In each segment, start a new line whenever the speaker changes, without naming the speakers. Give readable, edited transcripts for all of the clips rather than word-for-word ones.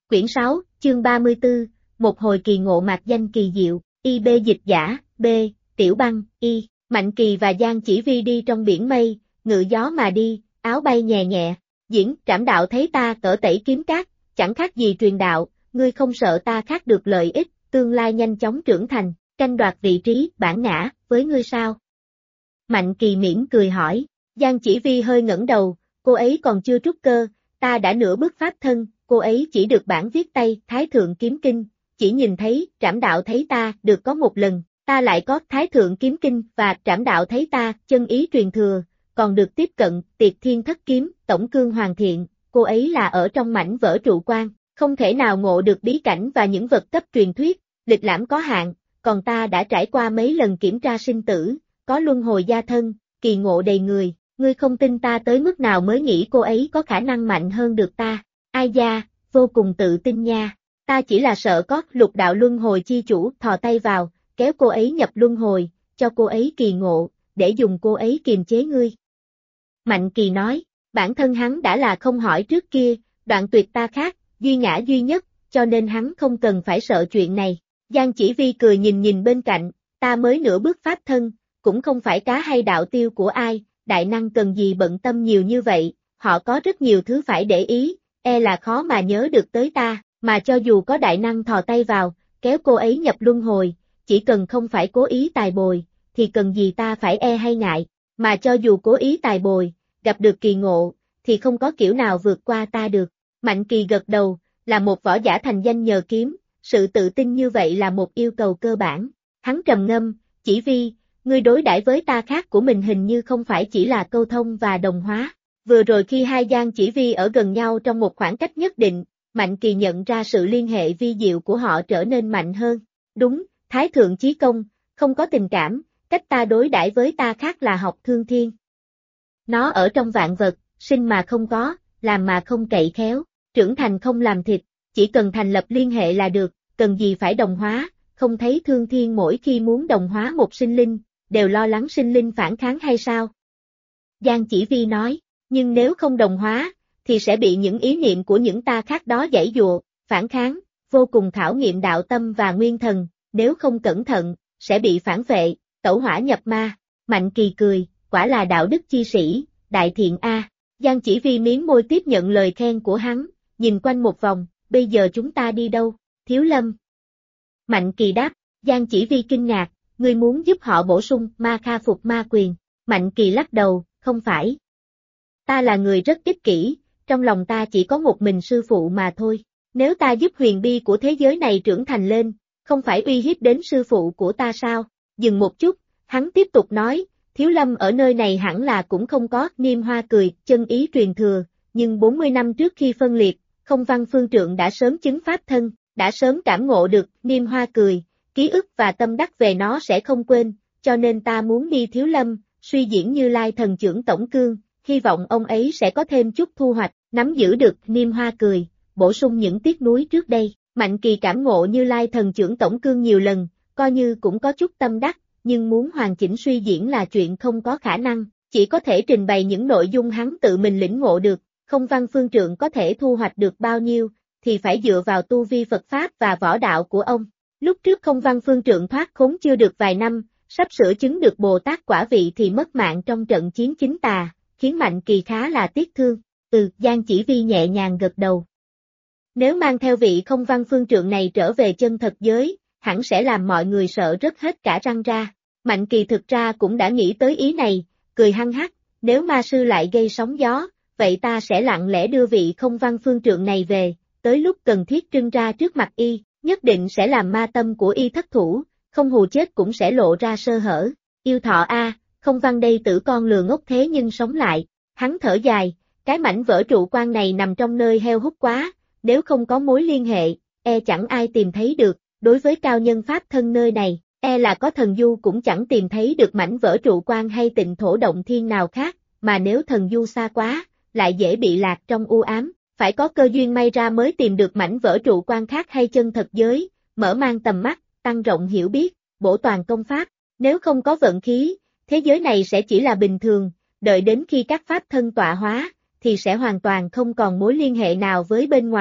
Quyển 6, chương 34, một hồi kỳ ngộ mạc danh kỳ diệu, IB dịch giả, B, Tiểu Băng, Y, Mạnh Kỳ và Giang Chỉ Vi đi trong biển mây, ngự gió mà đi, áo bay nhẹ nhẹ, diễn, Trảm Đạo thấy ta cỡ tẩy kiếm cát, chẳng khác gì truyền đạo, ngươi không sợ ta khác được lợi ích, tương lai nhanh chóng trưởng thành, tranh đoạt vị trí, bản ngã, với ngươi sao? Mạnh Kỳ mỉm cười hỏi, Giang Chỉ Vi hơi ngẩng đầu, cô ấy còn chưa trúc cơ, ta đã nửa bước pháp thân, cô ấy chỉ được bản viết tay, Thái Thượng Kiếm Kinh, chỉ nhìn thấy, Trảm Đạo thấy ta, được có một lần, ta lại có Thái Thượng Kiếm Kinh và Trảm Đạo thấy ta, chân ý truyền thừa, còn được tiếp cận, Tiệt Thiên Thất Kiếm, Tổng Cương Hoàn Thiện, cô ấy là ở trong mảnh vỡ trụ quan, không thể nào ngộ được bí cảnh và những vật cấp truyền thuyết, lịch lãm có hạn, còn ta đã trải qua mấy lần kiểm tra sinh tử, có luân hồi gia thân, kỳ ngộ đầy người, ngươi không tin ta tới mức nào mới nghĩ cô ấy có khả năng mạnh hơn được ta, ai da, vô cùng tự tin nha, ta chỉ là sợ có lục đạo luân hồi chi chủ thò tay vào, kéo cô ấy nhập luân hồi, cho cô ấy kỳ ngộ, để dùng cô ấy kiềm chế ngươi. Mạnh Kỳ nói, bản thân hắn đã là không hỏi trước kia, đoạn tuyệt ta khác, duy ngã duy nhất, cho nên hắn không cần phải sợ chuyện này. Giang Chỉ Vi cười nhìn bên cạnh, ta mới nửa bước pháp thân, cũng không phải cá hay đạo tiêu của ai, đại năng cần gì bận tâm nhiều như vậy, họ có rất nhiều thứ phải để ý, e là khó mà nhớ được tới ta, mà cho dù có đại năng thò tay vào, kéo cô ấy nhập luân hồi, chỉ cần không phải cố ý tài bồi, thì cần gì ta phải e hay ngại, mà cho dù cố ý tài bồi, gặp được kỳ ngộ, thì không có kiểu nào vượt qua ta được. Mạnh Kỳ gật đầu, là một võ giả thành danh nhờ kiếm, sự tự tin như vậy là một yêu cầu cơ bản. Hắn trầm ngâm, Chỉ Vi, ngươi đối đãi với ta khác của mình hình như không phải chỉ là câu thông và đồng hóa. Vừa rồi khi hai Giang Chỉ Vi ở gần nhau trong một khoảng cách nhất định, Mạnh Kỳ nhận ra sự liên hệ vi diệu của họ trở nên mạnh hơn. Đúng, Thái Thượng Chí Công, không có tình cảm, cách ta đối đãi với ta khác là học thương thiên. Nó ở trong vạn vật, sinh mà không có, làm mà không cậy khéo, trưởng thành không làm thịt, chỉ cần thành lập liên hệ là được, cần gì phải đồng hóa, không thấy thương thiên mỗi khi muốn đồng hóa một sinh linh, đều lo lắng sinh linh phản kháng hay sao? Giang Chỉ Vi nói, nhưng nếu không đồng hóa, thì sẽ bị những ý niệm của những ta khác đó giãy giụa, phản kháng, vô cùng khảo nghiệm đạo tâm và nguyên thần, nếu không cẩn thận, sẽ bị phản vệ, tẩu hỏa nhập ma. Mạnh Kỳ cười, quả là đạo đức chi sĩ, đại thiện a. Giang Chỉ Vi miếm môi tiếp nhận lời khen của hắn, nhìn quanh một vòng, bây giờ chúng ta đi đâu, Thiếu Lâm? Mạnh Kỳ đáp, Giang Chỉ Vi kinh ngạc, ngươi muốn giúp họ bổ sung ma kha phục ma quyền. Mạnh Kỳ lắc đầu, không phải. Ta là người rất ích kỷ, trong lòng ta chỉ có một mình sư phụ mà thôi. Nếu ta giúp huyền bi của thế giới này trưởng thành lên, không phải uy hiếp đến sư phụ của ta sao? Dừng một chút, hắn tiếp tục nói, Thiếu Lâm ở nơi này hẳn là cũng không có. Niêm Hoa cười, chân ý truyền thừa, nhưng 40 năm trước khi phân liệt, Không Văn Phương Trượng đã sớm chứng pháp thân, đã sớm cảm ngộ được. Niêm Hoa cười, ký ức và tâm đắc về nó sẽ không quên, cho nên ta muốn đi Thiếu Lâm, suy diễn Như Lai thần trưởng tổng cương, hy vọng ông ấy sẽ có thêm chút thu hoạch, nắm giữ được. Niêm Hoa cười, bổ sung những tiếc nuối trước đây. Mạnh Kỳ cảm ngộ Như Lai thần trưởng tổng cương nhiều lần, coi như cũng có chút tâm đắc, nhưng muốn hoàn chỉnh suy diễn là chuyện không có khả năng, chỉ có thể trình bày những nội dung hắn tự mình lĩnh ngộ được. Không Văn Phương Trượng có thể thu hoạch được bao nhiêu, thì phải dựa vào tu vi Phật Pháp và võ đạo của ông. Lúc trước Không Văn Phương Trượng thoát khốn chưa được vài năm, sắp sửa chứng được Bồ Tát quả vị thì mất mạng trong trận chiến chính tà, khiến Mạnh Kỳ khá là tiếc thương. Giang Chỉ Vi nhẹ nhàng gật đầu. Nếu mang theo vị Không Văn Phương Trượng này trở về chân thật giới, hẳn sẽ làm mọi người sợ rớt hết cả răng ra. Mạnh Kỳ thực ra cũng đã nghĩ tới ý này, cười hăng hắc, nếu ma sư lại gây sóng gió, vậy ta sẽ lặng lẽ đưa vị Không Văn Phương Trượng này về, tới lúc cần thiết trưng ra trước mặt y, nhất định sẽ làm ma tâm của y thất thủ, không hù chết cũng sẽ lộ ra sơ hở. Yêu thọ a, Không Văn đây tử con lừa ngốc thế nhưng sống lại, hắn thở dài, cái mảnh vỡ trụ quan này nằm trong nơi heo hút quá, nếu không có mối liên hệ, e chẳng ai tìm thấy được, đối với cao nhân pháp thân nơi này, e là có thần du cũng chẳng tìm thấy được mảnh vỡ trụ quan hay tịnh thổ động thiên nào khác, mà nếu thần du xa quá, lại dễ bị lạc trong u ám, phải có cơ duyên may ra mới tìm được mảnh vỡ trụ quan khác hay chân thật giới, mở mang tầm mắt, tăng rộng hiểu biết, bổ toàn công pháp, nếu không có vận khí, thế giới này sẽ chỉ là bình thường, đợi đến khi các pháp thân tọa hóa, thì sẽ hoàn toàn không còn mối liên hệ nào với bên ngoài,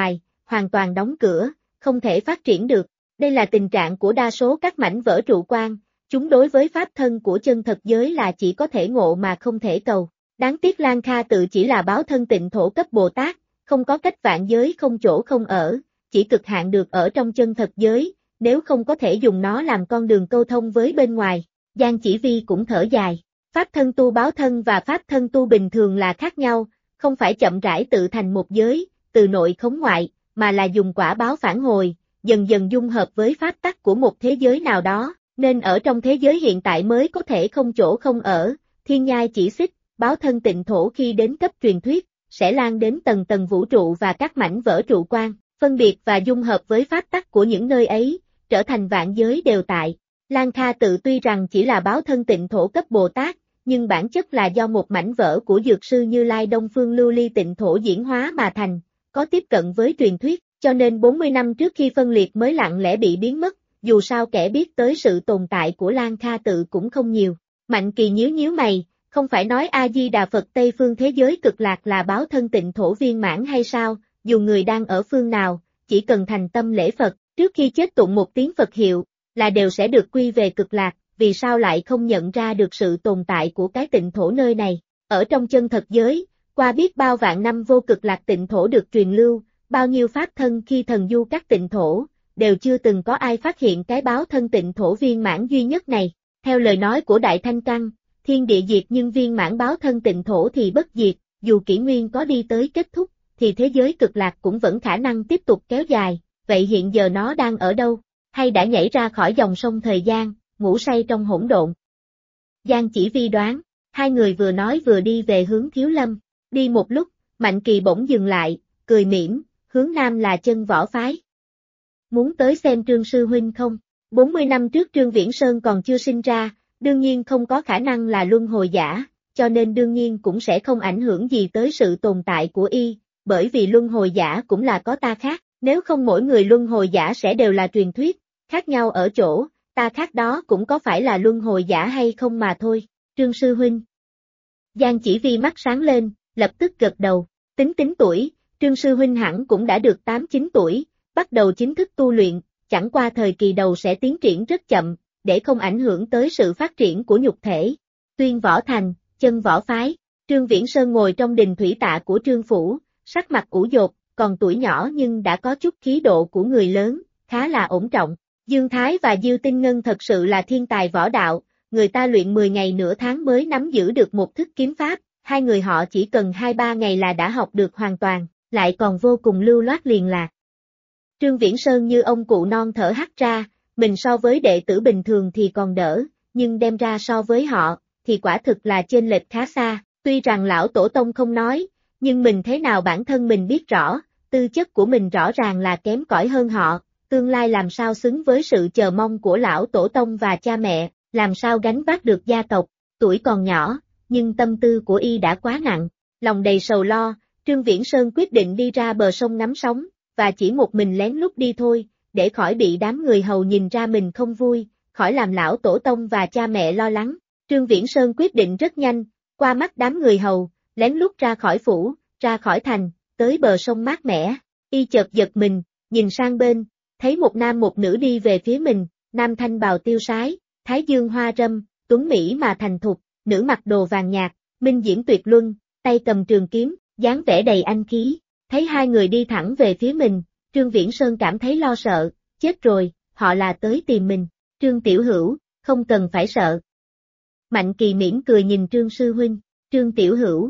hoàn toàn đóng cửa, không thể phát triển được. Đây là tình trạng của đa số các mảnh vỡ trụ quan, chúng đối với pháp thân của chân thật giới là chỉ có thể ngộ mà không thể cầu. Đáng tiếc Lan Kha tự chỉ là báo thân tịnh thổ cấp Bồ Tát, không có cách vạn giới không chỗ không ở, chỉ cực hạn được ở trong chân thật giới, nếu không có thể dùng nó làm con đường câu thông với bên ngoài. Giang Chỉ Vi cũng thở dài, pháp thân tu báo thân và pháp thân tu bình thường là khác nhau, không phải chậm rãi tự thành một giới, từ nội khống ngoại, mà là dùng quả báo phản hồi, dần dần dung hợp với pháp tắc của một thế giới nào đó, nên ở trong thế giới hiện tại mới có thể không chỗ không ở. Thiên Nhai chỉ xích, báo thân tịnh thổ khi đến cấp truyền thuyết, sẽ lan đến tầng tầng vũ trụ và các mảnh vỡ trụ quan, phân biệt và dung hợp với pháp tắc của những nơi ấy, trở thành vạn giới đều tại. Lan Kha tự tuy rằng chỉ là báo thân tịnh thổ cấp Bồ Tát, nhưng bản chất là do một mảnh vỡ của Dược sư Như Lai Đông Phương Lưu Ly tịnh thổ diễn hóa mà thành, có tiếp cận với truyền thuyết, cho nên 40 năm trước khi phân liệt mới lặng lẽ bị biến mất, dù sao kẻ biết tới sự tồn tại của Lan Kha tự cũng không nhiều. Mạnh Kỳ nhíu mày, không phải nói A-di-đà Phật Tây phương thế giới cực lạc là báo thân tịnh thổ viên mãn hay sao, dù người đang ở phương nào, chỉ cần thành tâm lễ Phật, trước khi chết tụng một tiếng Phật hiệu, là đều sẽ được quy về cực lạc, vì sao lại không nhận ra được sự tồn tại của cái tịnh thổ nơi này. Ở trong chân thật giới, qua biết bao vạn năm vô cực lạc tịnh thổ được truyền lưu, bao nhiêu pháp thân khi thần du các tịnh thổ, đều chưa từng có ai phát hiện cái báo thân tịnh thổ viên mãn duy nhất này. Theo lời nói của Đại Thanh Căn, thiên địa diệt nhưng viên mãn báo thân tịnh thổ thì bất diệt, dù kỷ nguyên có đi tới kết thúc, thì thế giới cực lạc cũng vẫn khả năng tiếp tục kéo dài, vậy hiện giờ nó đang ở đâu? Hay đã nhảy ra khỏi dòng sông thời gian, ngủ say trong hỗn độn? Giang Chỉ Vi đoán, hai người vừa nói vừa đi về hướng Thiếu Lâm, đi một lúc, Mạnh Kỳ bỗng dừng lại, cười mỉm, hướng nam là chân võ phái. Muốn tới xem Trương Sư Huynh không? 40 năm trước Trương Viễn Sơn còn chưa sinh ra, đương nhiên không có khả năng là luân hồi giả, cho nên đương nhiên cũng sẽ không ảnh hưởng gì tới sự tồn tại của y, bởi vì luân hồi giả cũng là có ta khác, nếu không mỗi người luân hồi giả sẽ đều là truyền thuyết, khác nhau ở chỗ, ta khác đó cũng có phải là luân hồi giả hay không mà thôi. Trương Sư Huynh. Giang Chỉ Vi mắt sáng lên, lập tức gật đầu, tính tuổi, Trương Sư Huynh hẳn cũng đã được 8-9 tuổi, bắt đầu chính thức tu luyện, chẳng qua thời kỳ đầu sẽ tiến triển rất chậm, để không ảnh hưởng tới sự phát triển của nhục thể. Tuyên Võ Thành, chân võ phái, Trương Viễn Sơn ngồi trong đình thủy tạ của Trương Phủ, sắc mặt ủ dột, còn tuổi nhỏ nhưng đã có chút khí độ của người lớn, khá là ổn trọng. Dương Thái và Diêu Tinh Ngân thật sự là thiên tài võ đạo, người ta luyện 10 ngày nửa tháng mới nắm giữ được một thức kiếm pháp, hai người họ chỉ cần 2-3 ngày là đã học được hoàn toàn, lại còn vô cùng lưu loát liền lạc. Trương Viễn Sơn như ông cụ non thở hắt ra, mình so với đệ tử bình thường thì còn đỡ, nhưng đem ra so với họ, thì quả thực là chênh lệch khá xa, tuy rằng lão tổ tông không nói, nhưng mình thế nào bản thân mình biết rõ, tư chất của mình rõ ràng là kém cỏi hơn họ, tương lai làm sao xứng với sự chờ mong của lão tổ tông và cha mẹ, làm sao gánh vác được gia tộc, tuổi còn nhỏ, nhưng tâm tư của y đã quá nặng, lòng đầy sầu lo, Trương Viễn Sơn quyết định đi ra bờ sông ngắm sóng, và chỉ một mình lén lút đi thôi, để khỏi bị đám người hầu nhìn ra mình không vui, khỏi làm lão tổ tông và cha mẹ lo lắng. Trương Viễn Sơn quyết định rất nhanh, qua mắt đám người hầu, lén lút ra khỏi phủ, ra khỏi thành, tới bờ sông mát mẻ, y chợt giật mình, nhìn sang bên, thấy một nam một nữ đi về phía mình, nam thanh bào tiêu sái, thái dương hoa râm, tuấn mỹ mà thành thục, nữ mặc đồ vàng nhạt, minh diễm tuyệt luân, tay cầm trường kiếm, dáng vẻ đầy anh khí, thấy hai người đi thẳng về phía mình, Trương Viễn Sơn cảm thấy lo sợ, chết rồi, họ là tới tìm mình, Trương Tiểu Hữu, không cần phải sợ. Mạnh Kỳ mỉm cười nhìn Trương Sư Huynh, Trương Tiểu Hữu.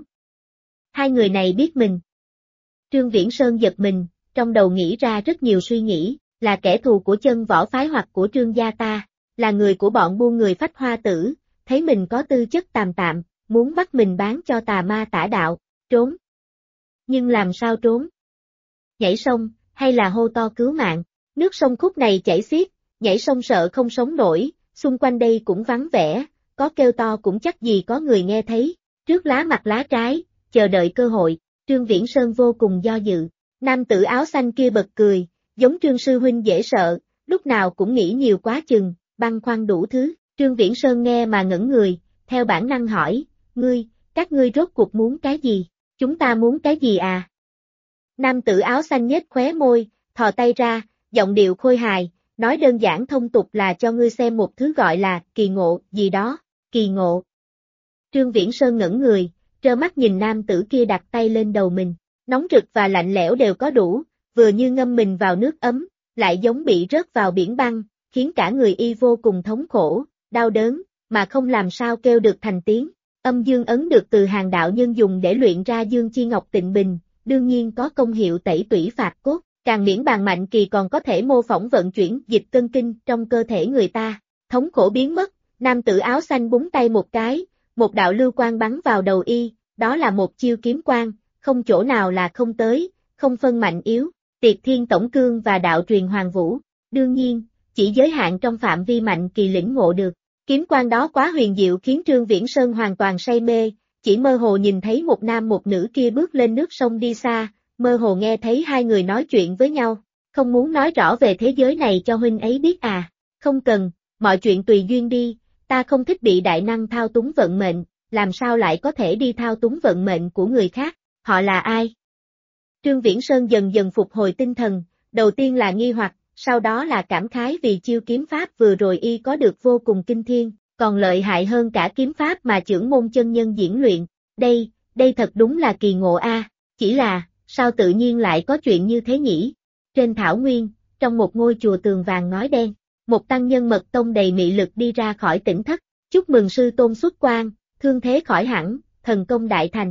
Hai người này biết mình. Trương Viễn Sơn giật mình, trong đầu nghĩ ra rất nhiều suy nghĩ, là kẻ thù của chân võ phái hoặc của Trương gia ta, là người của bọn buôn người Phách Hoa Tử, thấy mình có tư chất tàm tạm, muốn bắt mình bán cho tà ma tả đạo, trốn. Nhưng làm sao trốn? Nhảy sông, hay là hô to cứu mạng, nước sông khúc này chảy xiết, nhảy sông sợ không sống nổi, xung quanh đây cũng vắng vẻ, có kêu to cũng chắc gì có người nghe thấy, trước lá mặt lá trái, chờ đợi cơ hội, Trương Viễn Sơn vô cùng do dự, nam tử áo xanh kia bật cười, giống Trương Sư Huynh dễ sợ, lúc nào cũng nghĩ nhiều quá chừng, băn khoăn đủ thứ, Trương Viễn Sơn nghe mà ngẩn người, theo bản năng hỏi, các ngươi rốt cuộc muốn cái gì, chúng ta muốn cái gì à? Nam tử áo xanh nhếch khóe môi, thò tay ra, giọng điệu khôi hài, nói đơn giản thông tục là cho ngươi xem một thứ gọi là kỳ ngộ gì đó, kỳ ngộ. Trương Viễn Sơn ngẩn người, trơ mắt nhìn nam tử kia đặt tay lên đầu mình, nóng rực và lạnh lẽo đều có đủ, vừa như ngâm mình vào nước ấm, lại giống bị rớt vào biển băng, khiến cả người y vô cùng thống khổ, đau đớn, mà không làm sao kêu được thành tiếng. Âm dương ấn được từ hàng đạo nhân dùng để luyện ra dương chi ngọc tịnh bình, đương nhiên có công hiệu tẩy tủy phạt cốt, càng miễn bàn mạnh kỳ còn có thể mô phỏng vận chuyển dịch cân kinh trong cơ thể người ta. Thống khổ biến mất, nam tử áo xanh búng tay một cái, một đạo lưu quang bắn vào đầu y, đó là một chiêu kiếm quang, không chỗ nào là không tới, không phân mạnh yếu, tiệt thiên tổng cương và đạo truyền hoàng vũ, đương nhiên, chỉ giới hạn trong phạm vi mạnh kỳ lĩnh ngộ được. Kiếm quang đó quá huyền diệu khiến Trương Viễn Sơn hoàn toàn say mê, chỉ mơ hồ nhìn thấy một nam một nữ kia bước lên nước sông đi xa, mơ hồ nghe thấy hai người nói chuyện với nhau, không muốn nói rõ về thế giới này cho huynh ấy biết à, không cần, mọi chuyện tùy duyên đi, ta không thích bị đại năng thao túng vận mệnh, làm sao lại có thể đi thao túng vận mệnh của người khác, họ là ai? Trương Viễn Sơn dần dần phục hồi tinh thần, đầu tiên là nghi hoặc, sau đó là cảm khái vì chiêu kiếm pháp vừa rồi y có được vô cùng kinh thiên, còn lợi hại hơn cả kiếm pháp mà chưởng môn chân nhân diễn luyện, đây thật đúng là kỳ ngộ a, chỉ là, sao tự nhiên lại có chuyện như thế nhỉ? Trên thảo nguyên, trong một ngôi chùa tường vàng ngói đen, một tăng nhân mật tông đầy mị lực đi ra khỏi tỉnh thất, chúc mừng sư tôn xuất quan, thương thế khỏi hẳn, thần công đại thành.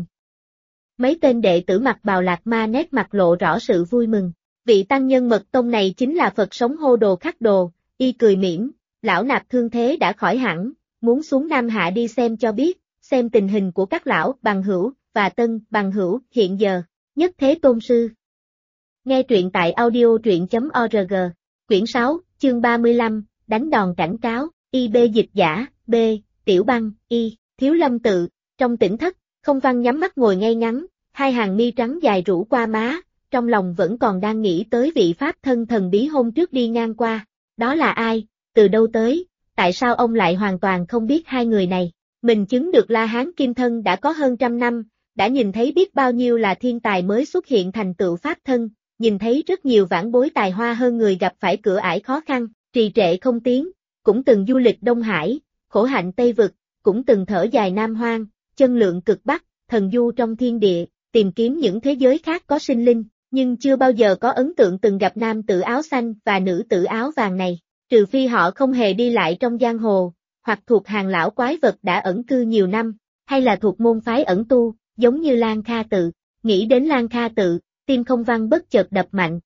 Mấy tên đệ tử mặc bào lạc ma nét mặt lộ rõ sự vui mừng. Vị tăng nhân mật tông này chính là Phật sống hô đồ khắc đồ, y cười mỉm, lão nạp thương thế đã khỏi hẳn, muốn xuống Nam Hạ đi xem cho biết, xem tình hình của các lão bằng hữu và tân bằng hữu hiện giờ, nhất thế tôn sư. Nghe truyện tại audio truyện.org, quyển 6, chương 35, đánh đòn cảnh cáo, IB dịch giả, B, Tiểu Băng, Y, Thiếu Lâm tự, trong tỉnh thất, Không Văn nhắm mắt ngồi ngay ngắn, hai hàng mi trắng dài rũ qua má, trong lòng vẫn còn đang nghĩ tới vị pháp thân thần bí hôm trước đi ngang qua, đó là ai, từ đâu tới, tại sao ông lại hoàn toàn không biết hai người này, mình chứng được La Hán Kim Thân đã có hơn 100 năm, đã nhìn thấy biết bao nhiêu là thiên tài mới xuất hiện thành tựu pháp thân, nhìn thấy rất nhiều vãn bối tài hoa hơn người gặp phải cửa ải khó khăn, trì trệ không tiến, cũng từng du lịch Đông Hải, khổ hạnh Tây Vực, cũng từng thở dài Nam Hoang, chân lượng cực Bắc, thần du trong thiên địa, tìm kiếm những thế giới khác có sinh linh, nhưng chưa bao giờ có ấn tượng từng gặp nam tử áo xanh và nữ tử áo vàng này, trừ phi họ không hề đi lại trong giang hồ, hoặc thuộc hàng lão quái vật đã ẩn cư nhiều năm, hay là thuộc môn phái ẩn tu, giống như Lan Kha tự. Nghĩ đến Lan Kha tự, tim Không Văn bất chợt đập mạnh.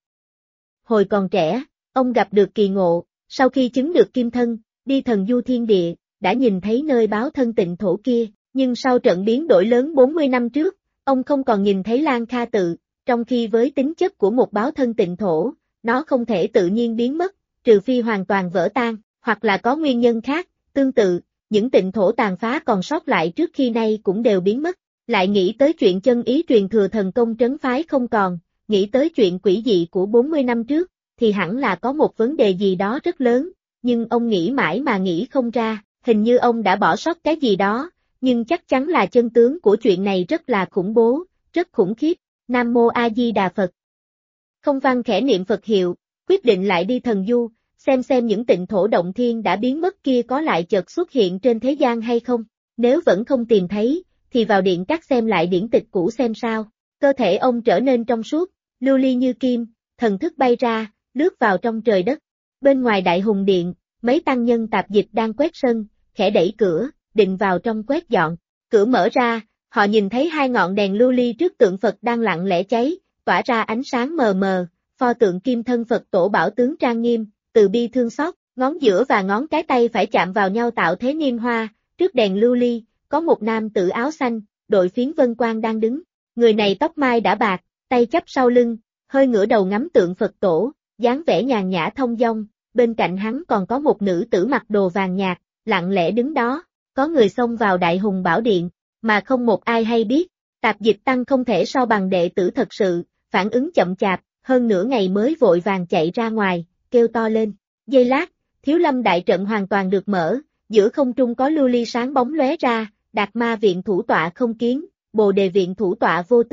Hồi còn trẻ, ông gặp được kỳ ngộ, sau khi chứng được kim thân, đi thần du thiên địa, đã nhìn thấy nơi báo thân tịnh thổ kia, nhưng sau trận biến đổi lớn 40 năm trước, ông không còn nhìn thấy Lan Kha tự, trong khi với tính chất của một báo thân tịnh thổ, nó không thể tự nhiên biến mất, trừ phi hoàn toàn vỡ tan, hoặc là có nguyên nhân khác, tương tự, những tịnh thổ tàn phá còn sót lại trước khi nay cũng đều biến mất. Lại nghĩ tới chuyện chân ý truyền thừa thần công trấn phái không còn, nghĩ tới chuyện quỷ dị của 40 năm trước, thì hẳn là có một vấn đề gì đó rất lớn, nhưng ông nghĩ mãi mà nghĩ không ra, hình như ông đã bỏ sót cái gì đó, nhưng chắc chắn là chân tướng của chuyện này rất là khủng bố, rất khủng khiếp. Nam Mô A Di Đà Phật. Không Văn khẽ niệm Phật hiệu, quyết định lại đi thần du, xem những tịnh thổ động thiên đã biến mất kia có lại chợt xuất hiện trên thế gian hay không, nếu vẫn không tìm thấy, thì vào điện các xem lại điển tịch cũ xem sao. Cơ thể ông trở nên trong suốt, lưu ly như kim, thần thức bay ra, lướt vào trong trời đất. Bên ngoài đại hùng điện, mấy tăng nhân tạp dịch đang quét sân, khẽ đẩy cửa, định vào trong quét dọn. Cửa mở ra, họ nhìn thấy hai ngọn đèn lưu ly trước tượng Phật đang lặng lẽ cháy, tỏa ra ánh sáng mờ mờ, pho tượng kim thân Phật tổ bảo tướng trang nghiêm, từ bi thương xót, ngón giữa và ngón cái tay phải chạm vào nhau tạo thế niêm hoa, trước đèn lưu ly, có một nam tử áo xanh, đội phiến vân quang đang đứng. Người này tóc mai đã bạc, tay chắp sau lưng, hơi ngửa đầu ngắm tượng Phật tổ, dáng vẻ nhàn nhã thông dong, bên cạnh hắn còn có một nữ tử mặc đồ vàng nhạt, lặng lẽ đứng đó. Có người xông vào Đại Hùng Bảo Điện, mà không một ai hay biết. Tạp dịch tăng không thể so bằng đệ tử thật sự, phản ứng chậm chạp, hơn nửa ngày mới vội vàng chạy ra ngoài, kêu to lên. Giây lát, Thiếu Lâm đại trận hoàn toàn được mở, giữa không trung có lưu ly sáng bóng lóe ra, Đạt Ma viện thủ tọa Không Kiến, Bồ Đề viện thủ tọa Vô Tư,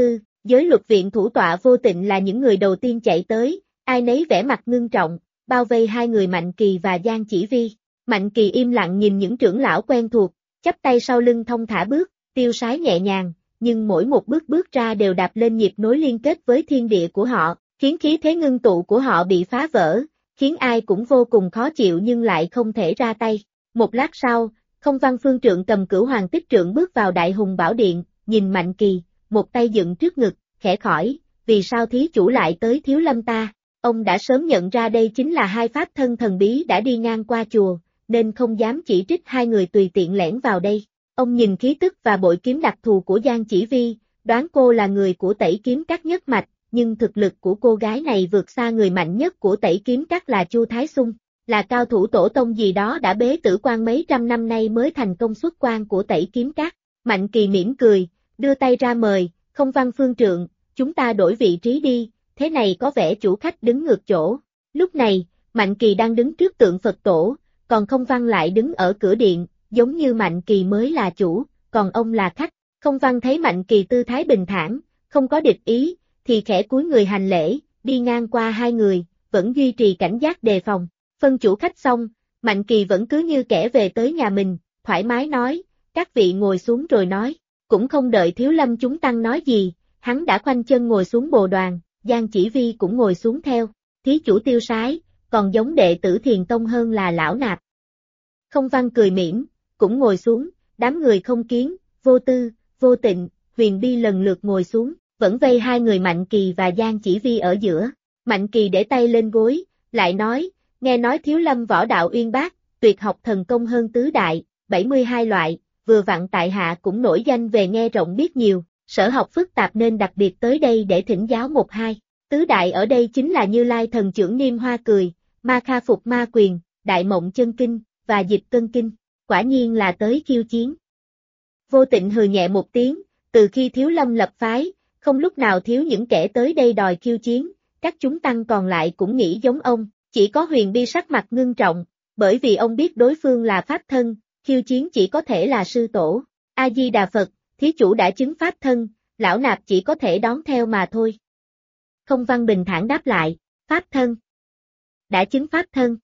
Giới luật viện thủ tọa Vô Tịnh là những người đầu tiên chạy tới, ai nấy vẻ mặt ngưng trọng, bao vây hai người Mạnh Kỳ và Giang Chỉ Vi. Mạnh Kỳ im lặng nhìn những trưởng lão quen thuộc, chắp tay sau lưng thong thả bước, tiêu sái nhẹ nhàng, nhưng mỗi một bước bước ra đều đạp lên nhịp nối liên kết với thiên địa của họ, khiến khí thế ngưng tụ của họ bị phá vỡ, khiến ai cũng vô cùng khó chịu nhưng lại không thể ra tay. Một lát sau, Không Văn Phương Trượng cầm Cửu Hoàng Tích Trượng bước vào Đại Hùng Bảo Điện, nhìn Mạnh Kỳ, một tay dựng trước ngực, khẽ khỏi, vì sao thí chủ lại tới Thiếu Lâm ta? Ông đã sớm nhận ra đây chính là hai pháp thân thần bí đã đi ngang qua chùa, nên không dám chỉ trích hai người tùy tiện lẻn vào đây. Ông nhìn khí tức và bội kiếm đặc thù của Giang Chỉ Vi, đoán cô là người của Tẩy Kiếm Các nhất mạch, nhưng thực lực của cô gái này vượt xa người mạnh nhất của Tẩy Kiếm Các là Chu Thái Xung, là cao thủ tổ tông gì đó đã bế tử quan mấy trăm năm nay mới thành công xuất quan của Tẩy Kiếm Các. Mạnh Kỳ mỉm cười, đưa tay ra mời, Không Văn Phương Trượng, chúng ta đổi vị trí đi, thế này có vẻ chủ khách đứng ngược chỗ. Lúc này, Mạnh Kỳ đang đứng trước tượng Phật tổ, còn Không Văn lại đứng ở cửa điện, giống như Mạnh Kỳ mới là chủ, còn ông là khách. Không Văn thấy Mạnh Kỳ tư thái bình thản, không có địch ý, thì khẽ cúi người hành lễ, đi ngang qua hai người, vẫn duy trì cảnh giác đề phòng. Phân chủ khách xong, Mạnh Kỳ vẫn cứ như kẻ về tới nhà mình, thoải mái nói, các vị ngồi xuống rồi nói, cũng không đợi Thiếu Lâm chúng tăng nói gì, hắn đã khoanh chân ngồi xuống bồ đoàn, Giang Chỉ Vi cũng ngồi xuống theo, thí chủ tiêu sái, còn giống đệ tử Thiền Tông hơn là lão nạp. Không Văn cười mỉm, cũng ngồi xuống, đám người Không Kiến, Vô Tư, Vô Tịnh, Huyền Bi lần lượt ngồi xuống, vẫn vây hai người Mạnh Kỳ và Giang Chỉ Vi ở giữa. Mạnh Kỳ để tay lên gối, lại nói, nghe nói Thiếu Lâm võ đạo uyên bác, tuyệt học thần công hơn tứ đại, 72 loại, vừa vặn tại hạ cũng nổi danh về nghe rộng biết nhiều, sở học phức tạp nên đặc biệt tới đây để thỉnh giáo một hai. Tứ đại ở đây chính là Như Lai Thần Chưởng Niêm Hoa Cười, Ma Kha Phục Ma Quyền, Đại Mộng Chân Kinh, và Dịch Cân Kinh, quả nhiên là tới khiêu chiến. Vô Tịnh hừ nhẹ một tiếng, từ khi Thiếu Lâm lập phái, không lúc nào thiếu những kẻ tới đây đòi khiêu chiến, các chúng tăng còn lại cũng nghĩ giống ông, chỉ có Huyền Bi sắc mặt ngưng trọng, bởi vì ông biết đối phương là pháp thân, khiêu chiến chỉ có thể là sư tổ. A-di-đà Phật, thí chủ đã chứng pháp thân, lão nạp chỉ có thể đón theo mà thôi. Không Văn bình thản đáp lại, pháp thân. Đã chứng pháp thân.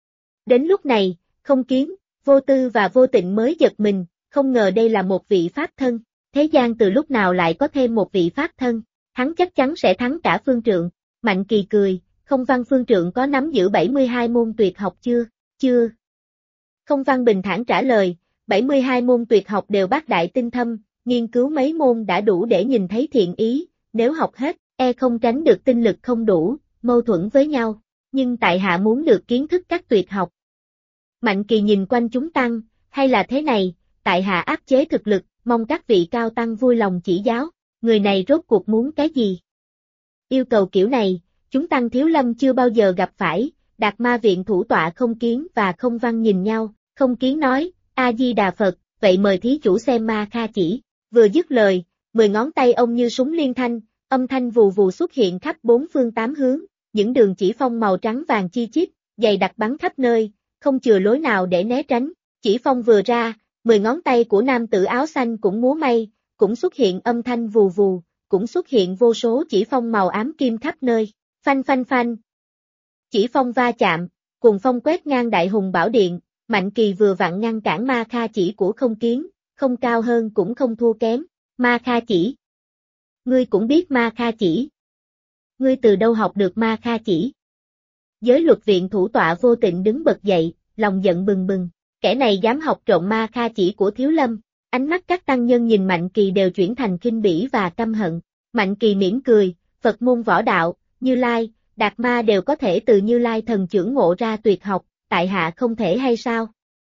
Đến lúc này, Không Kiến, Vô Tư và Vô Tịnh mới giật mình, không ngờ đây là một vị pháp thân, thế gian từ lúc nào lại có thêm một vị pháp thân, hắn chắc chắn sẽ thắng cả Phương Trượng. Mạnh Kỳ cười, Không Văn Phương Trượng có nắm giữ 72 môn tuyệt học chưa? Chưa. Không Văn bình thản trả lời, 72 môn tuyệt học đều bác đại tinh thâm, nghiên cứu mấy môn đã đủ để nhìn thấy thiện ý, nếu học hết, không tránh được tinh lực không đủ, mâu thuẫn với nhau, nhưng tại hạ muốn được kiến thức các tuyệt học. Mạnh Kỳ nhìn quanh chúng tăng, hay là thế này, tại hạ áp chế thực lực, mong các vị cao tăng vui lòng chỉ giáo, người này rốt cuộc muốn cái gì? Yêu cầu kiểu này, chúng tăng Thiếu Lâm chưa bao giờ gặp phải, Đạt Ma Viện thủ tọa Không Kiến và Không Văn nhìn nhau, Không Kiến nói, A-di-đà Phật, vậy mời thí chủ xem Ma Kha chỉ, vừa dứt lời, 10 ngón tay ông như súng liên thanh, âm thanh vù vù xuất hiện khắp bốn phương tám hướng, những đường chỉ phong màu trắng vàng chi chít, dày đặc bắn khắp nơi, không chừa lối nào để né tránh, chỉ phong vừa ra, 10 ngón tay của nam tử áo xanh cũng múa may, cũng xuất hiện âm thanh vù vù, cũng xuất hiện vô số chỉ phong màu ám kim khắp nơi, phanh phanh phanh. Chỉ phong va chạm, cùng phong quét ngang Đại Hùng Bảo Điện, Mạnh Kỳ vừa vặn ngăn cản Ma Kha chỉ của Không Kiến, không cao hơn cũng không thua kém, Ma Kha chỉ. Ngươi cũng biết Ma Kha chỉ. Ngươi từ đâu học được Ma Kha chỉ? Giới luật viện thủ tọa Vô Tịnh đứng bật dậy, lòng giận bừng bừng, kẻ này dám học trộm Ma Kha chỉ của Thiếu Lâm, ánh mắt các tăng nhân nhìn Mạnh Kỳ đều chuyển thành khinh bỉ và căm hận. Mạnh Kỳ mỉm cười, Phật môn võ đạo, Như Lai, Đạt Ma đều có thể từ Như Lai Thần Chưởng ngộ ra tuyệt học, tại hạ không thể hay sao?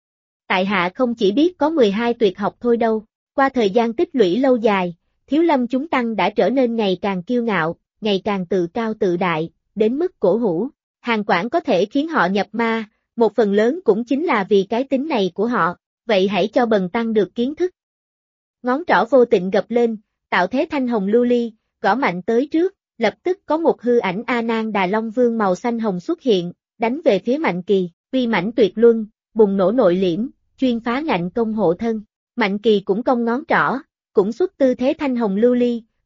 Tại hạ không chỉ biết có 12 tuyệt học thôi đâu, qua thời gian tích lũy lâu dài, Thiếu Lâm chúng tăng đã trở nên ngày càng kiêu ngạo, ngày càng tự cao tự đại, đến mức cổ hủ. Hàng Quảng có thể khiến họ nhập ma, một phần lớn cũng chính là vì cái tính này của họ, vậy hãy cho bần tăng được kiến thức. Ngón trỏ Vô Tịnh gập lên, tạo thế thanh hồng lưu ly, gõ mạnh tới trước, lập tức có một hư ảnh A Nan Đà Long Vương màu xanh hồng xuất hiện, đánh về phía Mạnh Kỳ, uy mãnh tuyệt luân, bùng nổ nội liễm, chuyên phá ngạnh công hộ thân. Mạnh Kỳ cũng cong ngón trỏ, cũng xuất tư thế thanh hồng lưu ly,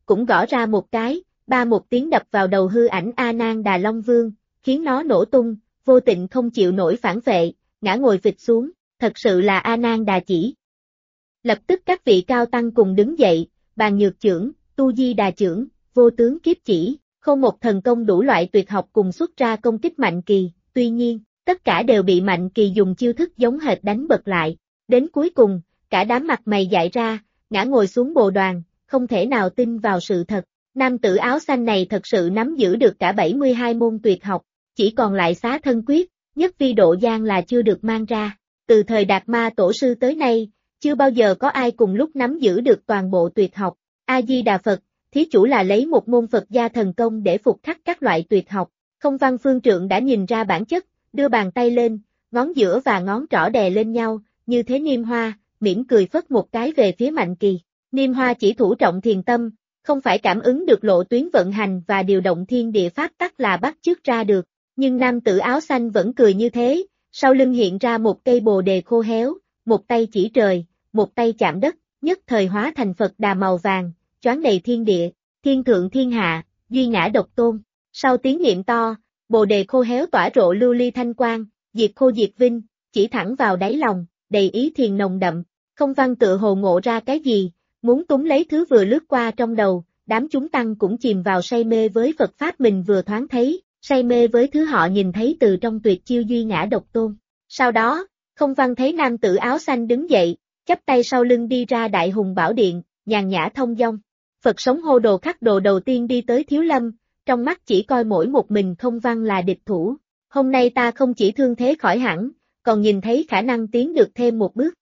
cũng gõ ra một cái, ba một tiếng đập vào đầu hư ảnh A Nan Đà Long Vương, khiến nó nổ tung, Vô Tịnh không chịu nổi phản vệ, ngã ngồi phịch xuống, thật sự là A Nan Đà chỉ. Lập tức các vị cao tăng cùng đứng dậy, Bàn Nhược Chưởng, Tu Di Đà Chưởng, Vô Tướng Kiếp Chỉ, Khôn Một thần công đủ loại tuyệt học cùng xuất ra công kích Mạnh Kỳ, tuy nhiên, tất cả đều bị Mạnh Kỳ dùng chiêu thức giống hệt đánh bật lại. Đến cuối cùng, cả đám mặt mày dại ra, ngã ngồi xuống bồ đoàn, không thể nào tin vào sự thật. Nam tử áo xanh này thật sự nắm giữ được cả 72 môn tuyệt học, chỉ còn lại Xá Thân Quyết, Nhất Vi Độ Giang là chưa được mang ra. Từ thời Đạt Ma Tổ sư tới nay, chưa bao giờ có ai cùng lúc nắm giữ được toàn bộ tuyệt học. A-di-đà Phật, thí chủ là lấy một môn Phật gia thần công để phục khắc các loại tuyệt học. Không Văn Phương Trượng đã nhìn ra bản chất, đưa bàn tay lên, ngón giữa và ngón trỏ đè lên nhau, như thế Niêm Hoa, mỉm cười phất một cái về phía Mạnh Kỳ. Niêm Hoa chỉ thủ trọng thiền tâm, không phải cảm ứng được lộ tuyến vận hành và điều động thiên địa pháp tắc là bắt chước ra được. Nhưng nam tử áo xanh vẫn cười như thế, sau lưng hiện ra một cây bồ đề khô héo, một tay chỉ trời, một tay chạm đất, nhất thời hóa thành Phật Đà màu vàng, choáng đầy thiên địa, thiên thượng thiên hạ, duy ngã độc tôn. Sau tiếng niệm to, bồ đề khô héo tỏa rộ lưu ly thanh quang, diệt khô diệt vinh, chỉ thẳng vào đáy lòng, đầy ý thiền nồng đậm. Không Văn tự hồ ngộ ra cái gì, muốn túng lấy thứ vừa lướt qua trong đầu, đám chúng tăng cũng chìm vào say mê với Phật Pháp mình vừa thoáng thấy, say mê với thứ họ nhìn thấy từ trong tuyệt chiêu duy ngã độc tôn. Sau đó, Không Văn thấy nam tử áo xanh đứng dậy, chắp tay sau lưng đi ra Đại Hùng Bảo Điện, nhàn nhã thông dong. Phật sống Hô Đồ Khắc Đồ đầu tiên đi tới Thiếu Lâm, trong mắt chỉ coi mỗi một mình Không Văn là địch thủ. Hôm nay ta không chỉ thương thế khỏi hẳn, còn nhìn thấy khả năng tiến được thêm một bước.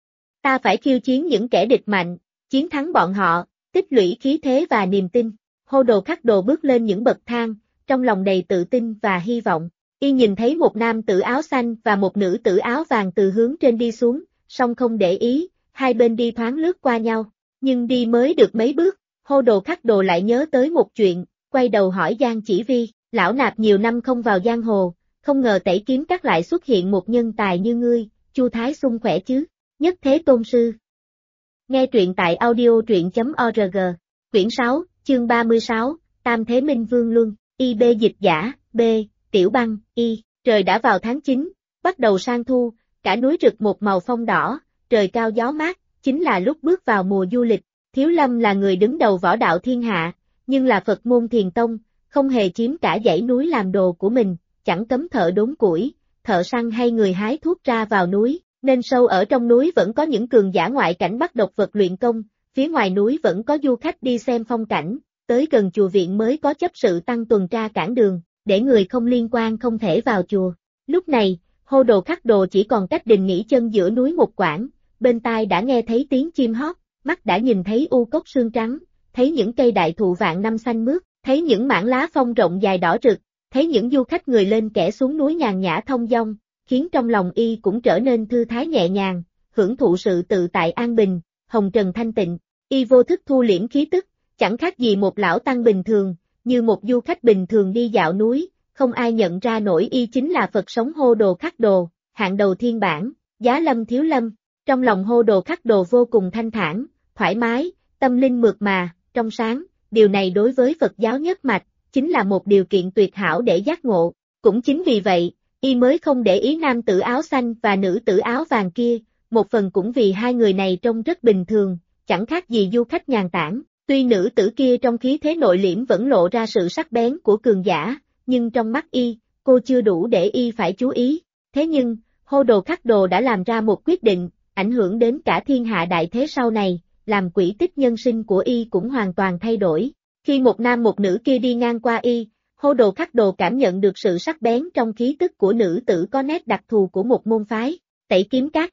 Ta phải khiêu chiến những kẻ địch mạnh, chiến thắng bọn họ, tích lũy khí thế và niềm tin. Hô Đồ Khắc Đồ bước lên những bậc thang, trong lòng đầy tự tin và hy vọng. Y nhìn thấy một nam tử áo xanh và một nữ tử áo vàng từ hướng trên đi xuống, song không để ý, hai bên đi thoáng lướt qua nhau. Nhưng đi mới được mấy bước, Hô Đồ Khắc Đồ lại nhớ tới một chuyện, quay đầu hỏi Giang Chỉ Vi, lão nạp nhiều năm không vào giang hồ, không ngờ Tẩy Kiếm Các lại xuất hiện một nhân tài như ngươi, Chu Thái Xung khỏe chứ? Nhất Thế Tôn Sư. Nghe truyện tại audio.org, quyển 6, chương 36, Tam Thế Minh Vương Luân, IB dịch giả, B, Tiểu Băng, Y, trời đã vào tháng 9, bắt đầu sang thu, cả núi rực một màu phong đỏ, trời cao gió mát, chính là lúc bước vào mùa du lịch. Thiếu Lâm là người đứng đầu võ đạo thiên hạ, nhưng là Phật môn thiền tông, không hề chiếm cả dãy núi làm đồ của mình, chẳng cấm thợ đốn củi, thợ săn hay người hái thuốc ra vào núi, nên sâu ở trong núi vẫn có những cường giả ngoại cảnh bắt độc vật luyện công, phía ngoài núi vẫn có du khách đi xem phong cảnh, tới gần chùa viện mới có chấp sự tăng tuần tra cản đường, để người không liên quan không thể vào chùa. Lúc này, Hô Đồ Khắc Đồ chỉ còn cách đình nghỉ chân giữa núi một quãng, bên tai đã nghe thấy tiếng chim hót, mắt đã nhìn thấy u cốc sương trắng, thấy những cây đại thụ vạn năm xanh mướt, thấy những mảng lá phong rộng dài đỏ rực, thấy những du khách người lên kẻ xuống núi nhàn nhã thông dong, khiến trong lòng y cũng trở nên thư thái nhẹ nhàng, hưởng thụ sự tự tại an bình, hồng trần thanh tịnh. Y vô thức thu liễm khí tức, chẳng khác gì một lão tăng bình thường, như một du khách bình thường đi dạo núi, không ai nhận ra nổi y chính là Phật sống Hô Đồ Khắc Đồ, hạng đầu thiên bản, giá lâm Thiếu Lâm. Trong lòng Hô Đồ Khắc Đồ vô cùng thanh thản, thoải mái, tâm linh mượt mà, trong sáng, điều này đối với Phật giáo nhất mạch, chính là một điều kiện tuyệt hảo để giác ngộ. Cũng chính vì vậy, y mới không để ý nam tử áo xanh và nữ tử áo vàng kia, một phần cũng vì hai người này trông rất bình thường, chẳng khác gì du khách nhàn tản. Tuy nữ tử kia trong khí thế nội liễm vẫn lộ ra sự sắc bén của cường giả, nhưng trong mắt y, cô chưa đủ để y phải chú ý. Thế nhưng, Hô Đồ Khắc Đồ đã làm ra một quyết định, ảnh hưởng đến cả thiên hạ đại thế sau này, làm quỹ tích nhân sinh của y cũng hoàn toàn thay đổi. Khi một nam một nữ kia đi ngang qua y, Hô Đồ Khắc Đồ cảm nhận được sự sắc bén trong khí tức của nữ tử có nét đặc thù của một môn phái, Tẩy Kiếm Các.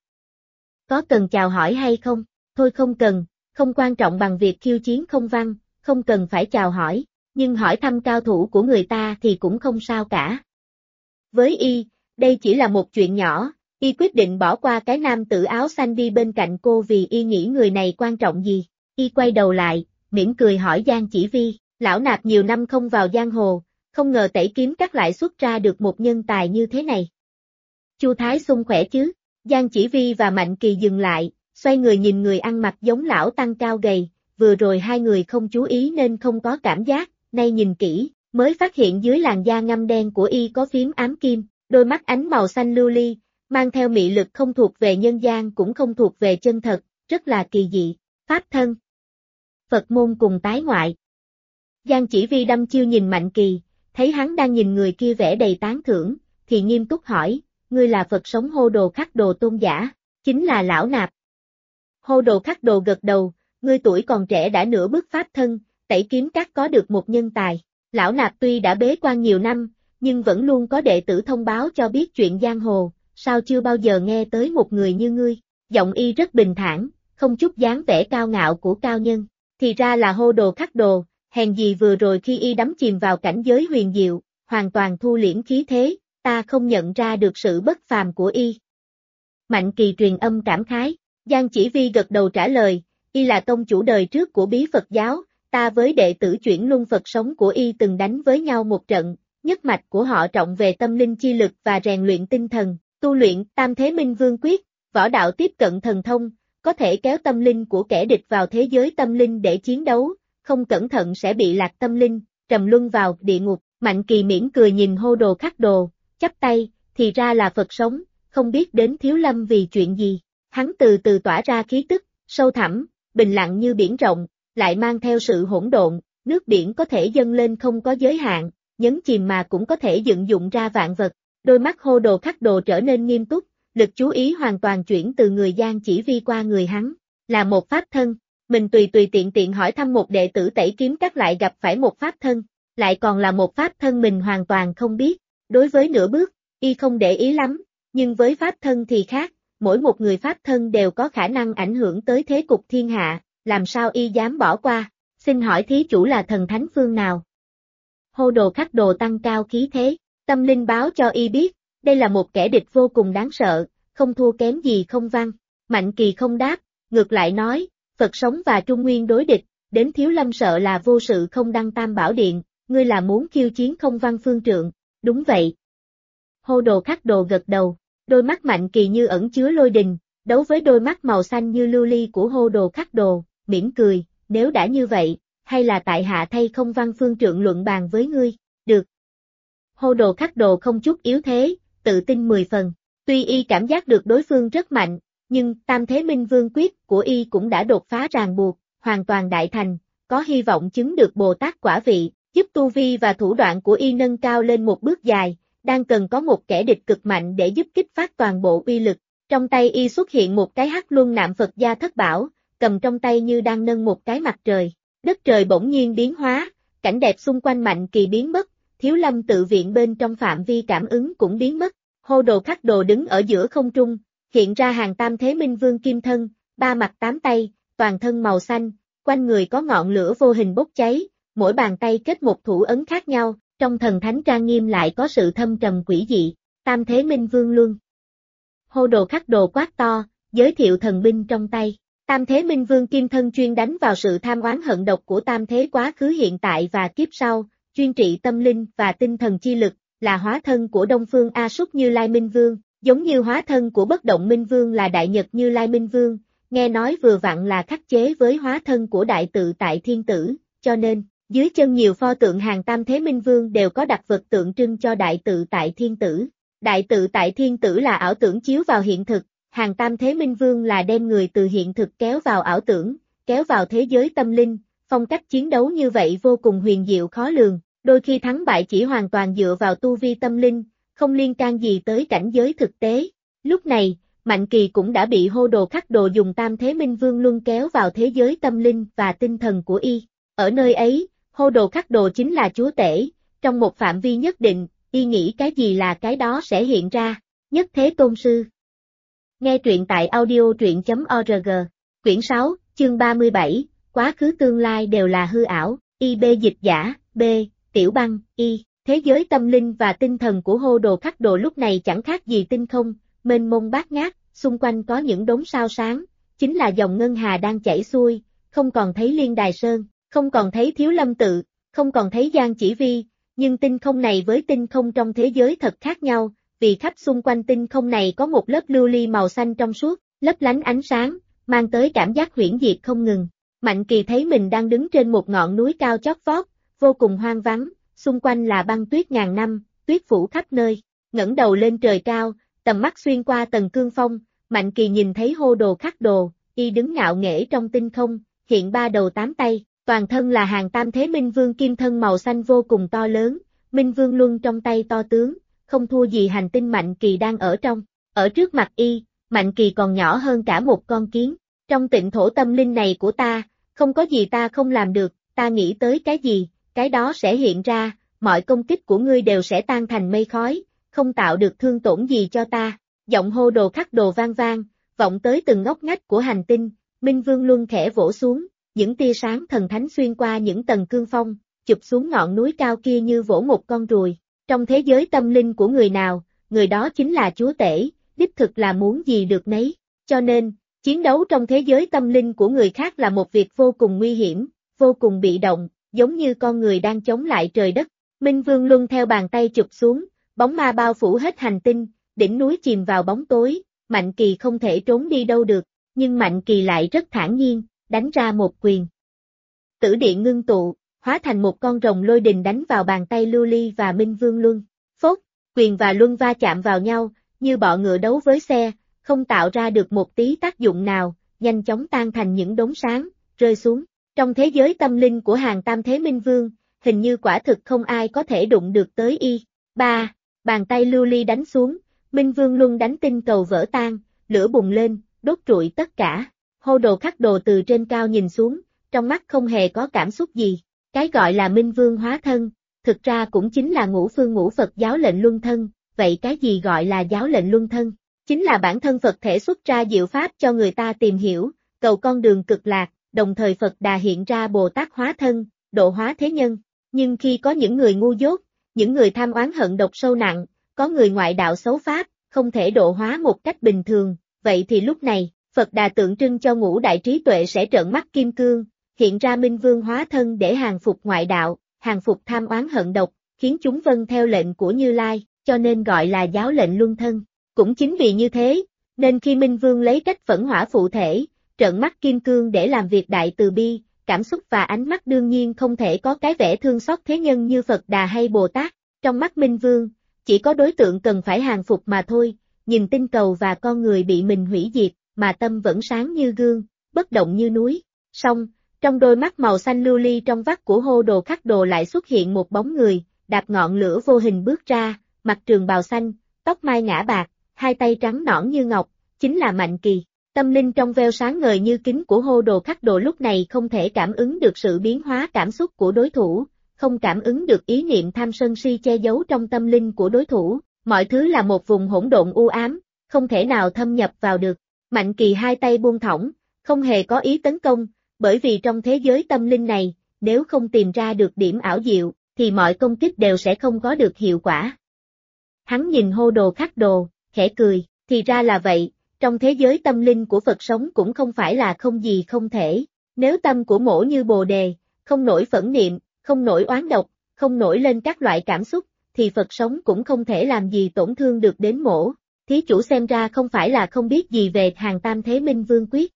Có cần chào hỏi hay không? Thôi không cần, không quan trọng bằng việc khiêu chiến Không Văn, không cần phải chào hỏi, nhưng hỏi thăm cao thủ của người ta thì cũng không sao cả. Với y, đây chỉ là một chuyện nhỏ, y quyết định bỏ qua cái nam tử áo xanh đi bên cạnh cô vì y nghĩ người này quan trọng gì. Y quay đầu lại, mỉm cười hỏi Giang Chỉ Vi, lão nạp nhiều năm không vào giang hồ, không ngờ Tẩy Kiếm Các lại xuất ra được một nhân tài như thế này. Chu Thái Xung khỏe chứ? Giang Chỉ Vi và Mạnh Kỳ dừng lại, xoay người nhìn người ăn mặc giống lão tăng cao gầy, vừa rồi hai người không chú ý nên không có cảm giác, nay nhìn kỹ, mới phát hiện dưới làn da ngăm đen của y có phím ám kim, đôi mắt ánh màu xanh lưu ly, mang theo mị lực không thuộc về nhân gian cũng không thuộc về chân thật, rất là kỳ dị. Pháp thân, Phật môn cùng tái ngoại. Giang Chỉ Vi đăm chiêu nhìn Mạnh Kỳ, thấy hắn đang nhìn người kia vẻ đầy tán thưởng, thì nghiêm túc hỏi, ngươi là Phật sống Hô Đồ Khắc Đồ tôn giả, chính là Lão Nạp. Hô Đồ Khắc Đồ gật đầu, ngươi tuổi còn trẻ đã nửa bước pháp thân, tẩy kiếm các có được một nhân tài. Lão Nạp tuy đã bế quan nhiều năm, nhưng vẫn luôn có đệ tử thông báo cho biết chuyện giang hồ, sao chưa bao giờ nghe tới một người như ngươi. Giọng y rất bình thản, không chút dáng vẻ cao ngạo của cao nhân. Thì ra là Hô Đồ Khắc Đồ, hèn gì vừa rồi khi y đắm chìm vào cảnh giới huyền diệu, hoàn toàn thu liễm khí thế, ta không nhận ra được sự bất phàm của y. Mạnh Kỳ truyền âm cảm khái, Giang Chỉ Vi gật đầu trả lời, y là tông chủ đời trước của bí Phật giáo, ta với đệ tử chuyển luân Phật sống của y từng đánh với nhau một trận, nhất mạch của họ trọng về tâm linh chi lực và rèn luyện tinh thần, tu luyện Tam Thế Minh Vương Quyết, võ đạo tiếp cận thần thông, có thể kéo tâm linh của kẻ địch vào thế giới tâm linh để chiến đấu, không cẩn thận sẽ bị lạc tâm linh, trầm luân vào địa ngục. Mạnh Kỳ mỉm cười nhìn Hô Đồ Khắc Đồ, chắp tay, thì ra là Phật sống, không biết đến Thiếu Lâm vì chuyện gì. Hắn từ từ tỏa ra khí tức, sâu thẳm, bình lặng như biển rộng, lại mang theo sự hỗn độn, nước biển có thể dâng lên không có giới hạn, nhấn chìm mà cũng có thể dựng dụng ra vạn vật. Đôi mắt Hô Đồ Khắc Đồ trở nên nghiêm túc, lực chú ý hoàn toàn chuyển từ người Giang Chỉ Vi qua người hắn, là một pháp thân. Mình tùy tiện hỏi thăm một đệ tử tẩy kiếm các lại gặp phải một pháp thân, lại còn là một pháp thân mình hoàn toàn không biết. Đối với nửa bước, y không để ý lắm, nhưng với pháp thân thì khác, mỗi một người pháp thân đều có khả năng ảnh hưởng tới thế cục thiên hạ, làm sao y dám bỏ qua. Xin hỏi thí chủ là thần thánh phương nào? Hô Đồ Khắc Đồ tăng cao khí thế, tâm linh báo cho y biết, đây là một kẻ địch vô cùng đáng sợ, không thua kém gì Không Văn. Mạnh Kỳ không đáp, ngược lại nói, Phật sống và Trung Nguyên đối địch, đến Thiếu Lâm sợ là vô sự không đăng Tam Bảo Điện, ngươi là muốn khiêu chiến Không Văn phương trượng, đúng vậy. Hô Đồ Khắc Đồ gật đầu, đôi mắt Mạnh Kỳ như ẩn chứa lôi đình, đấu với đôi mắt màu xanh như lưu ly của Hô Đồ Khắc Đồ, mỉm cười, nếu đã như vậy, hay là tại hạ thay Không Văn phương trượng luận bàn với ngươi, được. Hô Đồ Khắc Đồ không chút yếu thế, tự tin 10 phần, tuy y cảm giác được đối phương rất mạnh, nhưng Tam Thế Minh Vương Quyết của y cũng đã đột phá ràng buộc, hoàn toàn đại thành, có hy vọng chứng được Bồ Tát quả vị, giúp tu vi và thủ đoạn của y nâng cao lên một bước dài, đang cần có một kẻ địch cực mạnh để giúp kích phát toàn bộ uy lực. Trong tay y xuất hiện một cái hắc luân nạm Phật gia thất bảo, cầm trong tay như đang nâng một cái mặt trời. Đất trời bỗng nhiên biến hóa, cảnh đẹp xung quanh Mạnh Kỳ biến mất, Thiếu Lâm tự viện bên trong phạm vi cảm ứng cũng biến mất. Hô Đồ Khắc Đồ đứng ở giữa không trung, hiện ra hàng Tam Thế Minh Vương kim thân, ba mặt tám tay, toàn thân màu xanh, quanh người có ngọn lửa vô hình bốc cháy, mỗi bàn tay kết một thủ ấn khác nhau, trong thần thánh trang nghiêm lại có sự thâm trầm quỷ dị. Tam Thế Minh Vương Luân. Hô Đồ Khắc Đồ quát to, giới thiệu thần binh trong tay. Tam Thế Minh Vương kim thân chuyên đánh vào sự tham oán hận độc của tam thế quá khứ hiện tại và kiếp sau, chuyên trị tâm linh và tinh thần chi lực, là hóa thân của Đông Phương A Súc Như Lai Minh Vương, giống như hóa thân của Bất Động Minh Vương là Đại Nhật Như Lai Minh Vương, nghe nói vừa vặn là khắc chế với hóa thân của Đại Tự Tại Thiên Tử, cho nên, dưới chân nhiều pho tượng hàng Tam Thế Minh Vương đều có đặt vật tượng trưng cho Đại Tự Tại Thiên Tử. Đại Tự Tại Thiên Tử là ảo tưởng chiếu vào hiện thực, hàng Tam Thế Minh Vương là đem người từ hiện thực kéo vào ảo tưởng, kéo vào thế giới tâm linh, phong cách chiến đấu như vậy vô cùng huyền diệu khó lường, đôi khi thắng bại chỉ hoàn toàn dựa vào tu vi tâm linh, không liên can gì tới cảnh giới thực tế. Lúc này, Mạnh Kỳ cũng đã bị Hô Đồ Khắc Đồ dùng Tam Thế Minh Vương Luân kéo vào thế giới tâm linh và tinh thần của y. Ở nơi ấy, Hô Đồ Khắc Đồ chính là chúa tể, trong một phạm vi nhất định, y nghĩ cái gì là cái đó sẽ hiện ra. Nhất Thế Tôn Sư. Nghe truyện tại audio.org. Quyển 6, chương 37, quá khứ tương lai đều là hư ảo, IB dịch giả, B, Tiểu Băng, Y. Thế giới tâm linh và tinh thần của Hô Đồ Khắc Đồ lúc này chẳng khác gì tinh không, mênh mông bát ngát, xung quanh có những đốm sao sáng, chính là dòng ngân hà đang chảy xuôi, không còn thấy Liên Đài Sơn, không còn thấy Thiếu Lâm Tự, không còn thấy Giang Chỉ Vi, nhưng tinh không này với tinh không trong thế giới thật khác nhau, vì khắp xung quanh tinh không này có một lớp lưu ly màu xanh trong suốt, lấp lánh ánh sáng, mang tới cảm giác huyễn diệt không ngừng. Mạnh Kỳ thấy mình đang đứng trên một ngọn núi cao chót vót, vô cùng hoang vắng, xung quanh là băng tuyết ngàn năm, tuyết phủ khắp nơi. Ngẩng đầu lên trời cao, tầm mắt xuyên qua tầng cương phong, Mạnh Kỳ nhìn thấy Hô Đồ Khắc Đồ, y đứng ngạo nghễ trong tinh không, hiện ba đầu tám tay, toàn thân là hàng tam thế Minh Vương kim thân màu xanh vô cùng to lớn, Minh Vương Luân trong tay to tướng, không thua gì hành tinh Mạnh Kỳ đang ở trong. Ở trước mặt y, Mạnh Kỳ còn nhỏ hơn cả một con kiến. Trong tịnh thổ tâm linh này của ta, không có gì ta không làm được, ta nghĩ tới cái gì, cái đó sẽ hiện ra, mọi công kích của ngươi đều sẽ tan thành mây khói, không tạo được thương tổn gì cho ta. Giọng Hô Đồ Khắc Đồ vang vang, vọng tới từng ngóc ngách của hành tinh, Minh Vương Luân khẽ vỗ xuống, những tia sáng thần thánh xuyên qua những tầng cương phong, chụp xuống ngọn núi cao kia như vỗ một con ruồi. Trong thế giới tâm linh của người nào, người đó chính là chúa tể, đích thực là muốn gì được nấy. Cho nên, chiến đấu trong thế giới tâm linh của người khác là một việc vô cùng nguy hiểm, vô cùng bị động, giống như con người đang chống lại trời đất. Minh Vương Luân theo bàn tay chụp xuống, bóng ma bao phủ hết hành tinh, đỉnh núi chìm vào bóng tối, Mạnh Kỳ không thể trốn đi đâu được, nhưng Mạnh Kỳ lại rất thản nhiên, đánh ra một quyền. Tử điện ngưng tụ, hóa thành một con rồng lôi đình đánh vào bàn tay Lưu Ly và Minh Vương Luân. Phốt, quyền và luân va chạm vào nhau, như bọ ngựa đấu với xe, không tạo ra được một tí tác dụng nào, nhanh chóng tan thành những đốm sáng, rơi xuống. Trong thế giới tâm linh của hàng tam thế Minh Vương, hình như quả thực không ai có thể đụng được tới y. 3. Bàn tay Lưu Ly đánh xuống, Minh Vương Luân đánh tinh cầu vỡ tan, lửa bùng lên, đốt trụi tất cả. Hô Đồ Khắc Đồ từ trên cao nhìn xuống, trong mắt không hề có cảm xúc gì. Cái gọi là Minh Vương hóa thân, thực ra cũng chính là ngũ phương ngũ Phật giáo lệnh luân thân. Vậy cái gì gọi là giáo lệnh luân thân? Chính là bản thân Phật thể xuất ra diệu pháp cho người ta tìm hiểu, cầu con đường cực lạc, đồng thời Phật Đà hiện ra Bồ Tát hóa thân, độ hóa thế nhân. Nhưng khi có những người ngu dốt, những người tham oán hận độc sâu nặng, có người ngoại đạo xấu pháp, không thể độ hóa một cách bình thường, vậy thì lúc này, Phật Đà tượng trưng cho ngũ đại trí tuệ sẽ trợn mắt kim cương, hiện ra Minh Vương hóa thân để hàng phục ngoại đạo, hàng phục tham oán hận độc, khiến chúng vâng theo lệnh của Như Lai, cho nên gọi là giáo lệnh luân thân. Cũng chính vì như thế, nên khi Minh Vương lấy cách phẫn hỏa phụ thể, trợn mắt kim cương để làm việc đại từ bi, cảm xúc và ánh mắt đương nhiên không thể có cái vẻ thương xót thế nhân như Phật Đà hay Bồ Tát. Trong mắt Minh Vương, chỉ có đối tượng cần phải hàng phục mà thôi, nhìn tinh cầu và con người bị mình hủy diệt, mà tâm vẫn sáng như gương, bất động như núi. Song, trong đôi mắt màu xanh lưu ly trong vắt của Hô Đồ Khắc Đồ lại xuất hiện một bóng người, đạp ngọn lửa vô hình bước ra, mặc trường bào xanh, tóc mai ngã bạc, hai tay trắng nõn như ngọc, chính là Mạnh Kỳ. Tâm linh trong veo sáng ngời như kính của Hô Đồ Khắc Đồ lúc này không thể cảm ứng được sự biến hóa cảm xúc của đối thủ, không cảm ứng được ý niệm tham sân si che giấu trong tâm linh của đối thủ, mọi thứ là một vùng hỗn độn u ám, không thể nào thâm nhập vào được. Mạnh Kỳ hai tay buông thõng, không hề có ý tấn công, bởi vì trong thế giới tâm linh này, nếu không tìm ra được điểm ảo diệu, thì mọi công kích đều sẽ không có được hiệu quả. Hắn nhìn Hô Đồ Khắc Đồ, khẽ cười, thì ra là vậy, trong thế giới tâm linh của Phật sống cũng không phải là không gì không thể, nếu tâm của mỗ như Bồ Đề, không nổi phẫn niệm, không nổi oán độc, không nổi lên các loại cảm xúc, thì Phật sống cũng không thể làm gì tổn thương được đến mỗ. Thí chủ xem ra không phải là không biết gì về hàng tam thế minh vương quyết.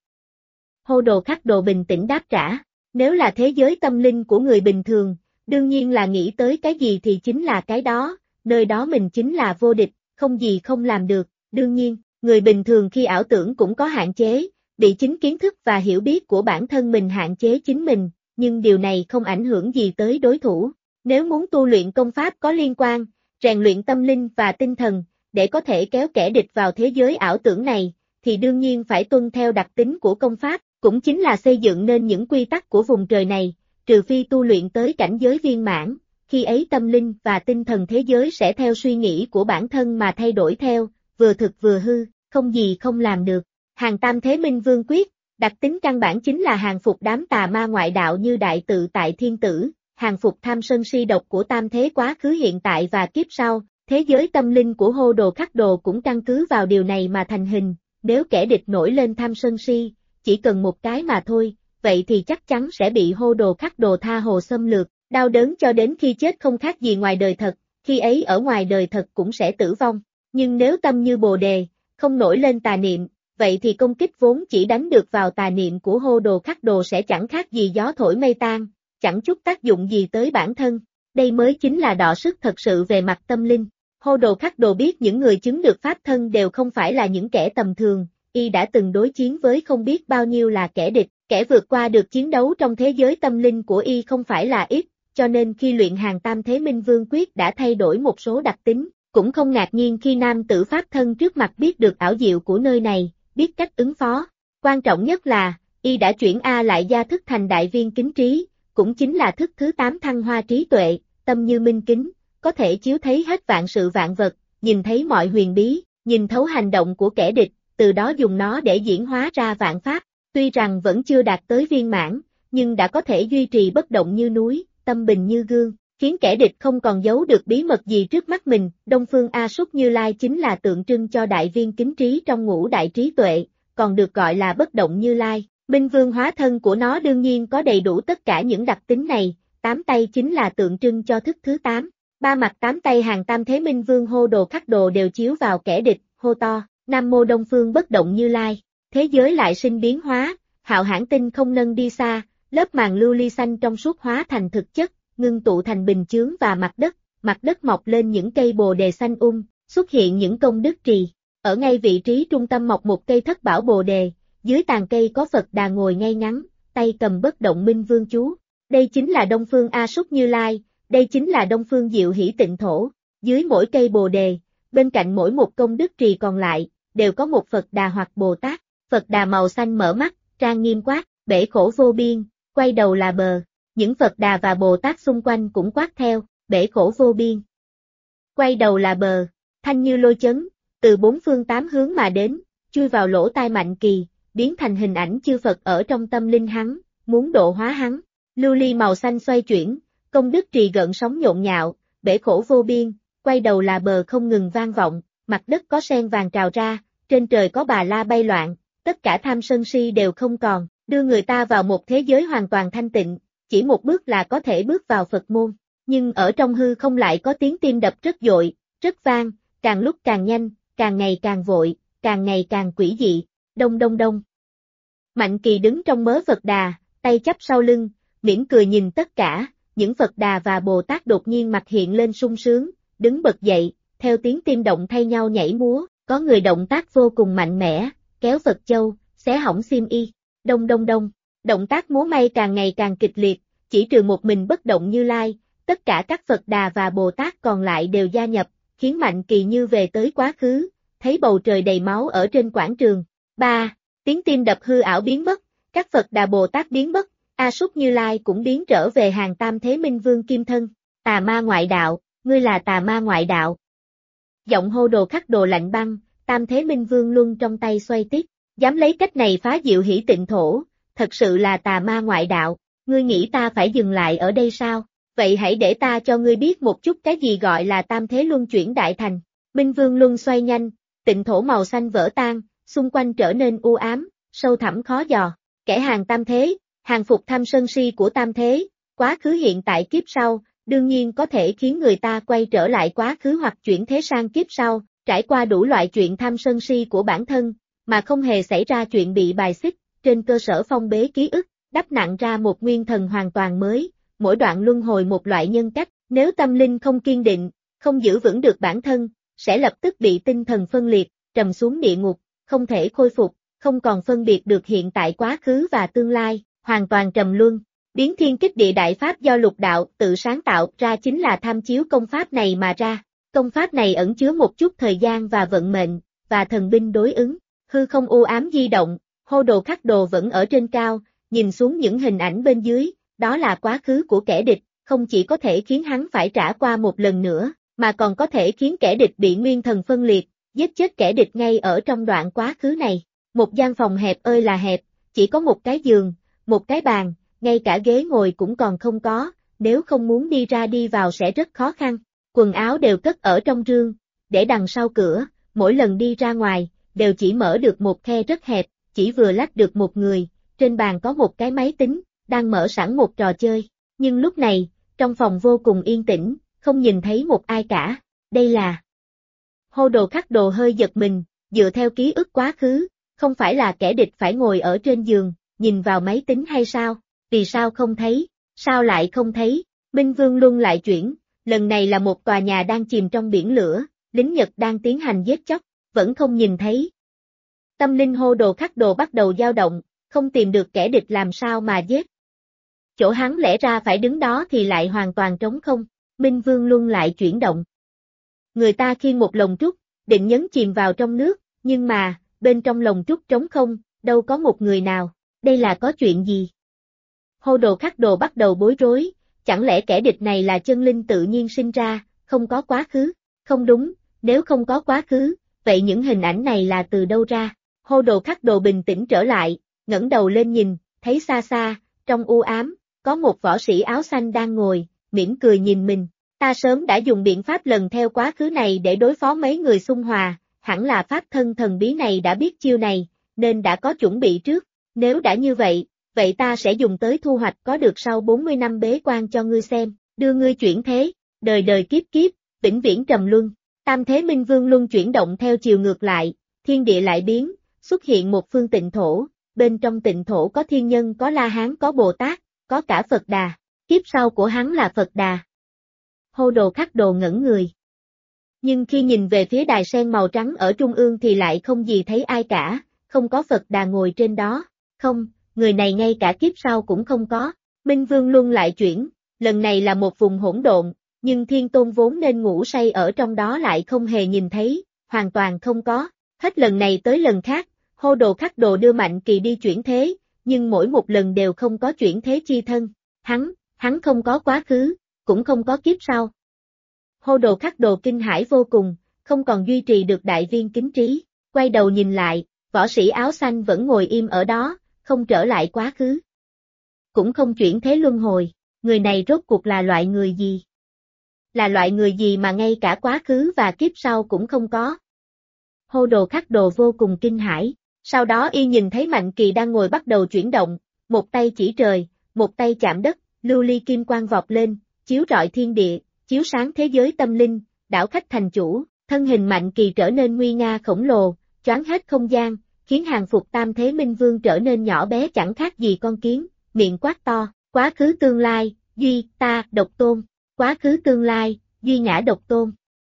Hô Đồ Khắc Đồ bình tĩnh đáp trả, nếu là thế giới tâm linh của người bình thường, đương nhiên là nghĩ tới cái gì thì chính là cái đó, nơi đó mình chính là vô địch, không gì không làm được, đương nhiên, người bình thường khi ảo tưởng cũng có hạn chế, bị chính kiến thức và hiểu biết của bản thân mình hạn chế chính mình, nhưng điều này không ảnh hưởng gì tới đối thủ. Nếu muốn tu luyện công pháp có liên quan, rèn luyện tâm linh và tinh thần, để có thể kéo kẻ địch vào thế giới ảo tưởng này, thì đương nhiên phải tuân theo đặc tính của công pháp, cũng chính là xây dựng nên những quy tắc của vùng trời này, trừ phi tu luyện tới cảnh giới viên mãn, khi ấy tâm linh và tinh thần thế giới sẽ theo suy nghĩ của bản thân mà thay đổi theo, vừa thực vừa hư, không gì không làm được. Hàng tam thế minh vương quyết, đặc tính căn bản chính là hàng phục đám tà ma ngoại đạo như đại tự tại thiên tử, hàng phục tham sân si độc của tam thế quá khứ hiện tại và kiếp sau. Thế giới tâm linh của Hô Đồ Khắc Đồ cũng căn cứ vào điều này mà thành hình, nếu kẻ địch nổi lên tham sân si, chỉ cần một cái mà thôi, vậy thì chắc chắn sẽ bị Hô Đồ Khắc Đồ tha hồ xâm lược, đau đớn cho đến khi chết không khác gì ngoài đời thật, khi ấy ở ngoài đời thật cũng sẽ tử vong. Nhưng nếu tâm như Bồ Đề, không nổi lên tà niệm, vậy thì công kích vốn chỉ đánh được vào tà niệm của hô đồ khắc đồ sẽ chẳng khác gì gió thổi mây tan, chẳng chút tác dụng gì tới bản thân. Đây mới chính là đọ sức thật sự về mặt tâm linh. Hô đồ khắc đồ biết những người chứng được pháp thân đều không phải là những kẻ tầm thường, y đã từng đối chiến với không biết bao nhiêu là kẻ địch, kẻ vượt qua được chiến đấu trong thế giới tâm linh của y không phải là ít, cho nên khi luyện hàng tam thế minh vương quyết đã thay đổi một số đặc tính, cũng không ngạc nhiên khi nam tử pháp thân trước mặt biết được ảo diệu của nơi này, biết cách ứng phó. Quan trọng nhất là, y đã chuyển A lại gia thức thành đại viên kính trí, cũng chính là thức thứ 8 thăng hoa trí tuệ, tâm như minh kính, có thể chiếu thấy hết vạn sự vạn vật, nhìn thấy mọi huyền bí, nhìn thấu hành động của kẻ địch, từ đó dùng nó để diễn hóa ra vạn pháp. Tuy rằng vẫn chưa đạt tới viên mãn, nhưng đã có thể duy trì bất động như núi, tâm bình như gương, khiến kẻ địch không còn giấu được bí mật gì trước mắt mình. Đông Phương A Súc Như Lai chính là tượng trưng cho đại viên kính trí trong ngũ đại trí tuệ, còn được gọi là bất động Như Lai. Minh Vương hóa thân của nó đương nhiên có đầy đủ tất cả những đặc tính này, 8 tay chính là tượng trưng cho thức thứ 8. Ba mặt 8 tay hàng tam thế Minh Vương hô đồ khắc đồ đều chiếu vào kẻ địch, hô to, Nam Mô Đông Phương bất động Như Lai. Thế giới lại sinh biến hóa, hạo hãn tinh không nâng đi xa, lớp màn lưu ly xanh trong suốt hóa thành thực chất, ngưng tụ thành bình chướng và mặt đất mọc lên những cây bồ đề xanh xuất hiện những công đức trì. Ở ngay vị trí trung tâm mọc một cây thất bảo bồ đề, dưới tàn cây có Phật Đà ngồi ngay ngắn, tay cầm bất động Minh Vương chú. Đây chính là Đông Phương A Súc Như Lai, đây chính là Đông Phương Diệu Hỷ Tịnh Thổ. Dưới mỗi cây bồ đề, bên cạnh mỗi một công đức trì còn lại, đều có một Phật Đà hoặc Bồ Tát. Phật Đà màu xanh mở mắt, trang nghiêm quát, bể khổ vô biên, quay đầu là bờ. Những Phật Đà và Bồ Tát xung quanh cũng quát theo, bể khổ vô biên, quay đầu là bờ. Thanh như lôi chấn, từ 4 phương 8 hướng mà đến, chui vào lỗ tai Mạnh Kỳ, biến thành hình ảnh chư Phật ở trong tâm linh hắn, muốn độ hóa hắn. Lưu ly màu xanh xoay chuyển, công đức trì gợn sóng nhộn nhạo, bể khổ vô biên, quay đầu là bờ không ngừng vang vọng, mặt đất có sen vàng trào ra, trên trời có bà la bay loạn, tất cả tham sân si đều không còn, đưa người ta vào một thế giới hoàn toàn thanh tịnh, chỉ một bước là có thể bước vào Phật môn. Nhưng ở trong hư không lại có tiếng tim đập rất dội, rất vang, càng lúc càng nhanh, càng ngày càng vội, càng ngày càng quỷ dị. Đông đông đông. Mạnh Kỳ đứng trong mớ Phật Đà, tay chắp sau lưng, mỉm cười nhìn tất cả, những Phật Đà và Bồ Tát đột nhiên mặt hiện lên sung sướng, đứng bật dậy, theo tiếng tim động thay nhau nhảy múa, có người động tác vô cùng mạnh mẽ, kéo Phật châu, xé hỏng xiêm y. Đông đông đông. Động tác múa may càng ngày càng kịch liệt, chỉ trừ một mình bất động Như Lai, tất cả các Phật Đà và Bồ Tát còn lại đều gia nhập, khiến Mạnh Kỳ như về tới quá khứ, thấy bầu trời đầy máu ở trên quảng trường. 3. Tiếng tim đập hư ảo biến mất, các Phật Đà Bồ Tát biến mất, A Súc Như Lai cũng biến trở về hàng tam thế Minh Vương kim thân. Tà ma ngoại đạo, ngươi là tà ma ngoại đạo. Giọng hô đồ khắc đồ lạnh băng, tam thế Minh Vương luân trong tay xoay tiếp, dám lấy cách này phá Diệu Hỷ Tịnh Thổ, thật sự là tà ma ngoại đạo, ngươi nghĩ ta phải dừng lại ở đây sao? Vậy hãy để ta cho ngươi biết một chút cái gì gọi là tam thế luân chuyển đại thành. Minh Vương luân xoay nhanh, tịnh thổ màu xanh vỡ tan, xung quanh trở nên u ám, sâu thẳm khó dò. Kẻ hàng tam thế, hàng phục tham sân si của tam thế, quá khứ hiện tại kiếp sau, đương nhiên có thể khiến người ta quay trở lại quá khứ hoặc chuyển thế sang kiếp sau, trải qua đủ loại chuyện tham sân si của bản thân, mà không hề xảy ra chuyện bị bài xích, trên cơ sở phong bế ký ức, đắp nặng ra một nguyên thần hoàn toàn mới, mỗi đoạn luân hồi một loại nhân cách, nếu tâm linh không kiên định, không giữ vững được bản thân, sẽ lập tức bị tinh thần phân liệt, trầm xuống địa ngục, không thể khôi phục, không còn phân biệt được hiện tại quá khứ và tương lai, hoàn toàn trầm luân. Biến thiên kích địa đại pháp do lục đạo tự sáng tạo ra chính là tham chiếu công pháp này mà ra. Công pháp này ẩn chứa một chút thời gian và vận mệnh, và thần binh đối ứng, hư không u ám di động, hô đồ khắc đồ vẫn ở trên cao, nhìn xuống những hình ảnh bên dưới, đó là quá khứ của kẻ địch, không chỉ có thể khiến hắn phải trả qua một lần nữa, mà còn có thể khiến kẻ địch bị nguyên thần phân liệt, giết chết kẻ địch ngay ở trong đoạn quá khứ này. Một gian phòng hẹp ơi là hẹp, chỉ có một cái giường, một cái bàn, ngay cả ghế ngồi cũng còn không có, nếu không muốn đi ra đi vào sẽ rất khó khăn. Quần áo đều cất ở trong rương, để đằng sau cửa, mỗi lần đi ra ngoài, đều chỉ mở được một khe rất hẹp, chỉ vừa lách được một người, trên bàn có một cái máy tính, đang mở sẵn một trò chơi. Nhưng lúc này, trong phòng vô cùng yên tĩnh, không nhìn thấy một ai cả. Đây là... Hô đồ khắc đồ hơi giật mình, dựa theo ký ức quá khứ, Không phải là kẻ địch phải ngồi ở trên giường, nhìn vào máy tính hay sao? Vì sao không thấy? Sao lại không thấy? Minh Vương Luân lại chuyển, lần này là một tòa nhà đang chìm trong biển lửa, lính Nhật đang tiến hành giết chóc, vẫn không nhìn thấy. Tâm linh hô đồ khắc đồ bắt đầu dao động, không tìm được kẻ địch làm sao mà giết. Chỗ hắn lẽ ra phải đứng đó thì lại hoàn toàn trống không, Minh Vương Luân lại chuyển động. Người ta khiêng một lồng trúc, định nhấn chìm vào trong nước, nhưng mà, bên trong lồng trúc trống không, đâu có một người nào, đây là có chuyện gì? Hô đồ khắc đồ bắt đầu bối rối, chẳng lẽ kẻ địch này là chân linh tự nhiên sinh ra, không có quá khứ? Không đúng, nếu không có quá khứ, vậy những hình ảnh này là từ đâu ra? Hô đồ khắc đồ bình tĩnh trở lại, ngẩng đầu lên nhìn, thấy xa xa, trong u ám, có một võ sĩ áo xanh đang ngồi, mỉm cười nhìn mình. Ta sớm đã dùng biện pháp lần theo quá khứ này để đối phó mấy người xung hòa, hẳn là pháp thân thần bí này đã biết chiêu này, nên đã có chuẩn bị trước. Nếu đã như vậy, vậy ta sẽ dùng tới thu hoạch có được sau 40 năm bế quan cho ngươi xem, đưa ngươi chuyển thế, đời đời kiếp kiếp, vĩnh viễn trầm luân. Tam thế Minh Vương Luân chuyển động theo chiều ngược lại, thiên địa lại biến, xuất hiện một phương tịnh thổ, bên trong tịnh thổ có thiên nhân, có La Hán, có Bồ Tát, có cả Phật Đà, kiếp sau của hắn là Phật Đà. Hô đồ khắc đồ ngẩn người. Nhưng khi nhìn về phía đài sen màu trắng ở trung ương thì lại không gì thấy ai cả, không có Phật Đà ngồi trên đó, không, người này ngay cả kiếp sau cũng không có. Minh Vương Luân lại chuyển, lần này là một vùng hỗn độn, nhưng Thiên Tôn vốn nên ngủ say ở trong đó lại không hề nhìn thấy, hoàn toàn không có. Hết lần này tới lần khác, hô đồ khắc đồ đưa Mạnh Kỳ đi chuyển thế, nhưng mỗi một lần đều không có chuyển thế chi thân. Hắn không có quá khứ, cũng không có kiếp sau. Hô đồ khắc đồ kinh hãi vô cùng, không còn duy trì được đại viên kính trí, quay đầu nhìn lại, võ sĩ áo xanh vẫn ngồi im ở đó, không trở lại quá khứ. Cũng không chuyển thế luân hồi, người này rốt cuộc là loại người gì? Là loại người gì mà ngay cả quá khứ và kiếp sau cũng không có? Hô đồ khắc đồ vô cùng kinh hãi, sau đó y nhìn thấy Mạnh Kỳ đang ngồi bắt đầu chuyển động, một tay chỉ trời, một tay chạm đất, lưu ly kim quang vọt lên, chiếu rọi thiên địa, chiếu sáng thế giới tâm linh, đảo khách thành chủ, thân hình Mạnh Kỳ trở nên nguy nga khổng lồ, choáng hết không gian, khiến hàng phục Tam Thế Minh Vương trở nên nhỏ bé chẳng khác gì con kiến, miệng quát to, quá khứ tương lai, duy, ta, độc tôn, quá khứ tương lai, duy ngã độc tôn.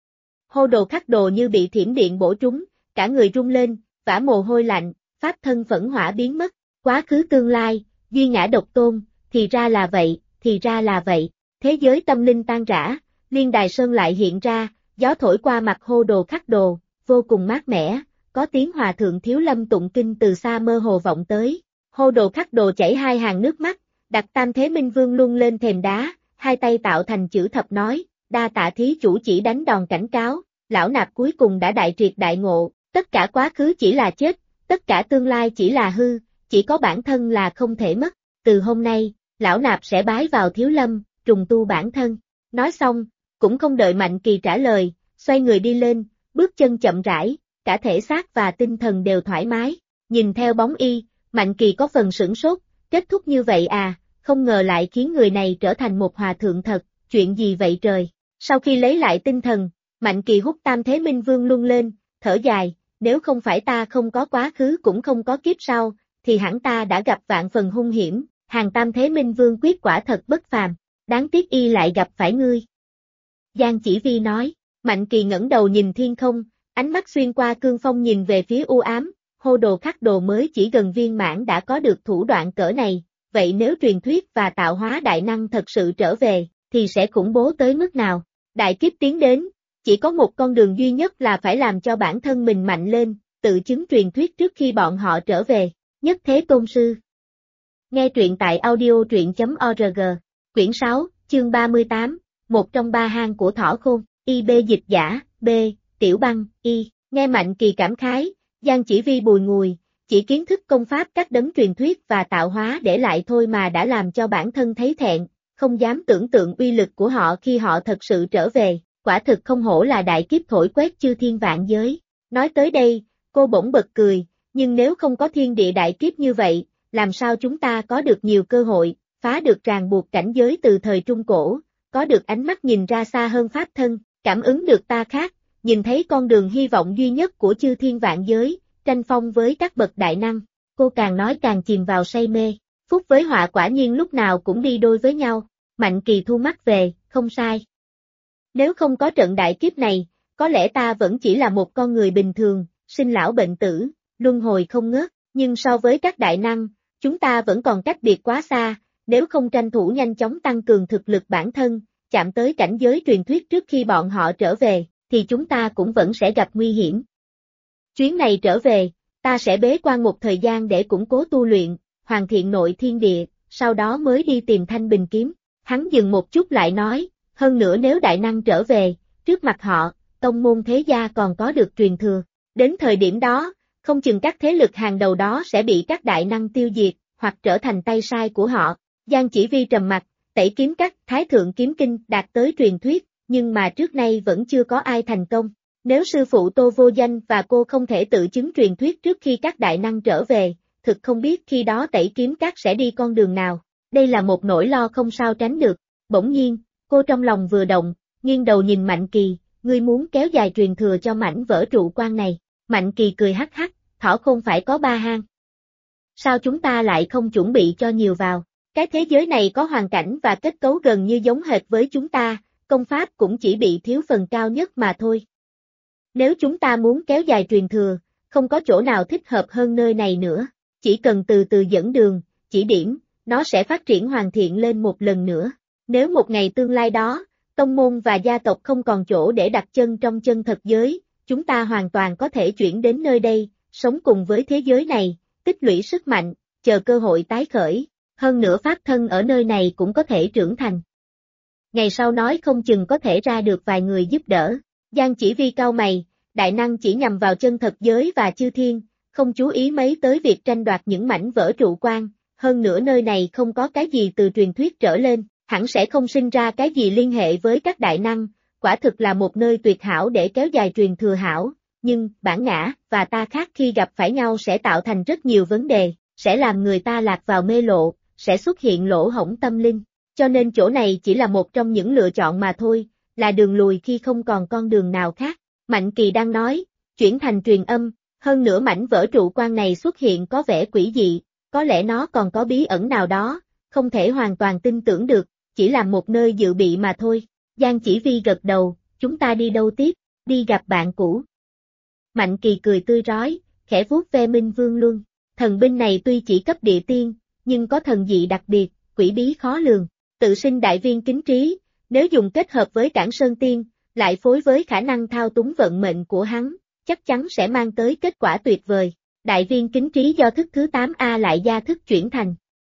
Hô đồ khắc đồ như bị thiểm điện bổ trúng, cả người rung lên, vã mồ hôi lạnh, pháp thân phẫn hỏa biến mất, quá khứ tương lai, duy ngã độc tôn, thì ra là vậy, thì ra là vậy. Thế giới tâm linh tan rã, liên đài sơn lại hiện ra, gió thổi qua mặt hô đồ khắc đồ, vô cùng mát mẻ, có tiếng hòa thượng Thiếu Lâm tụng kinh từ xa mơ hồ vọng tới. Hô đồ khắc đồ chảy hai hàng nước mắt, đặt Tam Thế Minh Vương Luân lên thềm đá, hai tay tạo thành chữ thập nói, đa tạ thí chủ chỉ đánh đòn cảnh cáo, lão nạp cuối cùng đã đại triệt đại ngộ, tất cả quá khứ chỉ là chết, tất cả tương lai chỉ là hư, chỉ có bản thân là không thể mất, từ hôm nay, lão nạp sẽ bái vào Thiếu Lâm, trùng tu bản thân. Nói xong, cũng không đợi Mạnh Kỳ trả lời, xoay người đi lên, bước chân chậm rãi, cả thể xác và tinh thần đều thoải mái. Nhìn theo bóng y, Mạnh Kỳ có phần sửng sốt, kết thúc như vậy à, không ngờ lại khiến người này trở thành một hòa thượng thật, chuyện gì vậy trời. Sau khi lấy lại tinh thần, Mạnh Kỳ hút Tam Thế Minh Vương Luân lên, thở dài, nếu không phải ta không có quá khứ cũng không có kiếp sau, thì hẳn ta đã gặp vạn phần hung hiểm, hàng Tam Thế Minh Vương quyết quả thật bất phàm. Đáng tiếc y lại gặp phải ngươi. Giang Chỉ Vi nói, Mạnh Kỳ ngẩng đầu nhìn thiên không, ánh mắt xuyên qua cương phong nhìn về phía u ám, hô đồ khắc đồ mới chỉ gần viên mãn đã có được thủ đoạn cỡ này, vậy nếu truyền thuyết và tạo hóa đại năng thật sự trở về, thì sẽ khủng bố tới mức nào? Đại kiếp tiến đến, chỉ có một con đường duy nhất là phải làm cho bản thân mình mạnh lên, tự chứng truyền thuyết trước khi bọn họ trở về, nhất thế tôn sư. Nghe truyện tại audio.org. Quyển 6, chương 38, một trong ba hang của thỏ khôn, IB dịch giả, B, Tiểu Băng, Y, nghe Mạnh Kỳ cảm khái, Giang Chỉ Vi bùi ngùi, chỉ kiến thức công pháp các đấng truyền thuyết và tạo hóa để lại thôi mà đã làm cho bản thân thấy thẹn, không dám tưởng tượng uy lực của họ khi họ thật sự trở về, quả thực không hổ là đại kiếp thổi quét chư thiên vạn giới. Nói tới đây, cô bỗng bật cười, nhưng nếu không có thiên địa đại kiếp như vậy, làm sao chúng ta có được nhiều cơ hội, phá được ràng buộc cảnh giới từ thời Trung Cổ, có được ánh mắt nhìn ra xa hơn pháp thân, cảm ứng được ta khác, nhìn thấy con đường hy vọng duy nhất của chư thiên vạn giới, tranh phong với các bậc đại năng. Cô càng nói càng chìm vào say mê. Phúc với họa quả nhiên lúc nào cũng đi đôi với nhau. Mạnh Kỳ thu mắt về, không sai. Nếu không có trận đại kiếp này, có lẽ ta vẫn chỉ là một con người bình thường, sinh lão bệnh tử, luân hồi không ngớt, nhưng so với các đại năng, chúng ta vẫn còn cách biệt quá xa, nếu không tranh thủ nhanh chóng tăng cường thực lực bản thân, chạm tới cảnh giới truyền thuyết trước khi bọn họ trở về, thì chúng ta cũng vẫn sẽ gặp nguy hiểm. Chuyến này trở về, ta sẽ bế quan một thời gian để củng cố tu luyện, hoàn thiện nội thiên địa, sau đó mới đi tìm Thanh Bình kiếm. Hắn dừng một chút lại nói, hơn nữa nếu đại năng trở về, trước mặt họ, tông môn thế gia còn có được truyền thừa. Đến thời điểm đó, không chừng các thế lực hàng đầu đó sẽ bị các đại năng tiêu diệt, hoặc trở thành tay sai của họ. Giang Chỉ Vi trầm mặt, Tẩy kiếm các, Thái thượng kiếm kinh đạt tới truyền thuyết, nhưng mà trước nay vẫn chưa có ai thành công. Nếu sư phụ Tô Vô Danh và cô không thể tự chứng truyền thuyết trước khi các đại năng trở về, thực không biết khi đó Tẩy kiếm các sẽ đi con đường nào. Đây là một nỗi lo không sao tránh được. Bỗng nhiên, cô trong lòng vừa động, nghiêng đầu nhìn Mạnh Kỳ, ngươi muốn kéo dài truyền thừa cho mảnh vỡ trụ quan này. Mạnh Kỳ cười hắc hắc, thỏ khôn phải có ba hang. Sao chúng ta lại không chuẩn bị cho nhiều vào? Cái thế giới này có hoàn cảnh và kết cấu gần như giống hệt với chúng ta, công pháp cũng chỉ bị thiếu phần cao nhất mà thôi. Nếu chúng ta muốn kéo dài truyền thừa, không có chỗ nào thích hợp hơn nơi này nữa, chỉ cần từ từ dẫn đường, chỉ điểm, nó sẽ phát triển hoàn thiện lên một lần nữa. Nếu một ngày tương lai đó, tông môn và gia tộc không còn chỗ để đặt chân trong chân thật giới, chúng ta hoàn toàn có thể chuyển đến nơi đây, sống cùng với thế giới này, tích lũy sức mạnh, chờ cơ hội tái khởi, hơn nữa pháp thân ở nơi này cũng có thể trưởng thành. Ngày sau nói không chừng có thể ra được vài người giúp đỡ. Giang Chỉ Vi cau mày, đại năng chỉ nhằm vào chân thật giới và chư thiên, không chú ý mấy tới việc tranh đoạt những mảnh vỡ trụ quan, hơn nữa nơi này không có cái gì từ truyền thuyết trở lên, hẳn sẽ không sinh ra cái gì liên hệ với các đại năng, quả thực là một nơi tuyệt hảo để kéo dài truyền thừa hảo, nhưng bản ngã và ta khác khi gặp phải nhau sẽ tạo thành rất nhiều vấn đề, sẽ làm người ta lạc vào mê lộ, sẽ xuất hiện lỗ hổng tâm linh, cho nên chỗ này chỉ là một trong những lựa chọn mà thôi, là đường lùi khi không còn con đường nào khác. Mạnh Kỳ đang nói, chuyển thành truyền âm, hơn nữa mảnh vỡ trụ quan này xuất hiện có vẻ quỷ dị, có lẽ nó còn có bí ẩn nào đó, không thể hoàn toàn tin tưởng được, chỉ là một nơi dự bị mà thôi. Giang Chỉ Vi gật đầu, chúng ta đi đâu tiếp, đi gặp bạn cũ. Mạnh Kỳ cười tươi rói, khẽ vuốt ve Minh Vương Luân, thần binh này tuy chỉ cấp địa tiên, nhưng có thần dị đặc biệt, quỷ bí khó lường, tự sinh đại viên kính trí, nếu dùng kết hợp với Cản Sơn Tiên, lại phối với khả năng thao túng vận mệnh của hắn, chắc chắn sẽ mang tới kết quả tuyệt vời. Đại viên kính trí do thức thứ 8A lại gia thức chuyển thành.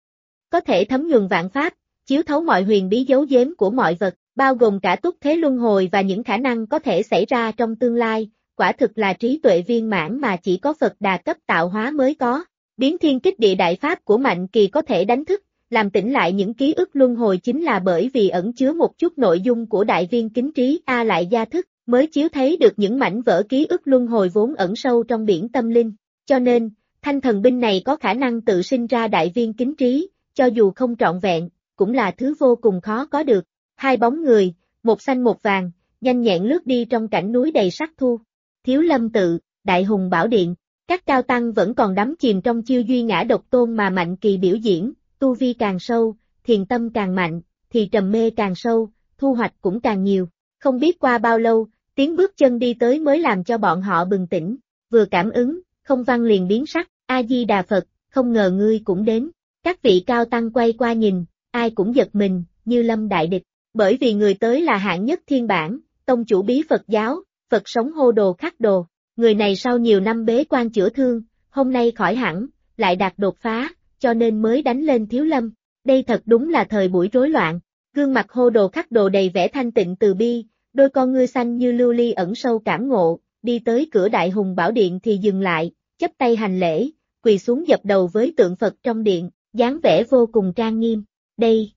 Có thể thấm nhuần vạn pháp, chiếu thấu mọi huyền bí giấu giếm của mọi vật, bao gồm cả túc thế luân hồi và những khả năng có thể xảy ra trong tương lai, quả thực là trí tuệ viên mãn mà chỉ có Phật Đà cấp tạo hóa mới có. Biến thiên kích địa đại pháp của Mạnh Kỳ có thể đánh thức, làm tỉnh lại những ký ức luân hồi chính là bởi vì ẩn chứa một chút nội dung của đại viên kính trí A lại gia thức, mới chiếu thấy được những mảnh vỡ ký ức luân hồi vốn ẩn sâu trong biển tâm linh. Cho nên, thanh thần binh này có khả năng tự sinh ra đại viên kính trí, cho dù không trọn vẹn, cũng là thứ vô cùng khó có được. Hai bóng người, một xanh một vàng, nhanh nhẹn lướt đi trong cảnh núi đầy sắc thu. Thiếu Lâm tự, Đại Hùng Bảo Điện, các cao tăng vẫn còn đắm chìm trong chiêu duy ngã độc tôn mà Mạnh Kỳ biểu diễn, tu vi càng sâu, thiền tâm càng mạnh, thì trầm mê càng sâu, thu hoạch cũng càng nhiều. Không biết qua bao lâu, tiếng bước chân đi tới mới làm cho bọn họ bừng tỉnh, vừa cảm ứng, Không Văn liền biến sắc, A-di-đà Phật, không ngờ ngươi cũng đến. Các vị cao tăng quay qua nhìn, ai cũng giật mình, như lâm đại địch, bởi vì người tới là hạng nhất thiên bản, tông chủ bí Phật giáo, Phật sống hô đồ khắc đồ. Người này sau nhiều năm bế quan chữa thương, hôm nay khỏi hẳn, lại đạt đột phá, cho nên mới đánh lên Thiếu Lâm. Đây thật đúng là thời buổi rối loạn. Gương mặt hô đồ khắc đồ đầy vẻ thanh tịnh từ bi, đôi con ngươi xanh như lưu ly ẩn sâu cảm ngộ, đi tới cửa Đại Hùng Bảo Điện thì dừng lại, chắp tay hành lễ, quỳ xuống dập đầu với tượng Phật trong điện, dáng vẻ vô cùng trang nghiêm. Đây!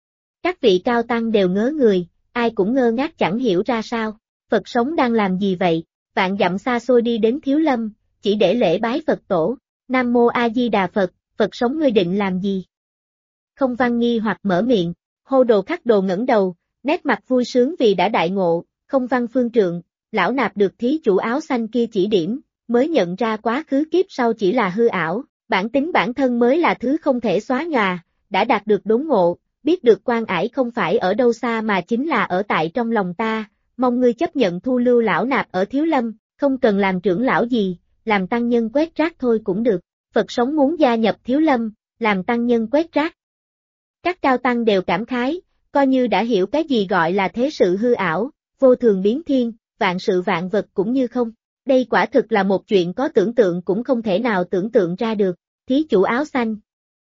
Các vị cao tăng đều ngớ người, ai cũng ngơ ngác chẳng hiểu ra sao, Phật sống đang làm gì vậy? Vạn dặm xa xôi đi đến Thiếu Lâm, chỉ để lễ bái Phật tổ. Nam Mô A Di Đà Phật, Phật sống ngươi định làm gì? Không Văn nghi hoặc mở miệng, hô đồ khắc đồ ngẩng đầu, nét mặt vui sướng vì đã đại ngộ, Không Văn phương trượng, lão nạp được thí chủ áo xanh kia chỉ điểm, mới nhận ra quá khứ kiếp sau chỉ là hư ảo, bản tính bản thân mới là thứ không thể xóa nhòa, đã đạt được đốn ngộ, biết được quan ải không phải ở đâu xa mà chính là ở tại trong lòng ta, mong ngươi chấp nhận thu lưu lão nạp ở Thiếu Lâm, không cần làm trưởng lão gì, làm tăng nhân quét rác thôi cũng được, Phật sống muốn gia nhập Thiếu Lâm, làm tăng nhân quét rác. Các cao tăng đều cảm khái, coi như đã hiểu cái gì gọi là thế sự hư ảo, vô thường biến thiên, vạn sự vạn vật cũng như không. Đây quả thực là một chuyện có tưởng tượng cũng không thể nào tưởng tượng ra được, thí chủ áo xanh.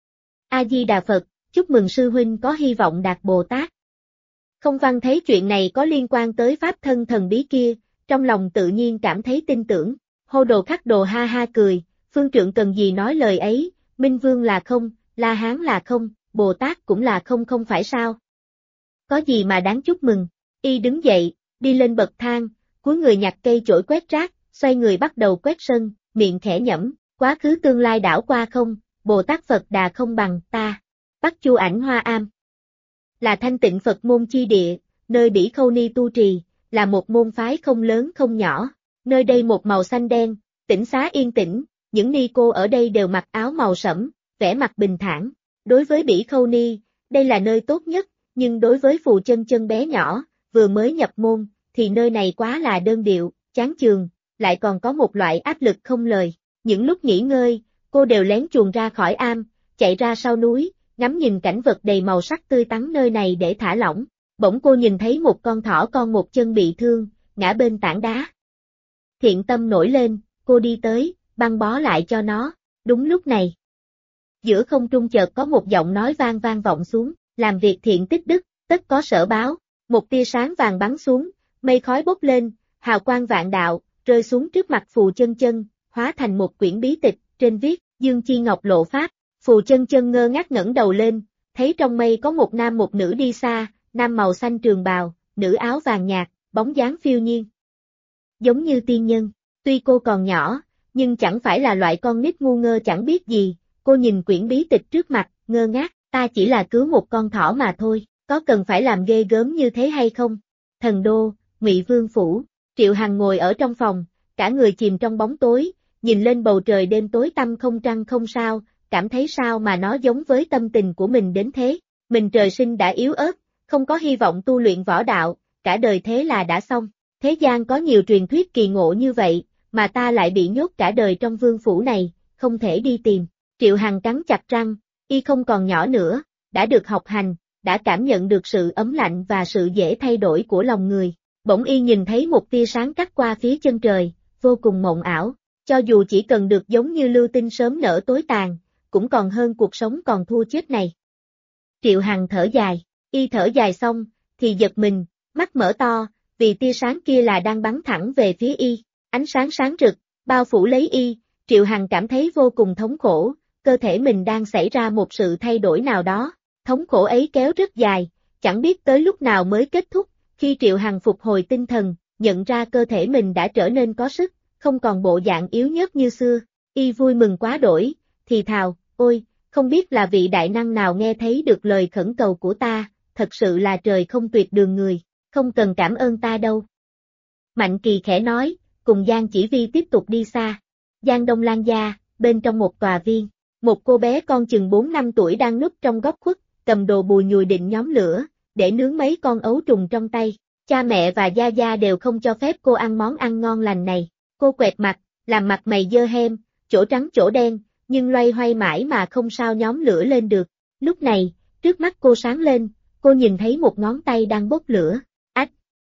A-di-đà Phật, chúc mừng sư huynh có hy vọng đạt Bồ Tát. Không Văn thấy chuyện này có liên quan tới pháp thân thần bí kia, trong lòng tự nhiên cảm thấy tin tưởng, hô đồ khắc đồ ha ha cười, phương trượng cần gì nói lời ấy, Minh Vương là không, La Hán là không, Bồ Tát cũng là không không phải sao? Có gì mà đáng chúc mừng, y đứng dậy, đi lên bậc thang, cúi người nhặt cây chổi quét rác, xoay người bắt đầu quét sân, miệng khẽ nhẩm, quá khứ tương lai đảo qua không, Bồ Tát Phật Đà không bằng ta. Bắc Chu Ảnh Hoa Am là thanh tịnh Phật môn chi địa, nơi Bỉ Khâu Ni tu trì, là một môn phái không lớn không nhỏ, nơi đây một màu xanh đen, tĩnh xá yên tĩnh, những ni cô ở đây đều mặc áo màu sẫm, vẻ mặt bình thản. Đối với Bỉ Khâu Ni, đây là nơi tốt nhất, nhưng đối với Phù Chân Chân bé nhỏ, vừa mới nhập môn, thì nơi này quá là đơn điệu, chán chường, lại còn có một loại áp lực không lời. Những lúc nghỉ ngơi, cô đều lén chuồn ra khỏi am, chạy ra sau núi, ngắm nhìn cảnh vật đầy màu sắc tươi tắn nơi này để thả lỏng. Bỗng cô nhìn thấy một con thỏ con một chân bị thương, ngã bên tảng đá. Thiện tâm nổi lên, cô đi tới, băng bó lại cho nó. Đúng lúc này, giữa không trung chợt có một giọng nói vang vang vọng xuống, làm việc thiện tích đức, tất có sở báo. Một tia sáng vàng bắn xuống, mây khói bốc lên, hào quang vạn đạo, rơi xuống trước mặt Phù Chân Chân, hóa thành một quyển bí tịch, trên viết, Dương Chi Ngọc Lộ Pháp. Phù Chân Chân ngơ ngác ngẩng đầu lên, thấy trong mây có một nam một nữ đi xa, nam màu xanh trường bào, nữ áo vàng nhạt, bóng dáng phiêu nhiên. Giống như tiên nhân, tuy cô còn nhỏ, nhưng chẳng phải là loại con nít ngu ngơ chẳng biết gì, cô nhìn quyển bí tịch trước mặt, ngơ ngác, ta chỉ là cứu một con thỏ mà thôi, có cần phải làm ghê gớm như thế hay không? Thần đô, Ngụy Vương phủ, Triệu Hằng ngồi ở trong phòng, cả người chìm trong bóng tối, nhìn lên bầu trời đêm tối tăm không trăng không sao, cảm thấy sao mà nó giống với tâm tình của mình đến thế. Mình trời sinh đã yếu ớt, không có hy vọng tu luyện võ đạo, cả đời thế là đã xong. Thế gian có nhiều truyền thuyết kỳ ngộ như vậy, mà ta lại bị nhốt cả đời trong vương phủ này, không thể đi tìm. Triệu Hằng cắn chặt răng, y không còn nhỏ nữa, đã được học hành, đã cảm nhận được sự ấm lạnh và sự dễ thay đổi của lòng người. Bỗng y nhìn thấy một tia sáng cắt qua phía chân trời, vô cùng mộng ảo, cho dù chỉ cần được giống như lưu tinh sớm nở tối tàn, cũng còn hơn cuộc sống còn thua chết này. Triệu Hằng thở dài, y thở dài xong, thì giật mình, mắt mở to, vì tia sáng kia là đang bắn thẳng về phía y, ánh sáng sáng rực, bao phủ lấy y, Triệu Hằng cảm thấy vô cùng thống khổ, cơ thể mình đang xảy ra một sự thay đổi nào đó, thống khổ ấy kéo rất dài, chẳng biết tới lúc nào mới kết thúc, khi Triệu Hằng phục hồi tinh thần, nhận ra cơ thể mình đã trở nên có sức, không còn bộ dạng yếu nhớt như xưa, y vui mừng quá đổi, thì thào, ôi, không biết là vị đại năng nào nghe thấy được lời khẩn cầu của ta, thật sự là trời không tuyệt đường người, không cần cảm ơn ta đâu. Mạnh Kỳ khẽ nói, cùng Giang Chỉ Vi tiếp tục đi xa. Giang Đông Lan gia, bên trong một tòa viên, một cô bé con chừng 4 năm tuổi đang núp trong góc khuất, cầm đồ bùi nhùi định nhóm lửa, để nướng mấy con ấu trùng trong tay. Cha mẹ và gia gia đều không cho phép cô ăn món ăn ngon lành này. Cô quẹt mặt, làm mặt mày dơ hem, chỗ trắng chỗ đen, nhưng loay hoay mãi mà không sao nhóm lửa lên được. Lúc này, trước mắt cô sáng lên, cô nhìn thấy một ngón tay đang bốc lửa. Ách!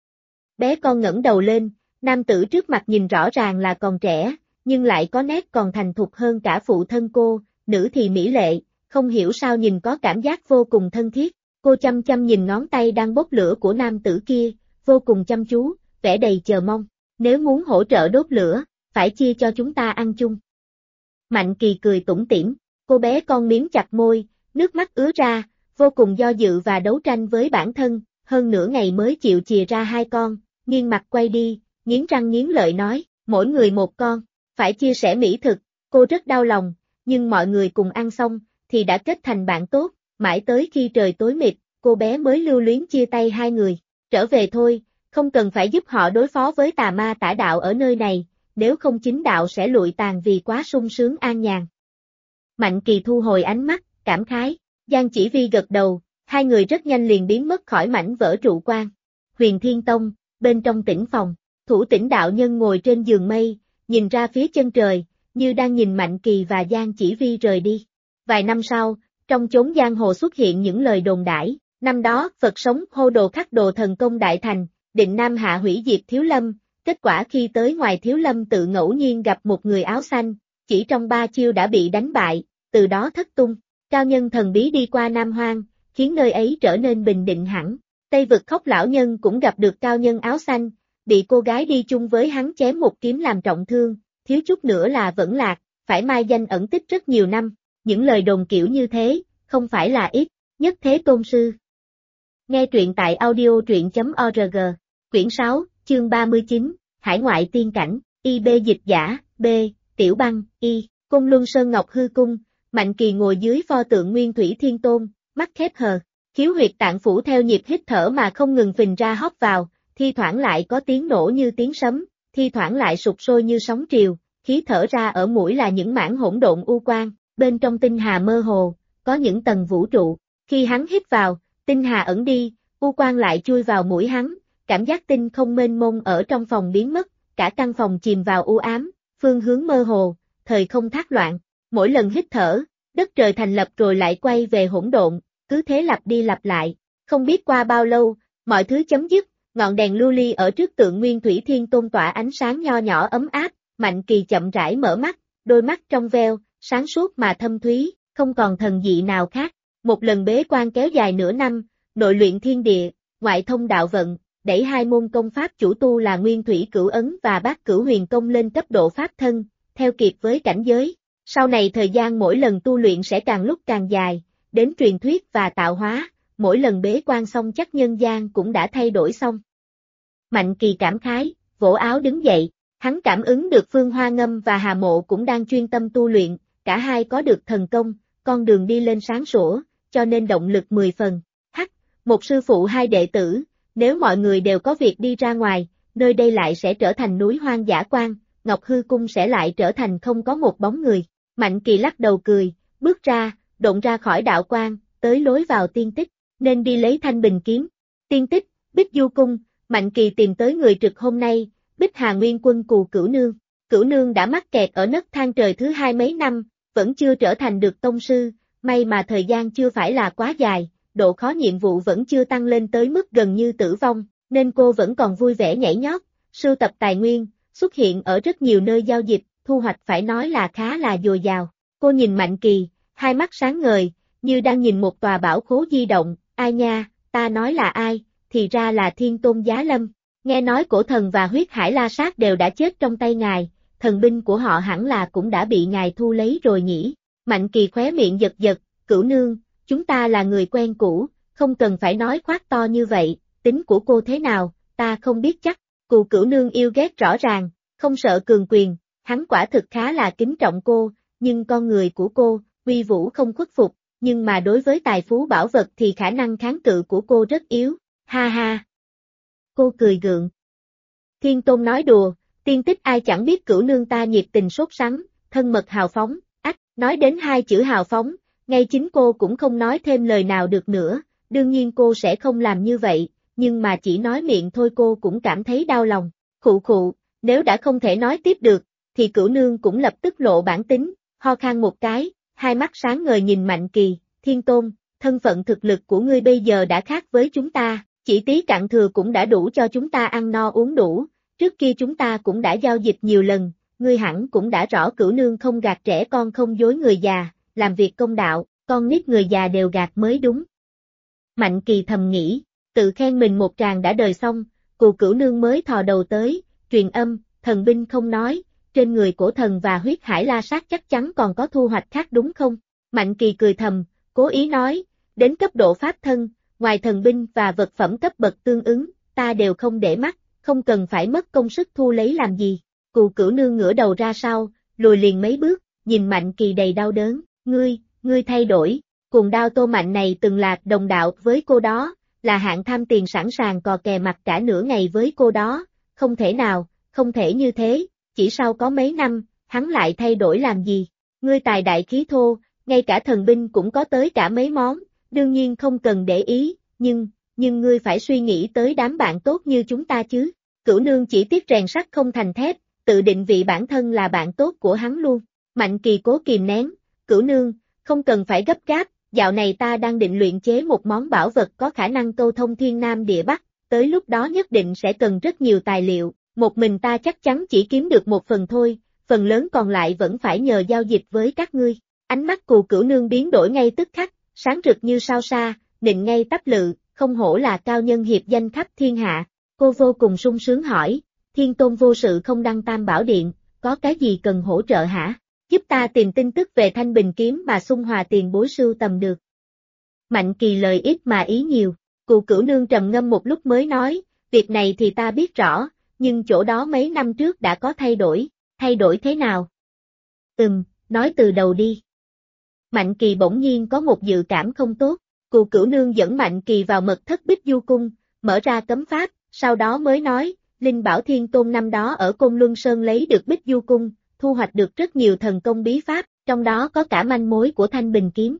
Bé con ngẩng đầu lên, nam tử trước mặt nhìn rõ ràng là còn trẻ, nhưng lại có nét còn thành thục hơn cả phụ thân cô, nữ thì mỹ lệ, không hiểu sao nhìn có cảm giác vô cùng thân thiết. Cô chăm chăm nhìn ngón tay đang bốc lửa của nam tử kia, vô cùng chăm chú, vẻ đầy chờ mong. Nếu muốn hỗ trợ đốt lửa, phải chia cho chúng ta ăn chung. Mạnh Kỳ cười tủm tỉm, cô bé con miếm chặt môi, nước mắt ứa ra, vô cùng do dự và đấu tranh với bản thân, hơn nửa ngày mới chịu chìa ra 2 con, nghiêng mặt quay đi, nghiến răng nghiến lợi nói, mỗi người một con, phải chia sẻ mỹ thực, cô rất đau lòng, nhưng mọi người cùng ăn xong, thì đã kết thành bạn tốt, mãi tới khi trời tối mịt, cô bé mới lưu luyến chia tay 2 người, trở về thôi, không cần phải giúp họ đối phó với tà ma tả đạo ở nơi này, nếu không chính đạo sẽ lụi tàn vì quá sung sướng an nhàn. Mạnh Kỳ thu hồi ánh mắt, cảm khái, Giang Chỉ Vi gật đầu, hai người rất nhanh liền biến mất khỏi mảnh vỡ trụ quan. Huyền Thiên Tông, bên trong tĩnh phòng, Thủ Tĩnh đạo nhân ngồi trên giường mây, nhìn ra phía chân trời, như đang nhìn Mạnh Kỳ và Giang Chỉ Vi rời đi. Vài năm sau, trong chốn giang hồ xuất hiện những lời đồn đãi, năm đó Phật sống hô đồ khắc đồ thần công đại thành, định Nam hạ hủy diệt Thiếu Lâm, kết quả khi tới ngoài Thiếu Lâm tự ngẫu nhiên gặp một người áo xanh, chỉ trong 3 chiêu đã bị đánh bại, từ đó thất tung. Cao nhân thần bí đi qua Nam Hoang, khiến nơi ấy trở nên bình định hẳn. Tây vực Khốc lão nhân cũng gặp được cao nhân áo xanh, bị cô gái đi chung với hắn chém một kiếm làm trọng thương, thiếu chút nữa là vẫn lạc, phải mai danh ẩn tích rất nhiều năm. Những lời đồn kiểu như thế, không phải là ít, Nhất Thế Tôn Sư. Nghe truyện tại audio.org, quyển 6, chương 39, Hải ngoại tiên cảnh, IB dịch giả, B, Tiểu Băng, I, Côn Luân Sơn Ngọc Hư Cung, Mạnh Kỳ ngồi dưới pho tượng Nguyên Thủy Thiên Tôn, mắt khép hờ, khiếu huyệt tạng phủ theo nhịp hít thở mà không ngừng phình ra hóp vào, thi thoảng lại có tiếng nổ như tiếng sấm, thi thoảng lại sụp sôi như sóng triều, khí thở ra ở mũi là những mảng hỗn độn u quang, bên trong tinh hà mơ hồ, có những tầng vũ trụ, khi hắn hít vào, tinh hà ẩn đi, u quang lại chui vào mũi hắn, cảm giác tinh không mênh mông ở trong phòng biến mất, cả căn phòng chìm vào u ám, phương hướng mơ hồ, thời không thác loạn, mỗi lần hít thở, đất trời thành lập rồi lại quay về hỗn độn, cứ thế lặp đi lặp lại, không biết qua bao lâu, mọi thứ chấm dứt, ngọn đèn lưu ly ở trước tượng Nguyên Thủy Thiên Tôn tỏa ánh sáng nho nhỏ ấm áp, Mạnh Kỳ chậm rãi mở mắt, đôi mắt trong veo, sáng suốt mà thâm thúy, không còn thần dị nào khác. Một lần bế quan kéo dài nửa năm, nội luyện thiên địa, ngoại thông đạo vận, đẩy hai môn công pháp chủ tu là Nguyên Thủy Cửu Ấn và Bát Cửu Huyền Công lên cấp độ pháp thân, theo kịp với cảnh giới. Sau này thời gian mỗi lần tu luyện sẽ càng lúc càng dài, đến truyền thuyết và tạo hóa, mỗi lần bế quan xong chắc nhân gian cũng đã thay đổi xong. Mạnh Kỳ cảm khái, vỗ áo đứng dậy, hắn cảm ứng được Phương Hoa Ngâm và Hà Mộ cũng đang chuyên tâm tu luyện, cả hai có được thần công, con đường đi lên sáng sủa, cho nên động lực 10 phần. Một sư phụ hai đệ tử, nếu mọi người đều có việc đi ra ngoài, nơi đây lại sẽ trở thành núi hoang dã quang, Ngọc Hư Cung sẽ lại trở thành không có một bóng người. Mạnh Kỳ lắc đầu cười, bước ra, độn ra khỏi đạo quang, tới lối vào tiên tích, nên đi lấy thanh bình kiếm. Tiên tích, Bích Du Cung, Mạnh Kỳ tìm tới người trực hôm nay, Bích Hà Nguyên Quân Cù Cửu Nương. Cửu Nương đã mắc kẹt ở nấc thang trời thứ 2 mấy năm, vẫn chưa trở thành được tông sư, may mà thời gian chưa phải là quá dài, độ khó nhiệm vụ vẫn chưa tăng lên tới mức gần như tử vong, nên cô vẫn còn vui vẻ nhảy nhót, sưu tập tài nguyên, xuất hiện ở rất nhiều nơi giao dịch, thu hoạch phải nói là khá là dồi dào. Cô nhìn Mạnh Kỳ, hai mắt sáng ngời, như đang nhìn một tòa bảo khố di động, ai nha, ta nói là ai, thì ra là Thiên Tôn Giá Lâm. Nghe nói cổ thần và huyết hải la sát đều đã chết trong tay ngài, thần binh của họ hẳn là cũng đã bị ngài thu lấy rồi nhỉ. Mạnh Kỳ khóe miệng giật giật, Cửu Nương, chúng ta là người quen cũ, không cần phải nói khoác to như vậy, tính của cô thế nào, ta không biết chắc. Cù Cửu Nương yêu ghét rõ ràng, không sợ cường quyền, hắn quả thực khá là kính trọng cô, nhưng con người của cô, uy vũ không khuất phục, nhưng mà đối với tài phú bảo vật thì khả năng kháng cự của cô rất yếu, ha ha. Cô cười gượng. Thiên Tôn nói đùa, tiên tích ai chẳng biết Cửu Nương ta nhiệt tình sốt sắng, thân mật hào phóng, nói đến hai chữ hào phóng, ngay chính cô cũng không nói thêm lời nào được nữa, đương nhiên cô sẽ không làm như vậy, nhưng mà chỉ nói miệng thôi cô cũng cảm thấy đau lòng. Khụ khụ, nếu đã không thể nói tiếp được, thì Cửu Nương cũng lập tức lộ bản tính, ho khan một cái, hai mắt sáng ngời nhìn Mạnh Kỳ, Thiên Tôn, thân phận thực lực của ngươi bây giờ đã khác với chúng ta, chỉ tí cặn thừa cũng đã đủ cho chúng ta ăn no uống đủ, trước kia chúng ta cũng đã giao dịch nhiều lần, ngươi hẳn cũng đã rõ Cửu Nương không gạt trẻ con không dối người già, làm việc công đạo, con nít người già đều gạt mới đúng. Mạnh Kỳ thầm nghĩ, tự khen mình một tràng đã đời xong, Cù Cửu Nương mới thò đầu tới, truyền âm, thần binh không nói, trên người cổ thần và huyết hải la sát chắc chắn còn có thu hoạch khác đúng không? Mạnh Kỳ cười thầm, cố ý nói, đến cấp độ pháp thân, ngoài thần binh và vật phẩm cấp bậc tương ứng, ta đều không để mắt, không cần phải mất công sức thu lấy làm gì. Cù Cửu Nương ngửa đầu ra sau, lùi liền mấy bước, nhìn Mạnh Kỳ đầy đau đớn, ngươi thay đổi, cuồng đao Tô Mạnh này từng là đồng đạo với cô đó, là hạng tham tiền sẵn sàng cò kè mặt cả nửa ngày với cô đó, không thể nào, không thể như thế, chỉ sau có mấy năm, hắn lại thay đổi làm gì? Ngươi tài đại khí thô, ngay cả thần binh cũng có tới cả mấy món, đương nhiên không cần để ý, nhưng ngươi phải suy nghĩ tới đám bạn tốt như chúng ta chứ. Cửu nương chỉ tiếc rèn sắt không thành thép, tự định vị bản thân là bạn tốt của hắn luôn. Mạnh Kỳ cố kìm nén, Cửu nương, không cần phải gấp gáp, dạo này ta đang định luyện chế một món bảo vật có khả năng câu thông thiên nam địa bắc, tới lúc đó nhất định sẽ cần rất nhiều tài liệu, một mình ta chắc chắn chỉ kiếm được một phần thôi, phần lớn còn lại vẫn phải nhờ giao dịch với các ngươi. Ánh mắt Cù Cửu nương biến đổi ngay tức khắc, sáng rực như sao sa, nịnh ngay tắp lự, không hổ là cao nhân hiệp danh khắp thiên hạ. Cô vô cùng sung sướng hỏi, Thiên Tôn vô sự không đăng Tam Bảo Điện, có cái gì cần hỗ trợ hả? Giúp ta tìm tin tức về Thanh Bình Kiếm mà Xung Hòa tiền bối sưu tầm được. Mạnh Kỳ lời ít mà ý nhiều, Cù Cửu nương trầm ngâm một lúc mới nói, việc này thì ta biết rõ, nhưng chỗ đó mấy năm trước đã có thay đổi thế nào? Nói từ đầu đi. Mạnh Kỳ bỗng nhiên có một dự cảm không tốt, Cù Cửu nương dẫn Mạnh Kỳ vào mật thất Bích Du Cung, mở ra cấm pháp, sau đó mới nói, Linh Bảo Thiên Tôn năm đó ở Côn Luân Sơn lấy được Bích Du Cung, thu hoạch được rất nhiều thần công bí pháp, trong đó có cả manh mối của Thanh Bình Kiếm.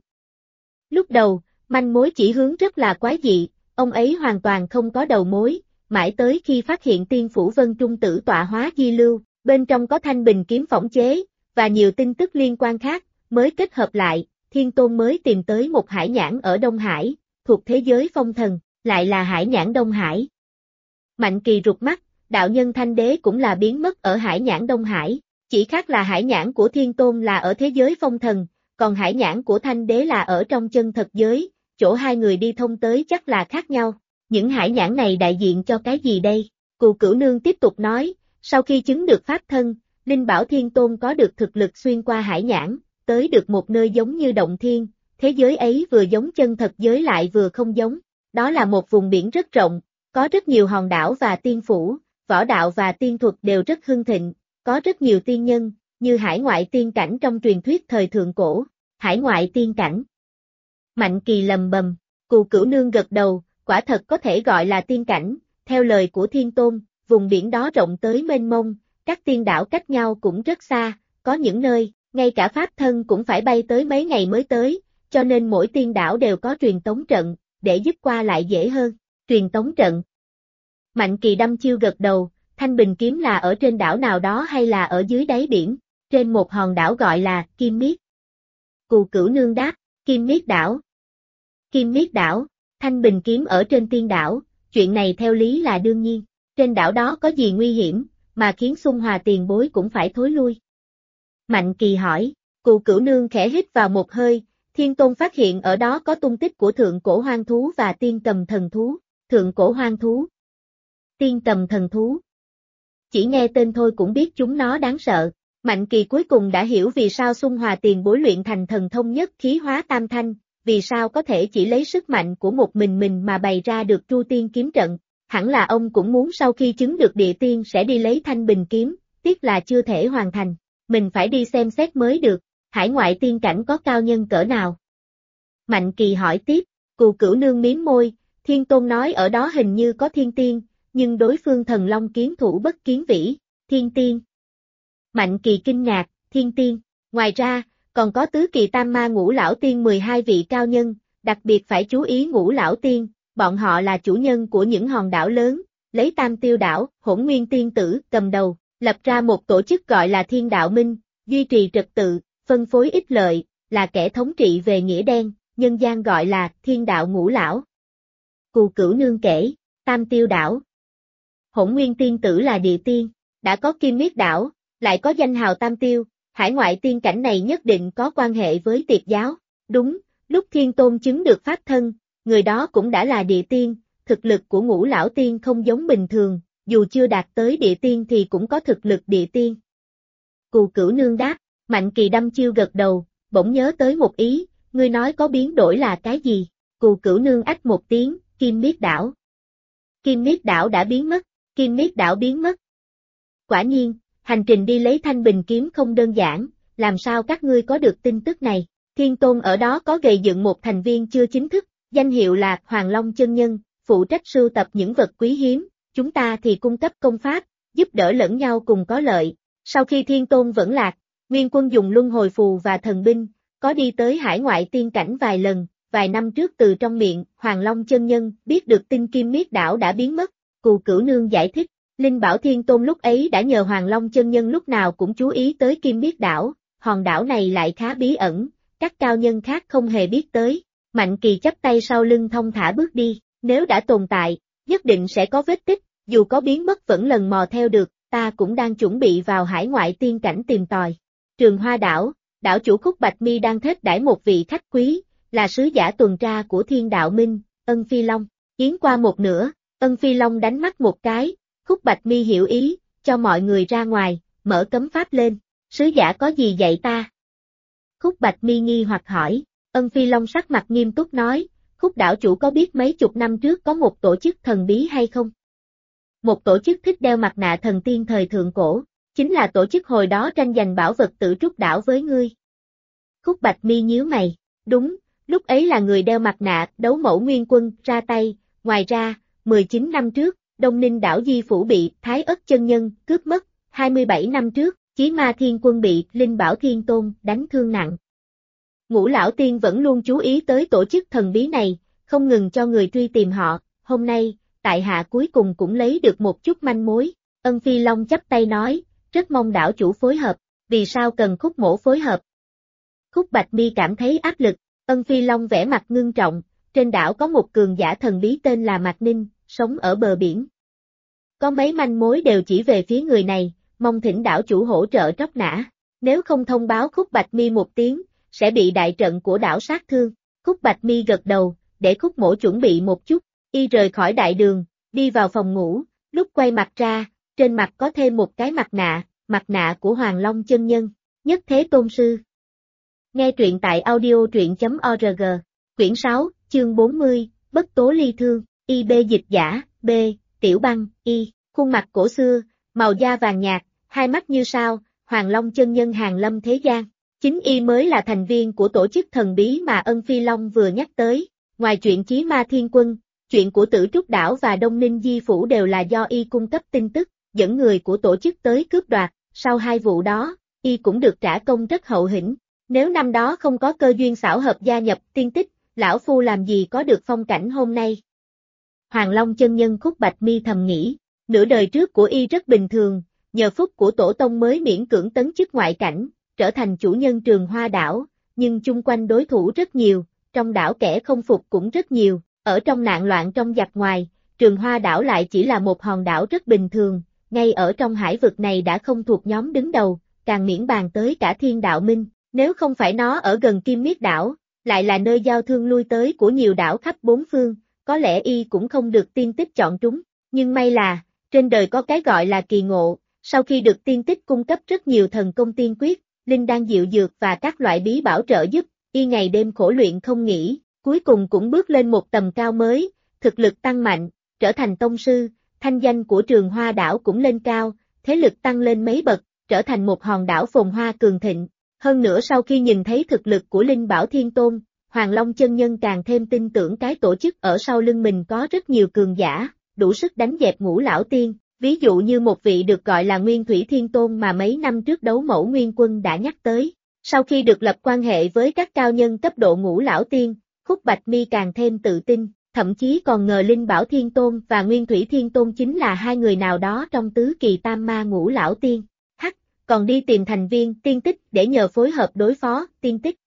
Lúc đầu, manh mối chỉ hướng rất là quái dị, ông ấy hoàn toàn không có đầu mối, mãi tới khi phát hiện Tiên Phủ Vân Trung Tử tọa hóa di lưu, bên trong có Thanh Bình Kiếm phỏng chế, và nhiều tin tức liên quan khác, mới kết hợp lại, Thiên Tôn mới tìm tới một hải nhãn ở Đông Hải, thuộc thế giới phong thần, lại là hải nhãn Đông Hải. Mạnh Kỳ rụt mắt, đạo nhân Thanh Đế cũng là biến mất ở hải nhãn Đông Hải, chỉ khác là hải nhãn của Thiên Tôn là ở thế giới phong thần, còn hải nhãn của Thanh Đế là ở trong chân thật giới, chỗ hai người đi thông tới chắc là khác nhau. Những hải nhãn này đại diện cho cái gì đây? Cù Cửu nương tiếp tục nói, sau khi chứng được pháp thân, Linh Bảo Thiên Tôn có được thực lực xuyên qua hải nhãn, tới được một nơi giống như động thiên, thế giới ấy vừa giống chân thật giới lại vừa không giống. Đó là một vùng biển rất rộng, có rất nhiều hòn đảo và tiên phủ, võ đạo và tiên thuật đều rất hưng thịnh, có rất nhiều tiên nhân, như hải ngoại tiên cảnh trong truyền thuyết thời thượng cổ. Hải ngoại tiên cảnh. Mạnh Kỳ lầm bầm, Cù Cửu nương gật đầu, quả thật có thể gọi là tiên cảnh, theo lời của Thiên Tôn, vùng biển đó rộng tới mênh mông, các tiên đảo cách nhau cũng rất xa, có những nơi, ngay cả pháp thân cũng phải bay tới mấy ngày mới tới, cho nên mỗi tiên đảo đều có truyền tống trận, để giúp qua lại dễ hơn. Truyền tống trận. Mạnh Kỳ đăm chiêu gật đầu, Thanh Bình Kiếm là ở trên đảo nào đó hay là ở dưới đáy biển, trên một hòn đảo gọi là Kim Miết. Cù Cửu nương đáp, Kim Miết đảo. Kim Miết đảo, Thanh Bình Kiếm ở trên tiên đảo, chuyện này theo lý là đương nhiên, trên đảo đó có gì nguy hiểm, mà khiến Xung Hòa tiền bối cũng phải thối lui. Mạnh Kỳ hỏi, Cù Cửu nương khẽ hít vào một hơi, Thiên Tôn phát hiện ở đó có tung tích của thượng cổ hoang thú và tiên cầm thần thú, thượng cổ hoang thú, tiên cầm thần thú. Chỉ nghe tên thôi cũng biết chúng nó đáng sợ. Mạnh Kỳ cuối cùng đã hiểu vì sao Xung Hòa tiền bối luyện thành thần thông nhất khí hóa tam thanh, vì sao có thể chỉ lấy sức mạnh của một mình mà bày ra được Tru Tiên kiếm trận. Hẳn là ông cũng muốn sau khi chứng được địa tiên sẽ đi lấy Thanh Bình kiếm, tiếc là chưa thể hoàn thành. Mình phải đi xem xét mới được, hải ngoại tiên cảnh có cao nhân cỡ nào? Mạnh Kỳ hỏi tiếp, Cù Cửu nương mím môi, Thiên Tôn nói ở đó hình như có thiên tiên, nhưng đối phương thần long kiến thủ bất kiến vĩ, thiên tiên. Mạnh Kỳ kinh ngạc, thiên tiên, ngoài ra, còn có tứ kỳ tam ma ngũ lão tiên 12 vị cao nhân, đặc biệt phải chú ý ngũ lão tiên, bọn họ là chủ nhân của những hòn đảo lớn, lấy Tam Tiêu đảo, Hỗn Nguyên tiên tử cầm đầu, lập ra một tổ chức gọi là Thiên Đạo Minh, duy trì trật tự, phân phối ích lợi, là kẻ thống trị về nghĩa đen, nhân gian gọi là Thiên Đạo Ngũ Lão. Cù Cửu nương kể, Tam Tiêu đảo, Hỗn Nguyên tiên tử là địa tiên, đã có Kim Miết đảo, lại có danh hào Tam Tiêu, hải ngoại tiên cảnh này nhất định có quan hệ với Tiệt giáo. Đúng, lúc Thiên Tôn chứng được pháp thân, người đó cũng đã là địa tiên, thực lực của ngũ lão tiên không giống bình thường, dù chưa đạt tới địa tiên thì cũng có thực lực địa tiên. Cù Cửu nương đáp, Mạnh Kỳ đăm chiêu gật đầu, bỗng nhớ tới một ý, ngươi nói có biến đổi là cái gì? Cù Cửu nương ách một tiếng, Kim Miết đảo. Kim Miết đảo đã biến mất, Kim Miết đảo biến mất. Quả nhiên, hành trình đi lấy Thanh Bình kiếm không đơn giản, làm sao các ngươi có được tin tức này? Thiên Tôn ở đó có gây dựng một thành viên chưa chính thức, danh hiệu là Hoàng Long chân nhân, phụ trách sưu tập những vật quý hiếm, chúng ta thì cung cấp công pháp, giúp đỡ lẫn nhau cùng có lợi. Sau khi Thiên Tôn vẫn lạc, Nguyên Quân dùng luân hồi phù và thần binh, có đi tới hải ngoại tiên cảnh vài lần, vài năm trước từ trong miệng Hoàng Long chân nhân biết được tin Kim Miết Đảo đã biến mất, Cù Cửu Nương giải thích, Linh Bảo Thiên Tôn lúc ấy đã nhờ Hoàng Long chân nhân lúc nào cũng chú ý tới Kim Miết Đảo, hòn đảo này lại khá bí ẩn, các cao nhân khác không hề biết tới. Mạnh Kỳ chắp tay sau lưng thong thả bước đi, nếu đã tồn tại, nhất định sẽ có vết tích, dù có biến mất vẫn lần mò theo được, ta cũng đang chuẩn bị vào hải ngoại tiên cảnh tìm tòi. Trường Hoa Đảo, đảo chủ Khúc Bạch Mi đang thết đãi một vị khách quý, là sứ giả tuần tra của Thiên Đạo Minh, Ân Phi Long. Yến qua một nửa, Ân Phi Long đánh mắt một cái, Khúc Bạch Mi hiểu ý, cho mọi người ra ngoài, mở cấm pháp lên. Sứ giả có gì dạy ta? Khúc Bạch Mi nghi hoặc hỏi, Ân Phi Long sắc mặt nghiêm túc nói, Khúc đảo chủ có biết mấy chục năm trước có một tổ chức thần bí hay không? Một tổ chức thích đeo mặt nạ thần tiên thời thượng cổ, chính là tổ chức hồi đó tranh giành bảo vật Tử Trúc đảo với ngươi. Khúc Bạch Mi nhíu mày, đúng, lúc ấy là người đeo mặt nạ, Đấu Mẫu Nguyên Quân ra tay, ngoài ra, 19 năm trước, Đông Ninh đảo Di Phủ bị Thái Ất chân nhân cướp mất, 27 năm trước, Chí Ma Thiên Quân bị Linh Bảo Thiên Tôn đánh thương nặng. Ngũ Lão Tiên vẫn luôn chú ý tới tổ chức thần bí này, không ngừng cho người truy tìm họ, hôm nay, tại hạ cuối cùng cũng lấy được một chút manh mối. Ân Phi Long chắp tay nói, rất mong đảo chủ phối hợp, vì sao cần Khúc mỗ phối hợp? Khúc Bạch Mi cảm thấy áp lực, Ân Phi Long vẻ mặt ngưng trọng, trên đảo có một cường giả thần bí tên là Mạc Ninh, sống ở bờ biển. Có mấy manh mối đều chỉ về phía người này, mong thỉnh đảo chủ hỗ trợ tróc nã, nếu không thông báo Khúc Bạch Mi một tiếng, sẽ bị đại trận của đảo sát thương. Khúc Bạch Mi gật đầu, để Khúc mỗ chuẩn bị một chút, y rời khỏi đại đường, đi vào phòng ngủ, lúc quay mặt ra, trên mặt có thêm một cái mặt nạ của Hoàng Long chân nhân, Nhất Thế Tôn Sư. Nghe truyện tại audio truyện.org, quyển 6, chương 40, Bất Tố Ly Thương, IB dịch giả, B, Tiểu Băng, Y, khuôn mặt cổ xưa, màu da vàng nhạt, hai mắt như sao, Hoàng Long chân nhân hàng lâm thế gian. Chính y mới là thành viên của tổ chức thần bí mà Ân Phi Long vừa nhắc tới, ngoài chuyện Chí Ma Thiên Quân, chuyện của Tử Trúc đảo và Đông Ninh Di Phủ đều là do y cung cấp tin tức, dẫn người của tổ chức tới cướp đoạt, sau hai vụ đó, y cũng được trả công rất hậu hĩnh. Nếu năm đó không có cơ duyên xảo hợp gia nhập tiên tích, lão phu làm gì có được phong cảnh hôm nay. Hoàng Long chân nhân Khúc Bạch Mi thầm nghĩ, nửa đời trước của y rất bình thường, nhờ phúc của tổ tông mới miễn cưỡng tấn chức ngoại cảnh, trở thành chủ nhân Trường Hoa đảo, nhưng chung quanh đối thủ rất nhiều, trong đảo kẻ không phục cũng rất nhiều, ở trong nạn loạn trong giặc ngoài, Trường Hoa đảo lại chỉ là một hòn đảo rất bình thường, ngay ở trong hải vực này đã không thuộc nhóm đứng đầu, càng miễn bàn tới cả Thiên Đạo Minh, nếu không phải nó ở gần Kim Miết đảo, lại là nơi giao thương lui tới của nhiều đảo khắp bốn phương, có lẽ y cũng không được tiên tích chọn trúng, nhưng may là, trên đời có cái gọi là kỳ ngộ, sau khi được tiên tích cung cấp rất nhiều thần công tiên quyết, linh đan diệu dược và các loại bí bảo trợ giúp, y ngày đêm khổ luyện không nghỉ, cuối cùng cũng bước lên một tầm cao mới, thực lực tăng mạnh, trở thành tông sư, thanh danh của Trường Hoa đảo cũng lên cao, thế lực tăng lên mấy bậc, trở thành một hòn đảo phồn hoa cường thịnh. Hơn nữa sau khi nhìn thấy thực lực của Linh Bảo Thiên Tôn, Hoàng Long chân nhân càng thêm tin tưởng cái tổ chức ở sau lưng mình có rất nhiều cường giả, đủ sức đánh dẹp Ngũ Lão Tiên, ví dụ như một vị được gọi là Nguyên Thủy Thiên Tôn mà mấy năm trước Đấu Mẫu Nguyên Quân đã nhắc tới. Sau khi được lập quan hệ với các cao nhân cấp độ Ngũ Lão Tiên, Khúc Bạch Mi càng thêm tự tin, thậm chí còn ngờ Linh Bảo Thiên Tôn và Nguyên Thủy Thiên Tôn chính là hai người nào đó trong tứ kỳ tam ma Ngũ Lão Tiên. Còn đi tìm thành viên tiên tích để nhờ phối hợp đối phó tiên tích.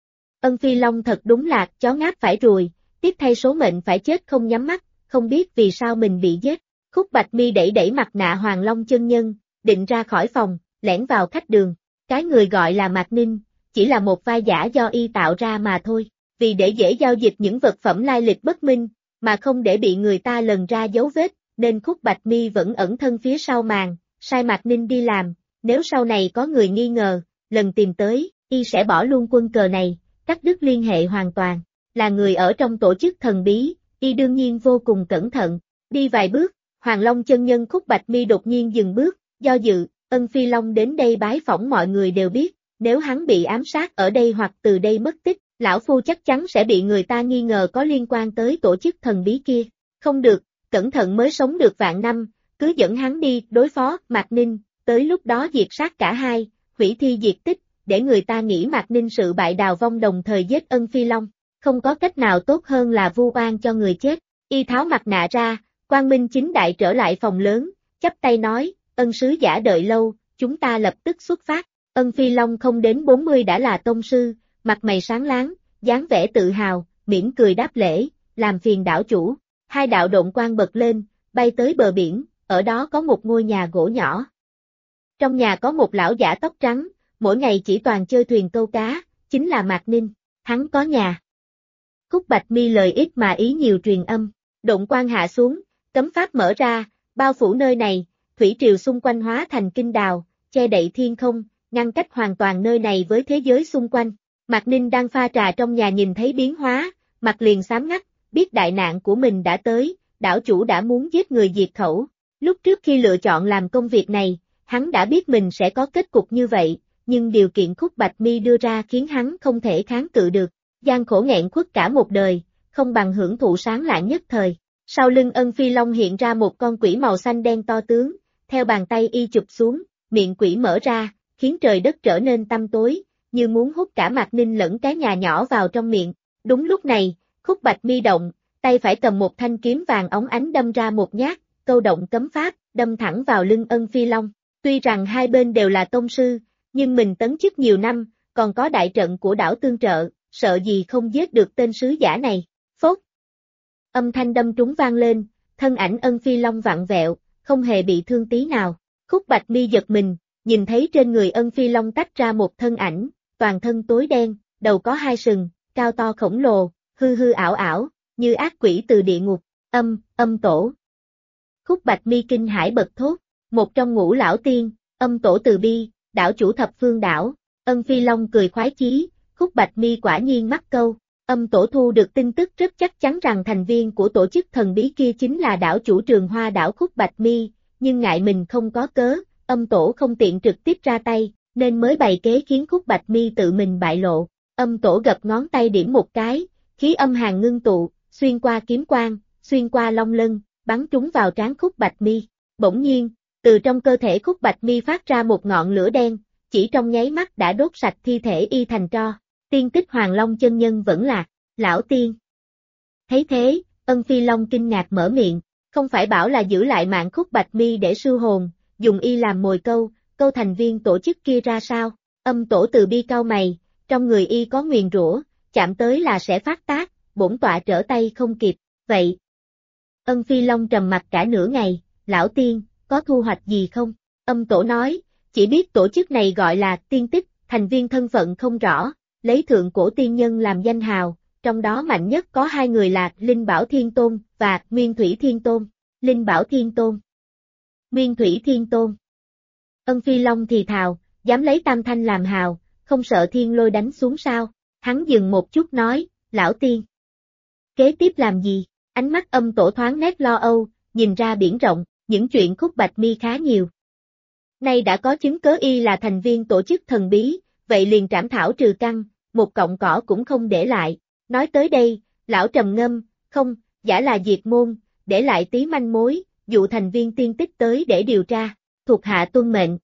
Ân Phi Long thật đúng là chó ngáp phải ruồi, tiếp thay số mệnh phải chết không nhắm mắt, không biết vì sao mình bị giết. Khúc Bạch Mi đẩy mặt nạ Hoàng Long chân nhân, định ra khỏi phòng, lẻn vào khách đường. Cái người gọi là Mạc Ninh, chỉ là một vai giả do y tạo ra mà thôi, vì để dễ giao dịch những vật phẩm lai lịch bất minh, mà không để bị người ta lần ra dấu vết, nên Khúc Bạch Mi vẫn ẩn thân phía sau màn, sai Mạc Ninh đi làm. Nếu sau này có người nghi ngờ, lần tìm tới, y sẽ bỏ luôn quân cờ này, cắt đứt liên hệ hoàn toàn. Là người ở trong tổ chức thần bí, y đương nhiên vô cùng cẩn thận. Đi vài bước, Hoàng Long chân nhân Khúc Bạch Mi đột nhiên dừng bước, do dự, Ân Phi Long đến đây bái phỏng mọi người đều biết, nếu hắn bị ám sát ở đây hoặc từ đây mất tích, lão phu chắc chắn sẽ bị người ta nghi ngờ có liên quan tới tổ chức thần bí kia. Không được, cẩn thận mới sống được vạn năm, cứ dẫn hắn đi đối phó Mạc Ninh. tới lúc đó diệt sát cả hai, hủy thi diệt tích, để người ta nghĩ Mạc Ninh sự bại đào vong đồng thời giết Ân Phi Long, không có cách nào tốt hơn là vu oan cho người chết. Y tháo mặt nạ ra, quang minh chính đại trở lại phòng lớn, chắp tay nói, Ân sứ giả đợi lâu, chúng ta lập tức xuất phát. Ân Phi Long không đến 40 đã là tông sư, mặt mày sáng láng, dáng vẻ tự hào, mỉm cười đáp lễ, làm phiền đảo chủ. Hai đạo độn quang bật lên, bay tới bờ biển, ở đó có một ngôi nhà gỗ nhỏ. Trong nhà có một lão giả tóc trắng, mỗi ngày chỉ toàn chơi thuyền câu cá, chính là Mạc Ninh, hắn có nhà. Khúc Bạch Mi lời ít mà ý nhiều truyền âm, độn quang hạ xuống, cấm pháp mở ra, bao phủ nơi này, thủy triều xung quanh hóa thành kinh đào, che đậy thiên không, ngăn cách hoàn toàn nơi này với thế giới xung quanh. Mạc Ninh đang pha trà trong nhà nhìn thấy biến hóa, mặt liền xám ngắt, biết đại nạn của mình đã tới, đảo chủ đã muốn giết người diệt khẩu. Lúc trước khi lựa chọn làm công việc này, hắn đã biết mình sẽ có kết cục như vậy, nhưng điều kiện Khúc Bạch Mi đưa ra khiến hắn không thể kháng cự được. Gian khổ nghẹn khuất cả một đời, không bằng hưởng thụ sáng lạng nhất thời. Sau lưng Ân Phi Long hiện ra một con quỷ màu xanh đen to tướng, theo bàn tay y chụp xuống, miệng quỷ mở ra, khiến trời đất trở nên tăm tối, như muốn hút cả Mạc Ninh lẫn cái nhà nhỏ vào trong miệng. Đúng lúc này, Khúc Bạch Mi động, tay phải cầm một thanh kiếm vàng óng ánh đâm ra một nhát, câu động cấm pháp, đâm thẳng vào lưng Ân Phi Long. Tuy rằng hai bên đều là tông sư, nhưng mình tấn chức nhiều năm, còn có đại trận của đảo tương trợ, sợ gì không giết được tên sứ giả này. Phốt! Âm thanh đâm trúng vang lên, thân ảnh Ân Phi Long vặn vẹo, không hề bị thương tí nào. Khúc Bạch Mi giật mình, nhìn thấy trên người Ân Phi Long tách ra một thân ảnh, toàn thân tối đen, đầu có hai sừng, cao to khổng lồ, hư hư ảo ảo, như ác quỷ từ địa ngục. Âm tổ. Khúc Bạch Mi kinh hãi bật thốt, một trong ngũ lão tiên, âm tổ từ bi, đảo chủ thập phương đảo. Ân Phi Long cười khoái chí, Khúc Bạch Mi quả nhiên mắc câu. Âm tổ thu được tin tức rất chắc chắn rằng thành viên của tổ chức thần bí kia chính là đảo chủ Trường Hoa đảo Khúc Bạch Mi, nhưng ngại mình không có cớ, âm tổ không tiện trực tiếp ra tay, nên mới bày kế khiến Khúc Bạch Mi tự mình bại lộ. Âm tổ gập ngón tay điểm một cái, khí âm hàn ngưng tụ, xuyên qua kiếm quang, xuyên qua long lân, bắn trúng vào trán Khúc Bạch Mi. Bỗng nhiên, từ trong cơ thể Khúc Bạch Mi phát ra một ngọn lửa đen, chỉ trong nháy mắt đã đốt sạch thi thể y thành tro. Tiên tích Hoàng Long chân nhân vẫn lạc, lão tiên. Thấy thế, Ân Phi Long kinh ngạc mở miệng, không phải bảo là giữ lại mạng Khúc Bạch Mi để sưu hồn, dùng y làm mồi câu thành viên tổ chức kia ra sao? Âm tổ từ bi cau mày, trong người y có nguyền rủa, chạm tới là sẽ phát tác, bổn tọa trở tay không kịp, vậy. Ân Phi Long trầm mặt cả nửa ngày, lão tiên, có thu hoạch gì không? Âm tổ nói, chỉ biết tổ chức này gọi là tiên tích, thành viên thân phận không rõ, lấy thượng cổ tiên nhân làm danh hào, trong đó mạnh nhất có hai người là Linh Bảo Thiên Tôn và Nguyên Thủy Thiên Tôn. Linh Bảo Thiên Tôn, Nguyên Thủy Thiên Tôn. Ân Phi Long thì thào, dám lấy tam thanh làm hào, không sợ thiên lôi đánh xuống sao? Hắn dừng một chút nói, lão tiên. Kế tiếp làm gì? Ánh mắt âm tổ thoáng nét lo âu, nhìn ra biển rộng, những chuyện Khúc Bạch Mi khá nhiều. Nay đã có chứng cớ y là thành viên tổ chức thần bí, vậy liền trảm thảo trừ căn, một cọng cỏ cũng không để lại. Nói tới đây, lão trầm ngâm, không, giả là diệt môn, để lại tí manh mối, dụ thành viên tiên tích tới để điều tra, thuộc hạ tuân mệnh.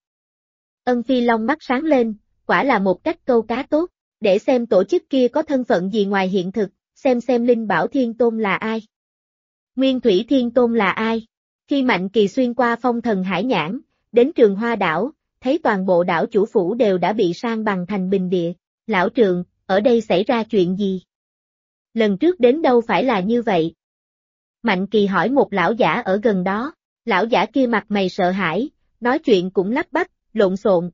Ân Phi Long mắt sáng lên, quả là một cách câu cá tốt, để xem tổ chức kia có thân phận gì ngoài hiện thực, xem Linh Bảo Thiên Tôn là ai. Nguyên Thủy Thiên Tôn là ai? Khi Mạnh Kỳ xuyên qua phong thần hải nhãn, đến Trường Hoa đảo, thấy toàn bộ đảo chủ phủ đều đã bị san bằng thành bình địa. Lão Trượng, ở đây xảy ra chuyện gì? Lần trước đến đâu phải là như vậy? Mạnh Kỳ hỏi một lão giả ở gần đó, lão giả kia mặt mày sợ hãi, nói chuyện cũng lắp bắp, lộn xộn,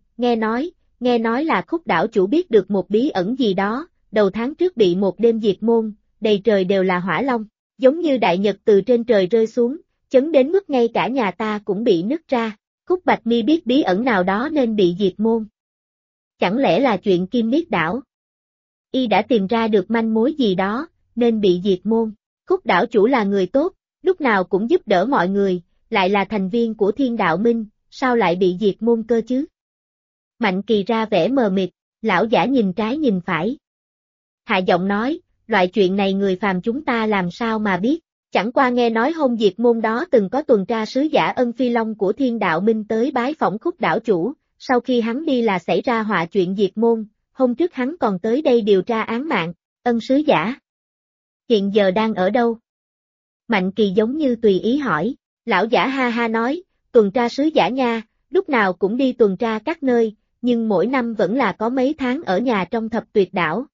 nghe nói là Khúc đảo chủ biết được một bí ẩn gì đó, đầu tháng trước bị một đêm diệt môn, đầy trời đều là hỏa long, giống như đại nhật từ trên trời rơi xuống, chấn đến mức ngay cả nhà ta cũng bị nứt ra. Khúc Bạch Mi biết bí ẩn nào đó nên bị diệt môn. Chẳng lẽ là chuyện Kim Miết đảo? Y đã tìm ra được manh mối gì đó, nên bị diệt môn. Khúc đảo chủ là người tốt, lúc nào cũng giúp đỡ mọi người, lại là thành viên của Thiên Đạo Minh, sao lại bị diệt môn cơ chứ? Mạnh Kỳ ra vẻ mờ mịt, lão giả nhìn trái nhìn phải. Hạ giọng nói, loại chuyện này người phàm chúng ta làm sao mà biết, chẳng qua nghe nói Hôn Diệt Môn đó từng có tuần tra sứ giả Ân Phi Long của Thiên Đạo Minh tới bái phỏng Khúc đảo chủ, sau khi hắn đi là xảy ra họa chuyện diệt môn, hôm trước hắn còn tới đây điều tra án mạng, Ân sứ giả. Hiện giờ đang ở đâu? Mạnh Kỳ giống như tùy ý hỏi, lão giả ha ha nói, tuần tra sứ giả nha, lúc nào cũng đi tuần tra các nơi, nhưng mỗi năm vẫn là có mấy tháng ở nhà trong Thập Tuyệt Đảo.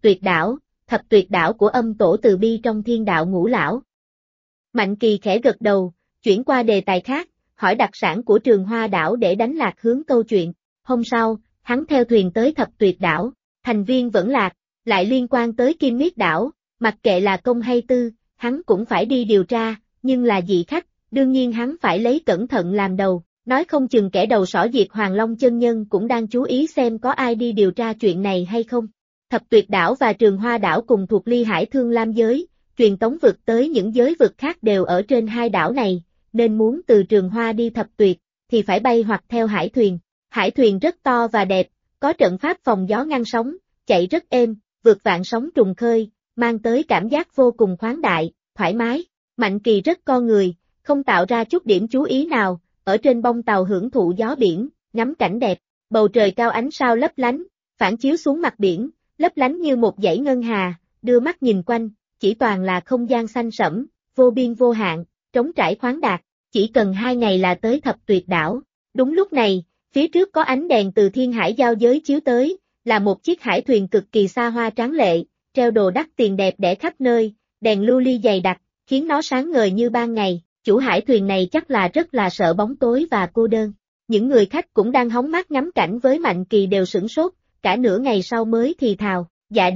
Thập Tuyệt Đảo của Âm Tổ Từ Bi trong Thiên Đạo Ngũ Lão. Mạnh Kỳ khẽ gật đầu, chuyển qua đề tài khác, hỏi đặc sản của Trường Hoa đảo để đánh lạc hướng câu chuyện. Hôm sau, hắn theo thuyền tới Thập Tuyệt Đảo, thành viên vẫn lạc, lại liên quan tới Kim Miết đảo, mặc kệ là công hay tư, hắn cũng phải đi điều tra, nhưng là dị khách, đương nhiên hắn phải lấy cẩn thận làm đầu, nói không chừng kẻ đầu sỏ diệt Hoàng Long chân nhân cũng đang chú ý xem có ai đi điều tra chuyện này hay không. Thập Tuyệt Đảo và Trường Hoa đảo cùng thuộc Ly Hải Thương Lam giới, truyền tống vực tới những giới vực khác đều ở trên hai đảo này, nên muốn từ Trường Hoa đi Thập Tuyệt, thì phải bay hoặc theo hải thuyền. Hải thuyền rất to và đẹp, có trận pháp phòng gió ngăn sóng, chạy rất êm, vượt vạn sóng trùng khơi, mang tới cảm giác vô cùng khoáng đại, thoải mái. Mạnh Kỳ rất con người, không tạo ra chút điểm chú ý nào, ở trên bông tàu hưởng thụ gió biển, ngắm cảnh đẹp, bầu trời cao ánh sao lấp lánh, phản chiếu xuống mặt biển, lấp lánh như một dãy ngân hà, đưa mắt nhìn quanh, chỉ toàn là không gian xanh sẫm, vô biên vô hạn, trống trải khoáng đạt, chỉ cần 2 ngày là tới Thập Tuyệt Đảo. Đúng lúc này, phía trước có ánh đèn từ Thiên Hải giao giới chiếu tới, là một chiếc hải thuyền cực kỳ xa hoa tráng lệ, treo đồ đắt tiền đẹp đẽ khắp nơi, đèn lưu ly dày đặc, khiến nó sáng ngời như ban ngày. Chủ hải thuyền này chắc là rất là sợ bóng tối và cô đơn. Những người khách cũng đang hóng mát ngắm cảnh với Mạnh Kỳ đều sửng sốt, cả nửa ngày sau mới thì thào, dạ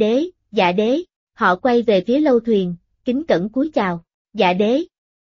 đế, họ quay về phía lâu thuyền, kính cẩn cúi chào, dạ đế.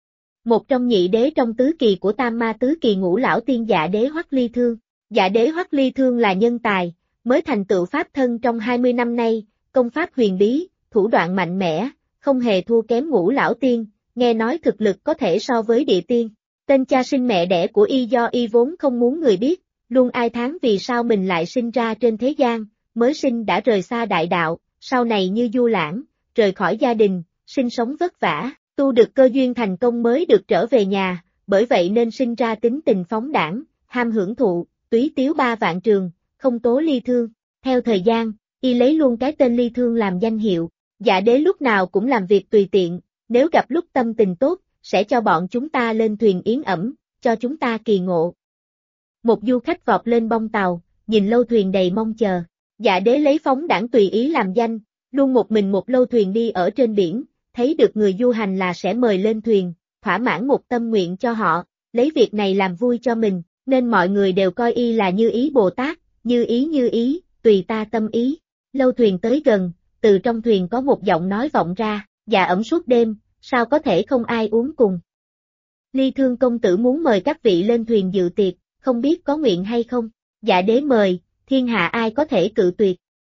Một trong nhị đế trong tứ kỳ của Tam Ma tứ kỳ Ngũ Lão Tiên Dạ Đế Hoắc Ly Thương. Dạ đế Hoắc Ly Thương là nhân tài, mới thành tựu pháp thân trong 20 năm nay, công pháp huyền bí, thủ đoạn mạnh mẽ, không hề thua kém Ngũ Lão Tiên, nghe nói thực lực có thể so với địa tiên. Tên cha sinh mẹ đẻ của y do y vốn không muốn người biết, luôn ai thán vì sao mình lại sinh ra trên thế gian, mới sinh đã rời xa đại đạo, sau này như du lãng, rời khỏi gia đình, sinh sống vất vả, tu được cơ duyên thành công mới được trở về nhà, bởi vậy nên sinh ra tính tình phóng đãng, ham hưởng thụ, túy tiếu 3 vạn trường, không tố ly thương. Theo thời gian, y lấy luôn cái tên ly thương làm danh hiệu. Dạ đế lúc nào cũng làm việc tùy tiện, nếu gặp lúc tâm tình tốt, sẽ cho bọn chúng ta lên thuyền yến ẩm, cho chúng ta kỳ ngộ. Một du khách vọt lên bông tàu, nhìn lâu thuyền đầy mong chờ. Dạ đế lấy phóng đãng tùy ý làm danh, luôn một mình một lâu thuyền đi ở trên biển, thấy được người du hành là sẽ mời lên thuyền, thỏa mãn một tâm nguyện cho họ, lấy việc này làm vui cho mình, nên mọi người đều coi y là Như Ý Bồ Tát, như ý, tùy ta tâm ý. Lâu thuyền tới gần, từ trong thuyền có một giọng nói vọng ra, dạ ẩm suốt đêm, sao có thể không ai uống cùng. Ly Thương công tử muốn mời các vị lên thuyền dự tiệc, không biết có nguyện hay không. Dạ đế mời, thiên hạ ai có thể cự tuyệt.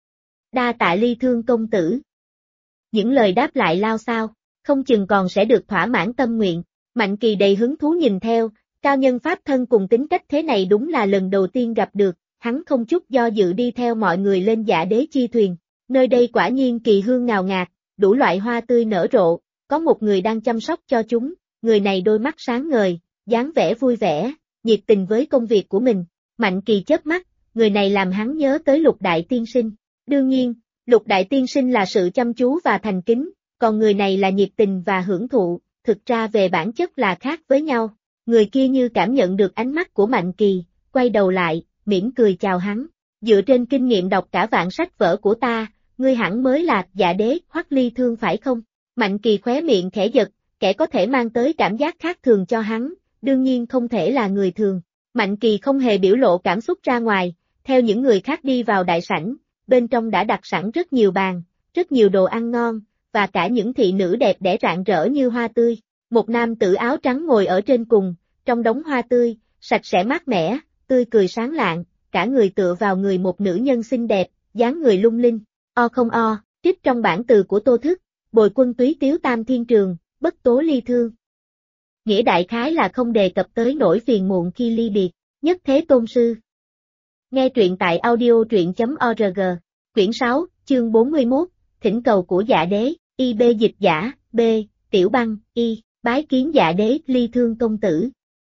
Đa tạ Ly Thương công tử. Những lời đáp lại lao sao, không chừng còn sẽ được thỏa mãn tâm nguyện. Mạnh Kỳ đầy hứng thú nhìn theo, cao nhân pháp thân cùng tính cách thế này đúng là lần đầu tiên gặp được, hắn không chút do dự đi theo mọi người lên Dạ đế chi thuyền. Nơi đây quả nhiên kỳ hương ngào ngạt, đủ loại hoa tươi nở rộ, có một người đang chăm sóc cho chúng, người này đôi mắt sáng ngời, dáng vẻ vui vẻ, nhiệt tình với công việc của mình. Mạnh Kỳ chớp mắt, người này làm hắn nhớ tới Lục Đại Tiên Sinh. Đương nhiên, Lục Đại Tiên Sinh là sự chăm chú và thành kính, còn người này là nhiệt tình và hưởng thụ, thực ra về bản chất là khác với nhau. Người kia như cảm nhận được ánh mắt của Mạnh Kỳ, quay đầu lại, mỉm cười chào hắn. Dựa trên kinh nghiệm đọc cả vạn sách vở của ta, ngươi hẳn mới là Dạ đế Hoắc Ly Thương phải không? Mạnh Kỳ khóe miệng khẽ giật, kẻ có thể mang tới cảm giác khác thường cho hắn, đương nhiên không thể là người thường. Mạnh Kỳ không hề biểu lộ cảm xúc ra ngoài, theo những người khác đi vào đại sảnh, bên trong đã đặt sẵn rất nhiều bàn, rất nhiều đồ ăn ngon, và cả những thị nữ đẹp đẽ rạng rỡ như hoa tươi. Một nam tử áo trắng ngồi ở trên cùng, trong đống hoa tươi, sạch sẽ mát mẻ, tươi cười sáng lạng, cả người tựa vào người một nữ nhân xinh đẹp, dáng người lung linh. O không o, trích trong bản từ của Tô Thức, bồi quân túy tiếu tam thiên trường, bất tố ly thương. Nghĩa đại khái là không đề cập tới nỗi phiền muộn khi ly biệt, nhất thế tôn sư. Nghe truyện tại audio truyện.org, quyển 6, chương 41, thỉnh cầu của Dạ đế, IB dịch giả, B, Tiểu Băng, y, bái kiến Dạ Đế, Ly Thương công tử.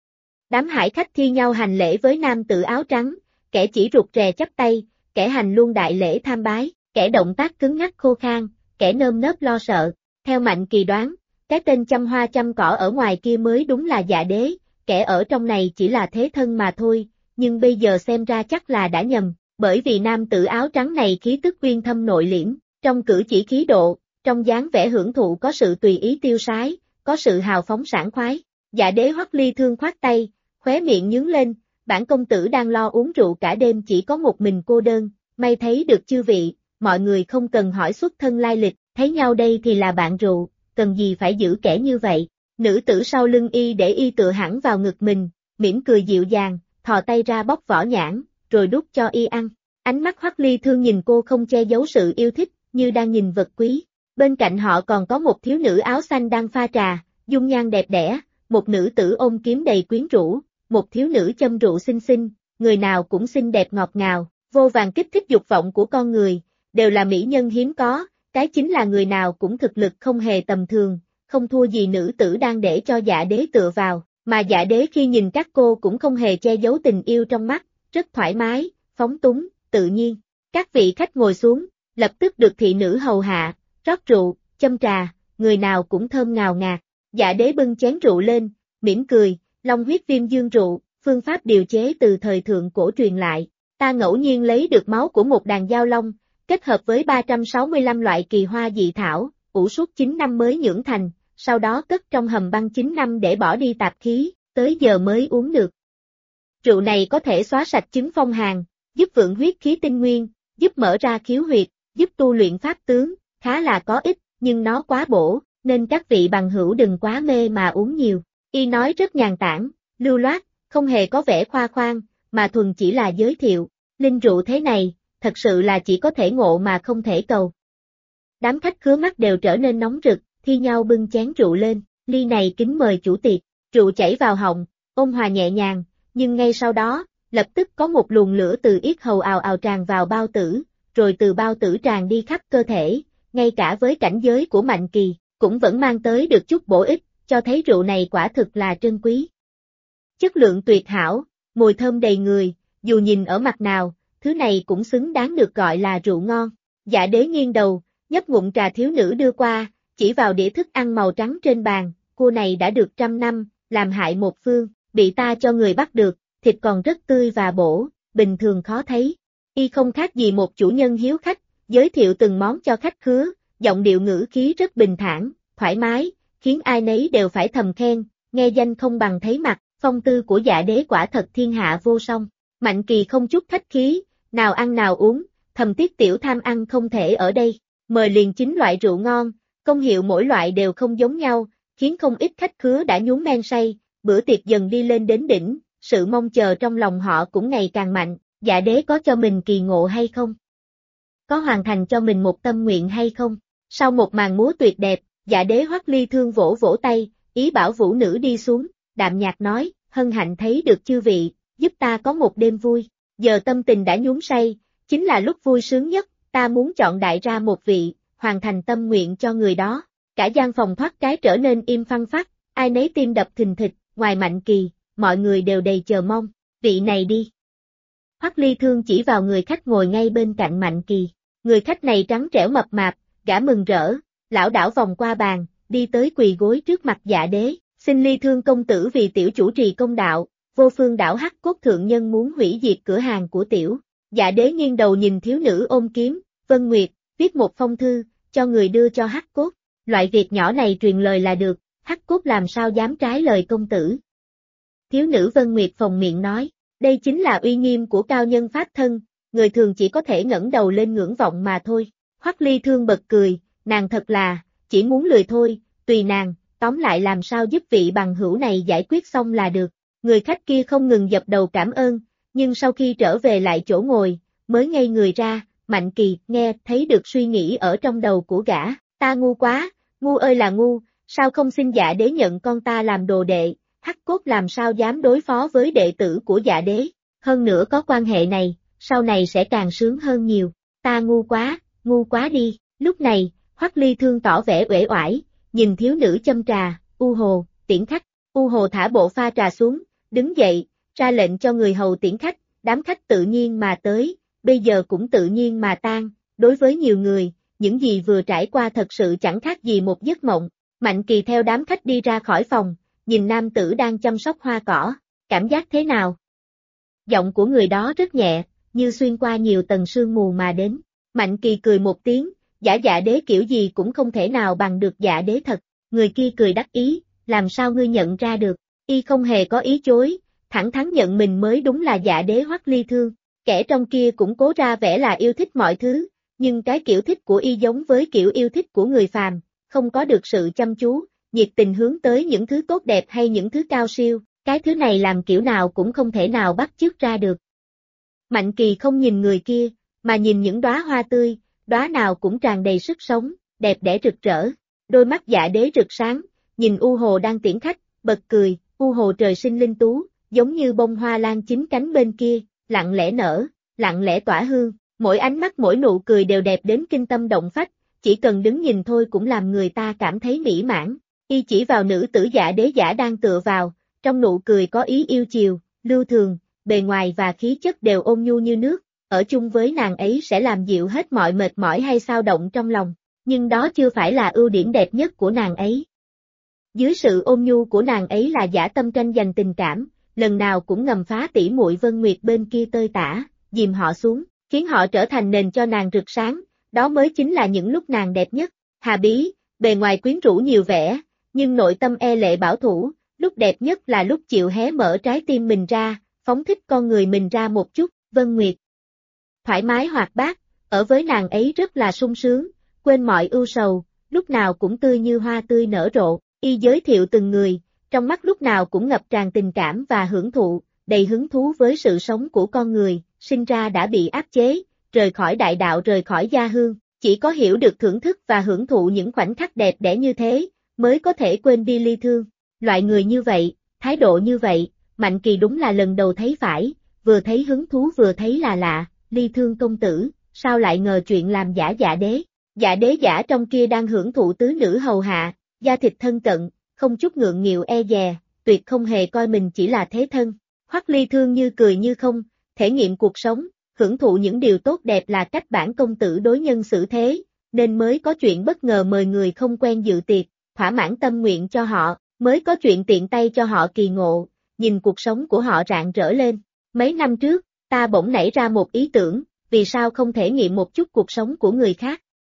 Đám hải khách thi nhau hành lễ với nam tử áo trắng, kẻ chỉ rụt rè chắp tay, kẻ hành luôn đại lễ tham bái, kẻ động tác cứng ngắc khô khan, kẻ nơm nớp lo sợ. Theo Mạnh Kỳ đoán, cái tên chăm hoa chăm cỏ ở ngoài kia mới đúng là Dạ Đế, kẻ ở trong này chỉ là thế thân mà thôi, nhưng bây giờ xem ra chắc là đã nhầm, bởi vì nam tử áo trắng này khí tức uyên thâm nội liễm, trong cử chỉ khí độ, trong dáng vẻ hưởng thụ có sự tùy ý tiêu sái, có sự hào phóng sảng khoái. Dạ Đế Hoắc Ly Thương khoát tay, khóe miệng nhướng lên, bản công tử đang lo uống rượu cả đêm chỉ có một mình cô đơn, may thấy được chư vị, mọi người không cần hỏi xuất thân lai lịch, thấy nhau đây thì là bạn rượu, cần gì phải giữ kẻ như vậy. Nữ tử sau lưng y để y tựa hẳn vào ngực mình, mỉm cười dịu dàng, thò tay ra bóc vỏ nhãn, rồi đút cho y ăn. Ánh mắt Hoắc Ly Thương nhìn cô không che giấu sự yêu thích, như đang nhìn vật quý. Bên cạnh họ còn có một thiếu nữ áo xanh đang pha trà, dung nhan đẹp đẽ, một nữ tử ôm kiếm đầy quyến rũ, một thiếu nữ châm rượu xinh xinh, người nào cũng xinh đẹp ngọt ngào, vô vàn kích thích dục vọng của con người, đều là mỹ nhân hiếm có, cái chính là người nào cũng thực lực không hề tầm thường, không thua gì nữ tử đang để cho Dạ Đế tựa vào, mà Dạ Đế khi nhìn các cô cũng không hề che giấu tình yêu trong mắt, rất thoải mái, phóng túng, tự nhiên. Các vị khách ngồi xuống, lập tức được thị nữ hầu hạ, rót rượu, châm trà, người nào cũng thơm ngào ngạt. Dạ Đế bưng chén rượu lên, mỉm cười, long huyết viêm dương rượu, phương pháp điều chế từ thời thượng cổ truyền lại. Ta ngẫu nhiên lấy được máu của một đàn giao long, kết hợp với 365 loại kỳ hoa dị thảo, ủ suốt 9 năm mới nhưỡng thành, sau đó cất trong hầm băng 9 năm để bỏ đi tạp khí, tới giờ mới uống được. Rượu này có thể xóa sạch chứng phong hàn, giúp vượng huyết khí tinh nguyên, giúp mở ra khiếu huyệt, giúp tu luyện pháp tướng, khá là có ích, nhưng nó quá bổ, nên các vị bằng hữu đừng quá mê mà uống nhiều. Y nói rất nhàn tản, lưu loát, không hề có vẻ khoa khoang, mà thuần chỉ là giới thiệu, linh rượu thế này, thật sự là chỉ có thể ngộ mà không thể cầu. Đám khách khứa mắt đều trở nên nóng rực, thi nhau bưng chén rượu lên, ly này kính mời chủ tiệc, rượu chảy vào họng, ôn hòa nhẹ nhàng, nhưng ngay sau đó, lập tức có một luồng lửa từ yết hầu ào ào tràn vào bao tử, rồi từ bao tử tràn đi khắp cơ thể, ngay cả với cảnh giới của Mạnh Kỳ, cũng vẫn mang tới được chút bổ ích, cho thấy rượu này quả thực là trân quý. Chất lượng tuyệt hảo, mùi thơm đầy người, dù nhìn ở mặt nào, thứ này cũng xứng đáng được gọi là rượu ngon. Dạ Đế nghiêng đầu, nhấp ngụm trà thiếu nữ đưa qua, chỉ vào đĩa thức ăn màu trắng trên bàn, cua này đã được 100 năm, làm hại một phương, bị ta cho người bắt được, thịt còn rất tươi và bổ, bình thường khó thấy. Y không khác gì một chủ nhân hiếu khách, giới thiệu từng món cho khách khứa, giọng điệu ngữ khí rất bình thản, thoải mái, khiến ai nấy đều phải thầm khen, nghe danh không bằng thấy mặt, phong tư của Dạ Đế quả thật thiên hạ vô song. Mạnh Kỳ không chút khách khí, nào ăn nào uống, thầm tiếc tiểu tham ăn không thể ở đây, mời liền 9 loại rượu ngon, công hiệu mỗi loại đều không giống nhau, khiến không ít khách khứa đã nhúng men say, bữa tiệc dần đi lên đến đỉnh, sự mong chờ trong lòng họ cũng ngày càng mạnh. Dạ Đế có cho mình kỳ ngộ hay không? Có hoàn thành cho mình một tâm nguyện hay không? Sau một màn múa tuyệt đẹp, Dạ Đế Hoắc Ly Thương vỗ vỗ tay, ý bảo vũ nữ đi xuống, đạm nhạt nói, hân hạnh thấy được chư vị, giúp ta có một đêm vui. Giờ tâm tình đã nhúng say, chính là lúc vui sướng nhất, ta muốn chọn đại ra một vị, hoàn thành tâm nguyện cho người đó. Cả gian phòng thoát cái trở nên im phăng phắc, ai nấy tim đập thình thịch, ngoài Mạnh Kỳ, mọi người đều đầy chờ mong, vị này đi. Hoắc Ly Thương chỉ vào người khách ngồi ngay bên cạnh Mạnh Kỳ. Người khách này trắng trẻo mập mạp, gã mừng rỡ, lảo đảo vòng qua bàn, đi tới quỳ gối trước mặt Dạ Đế, xin Ly Thương công tử vì tiểu chủ trì công đạo, vô phương đảo Hắc Cốt thượng nhân muốn hủy diệt cửa hàng của tiểu. Dạ Đế nghiêng đầu nhìn thiếu nữ ôm kiếm, Vân Nguyệt, viết một phong thư, cho người đưa cho Hắc Cốt. Loại việc nhỏ này truyền lời là được, Hắc Cốt làm sao dám trái lời công tử. Thiếu nữ Vân Nguyệt phồng miệng nói, đây chính là uy nghiêm của cao nhân pháp thân, người thường chỉ có thể ngẩng đầu lên ngưỡng vọng mà thôi. Hoắc Ly Thương bật cười, nàng thật là, chỉ muốn lười thôi, tùy nàng, tóm lại làm sao giúp vị bằng hữu này giải quyết xong là được. Người khách kia không ngừng dập đầu cảm ơn, nhưng sau khi trở về lại chỗ ngồi, mới ngây người ra, Mạnh Kỳ nghe thấy được suy nghĩ ở trong đầu của gã, ta ngu quá, ngu ơi là ngu, sao không xin Dạ Đế nhận con ta làm đồ đệ, Hắc Cốt làm sao dám đối phó với đệ tử của Dạ Đế, hơn nữa có quan hệ này, sau này sẽ càng sướng hơn nhiều, ta ngu quá đi. Lúc này, Hoắc Ly Thương tỏ vẻ uể oải, nhìn thiếu nữ châm trà, U Hồ, tiễn khách. U Hồ thả bộ pha trà xuống, đứng dậy, ra lệnh cho người hầu tiễn khách, đám khách tự nhiên mà tới, bây giờ cũng tự nhiên mà tan, đối với nhiều người, những gì vừa trải qua thật sự chẳng khác gì một giấc mộng. Mạnh Kỳ theo đám khách đi ra khỏi phòng, nhìn nam tử đang chăm sóc hoa cỏ, cảm giác thế nào? Giọng của người đó rất nhẹ, như xuyên qua nhiều tầng sương mù mà đến. Mạnh Kỳ cười một tiếng, Dạ Đế kiểu gì cũng không thể nào bằng được Dạ Đế thật. Người kia cười đắc ý, làm sao ngươi nhận ra được? Y không hề có ý chối, thẳng thắn nhận mình mới đúng là Dạ Đế Hoắc Ly Thương. Kẻ trong kia cũng cố ra vẻ là yêu thích mọi thứ, nhưng cái kiểu thích của Y giống với kiểu yêu thích của người phàm, không có được sự chăm chú, nhiệt tình hướng tới những thứ tốt đẹp hay những thứ cao siêu, cái thứ này làm kiểu nào cũng không thể nào bắt chước ra được. Mạnh Kỳ không nhìn người kia, mà nhìn những đóa hoa tươi, đóa nào cũng tràn đầy sức sống, đẹp đẽ rực rỡ. Đôi mắt Dạ Đế rực sáng, nhìn U Hồ đang tiễn khách, bật cười, U Hồ trời sinh linh tú, giống như bông hoa lan chín cánh bên kia, lặng lẽ nở, lặng lẽ tỏa hương, mỗi ánh mắt mỗi nụ cười đều đẹp đến kinh tâm động phách, chỉ cần đứng nhìn thôi cũng làm người ta cảm thấy mỹ mãn. Y chỉ vào nữ tử Dạ Đế giả đang tựa vào, trong nụ cười có ý yêu chiều, lưu thường, bề ngoài và khí chất đều ôn nhu như nước, ở chung với nàng ấy sẽ làm dịu hết mọi mệt mỏi hay xao động trong lòng, nhưng đó chưa phải là ưu điểm đẹp nhất của nàng ấy. Dưới sự ôn nhu của nàng ấy là dã tâm tranh giành tình cảm, lần nào cũng ngầm phá tỉ muội Vân Nguyệt bên kia tơi tả, dìm họ xuống, khiến họ trở thành nền cho nàng rực sáng, đó mới chính là những lúc nàng đẹp nhất. Hà Bí, bề ngoài quyến rũ nhiều vẻ, nhưng nội tâm e lệ bảo thủ, lúc đẹp nhất là lúc chịu hé mở trái tim mình ra, phóng thích con người mình ra một chút. Vân Nguyệt thoải mái hoạt bát, ở với nàng ấy rất là sung sướng, quên mọi ưu sầu, lúc nào cũng tươi như hoa tươi nở rộ. Y giới thiệu từng người, trong mắt lúc nào cũng ngập tràn tình cảm và hưởng thụ, đầy hứng thú với sự sống của con người, sinh ra đã bị áp chế, rời khỏi đại đạo, rời khỏi gia hương, chỉ có hiểu được thưởng thức và hưởng thụ những khoảnh khắc đẹp đẽ như thế, mới có thể quên đi ly thương. Loại người như vậy, thái độ như vậy, Mạnh Kỳ đúng là lần đầu thấy phải, vừa thấy hứng thú vừa thấy là lạ. Ly Thương công tử, sao lại ngờ chuyện làm giả Dạ Đế? Dạ Đế giả trong kia đang hưởng thụ tứ nữ hầu hạ, da thịt thân cận, không chút ngượng nghịu e dè, tuyệt không hề coi mình chỉ là thế thân. Hoắc Ly Thương như cười như không, thể nghiệm cuộc sống, hưởng thụ những điều tốt đẹp là cách bản công tử đối nhân xử thế, nên mới có chuyện bất ngờ mời người không quen dự tiệc, thỏa mãn tâm nguyện cho họ, mới có chuyện tiện tay cho họ kỳ ngộ, nhìn cuộc sống của họ rạng rỡ lên. Mấy năm trước, ta bỗng nảy ra một ý tưởng, vì sao không thể nghiệm một chút cuộc sống của người khác?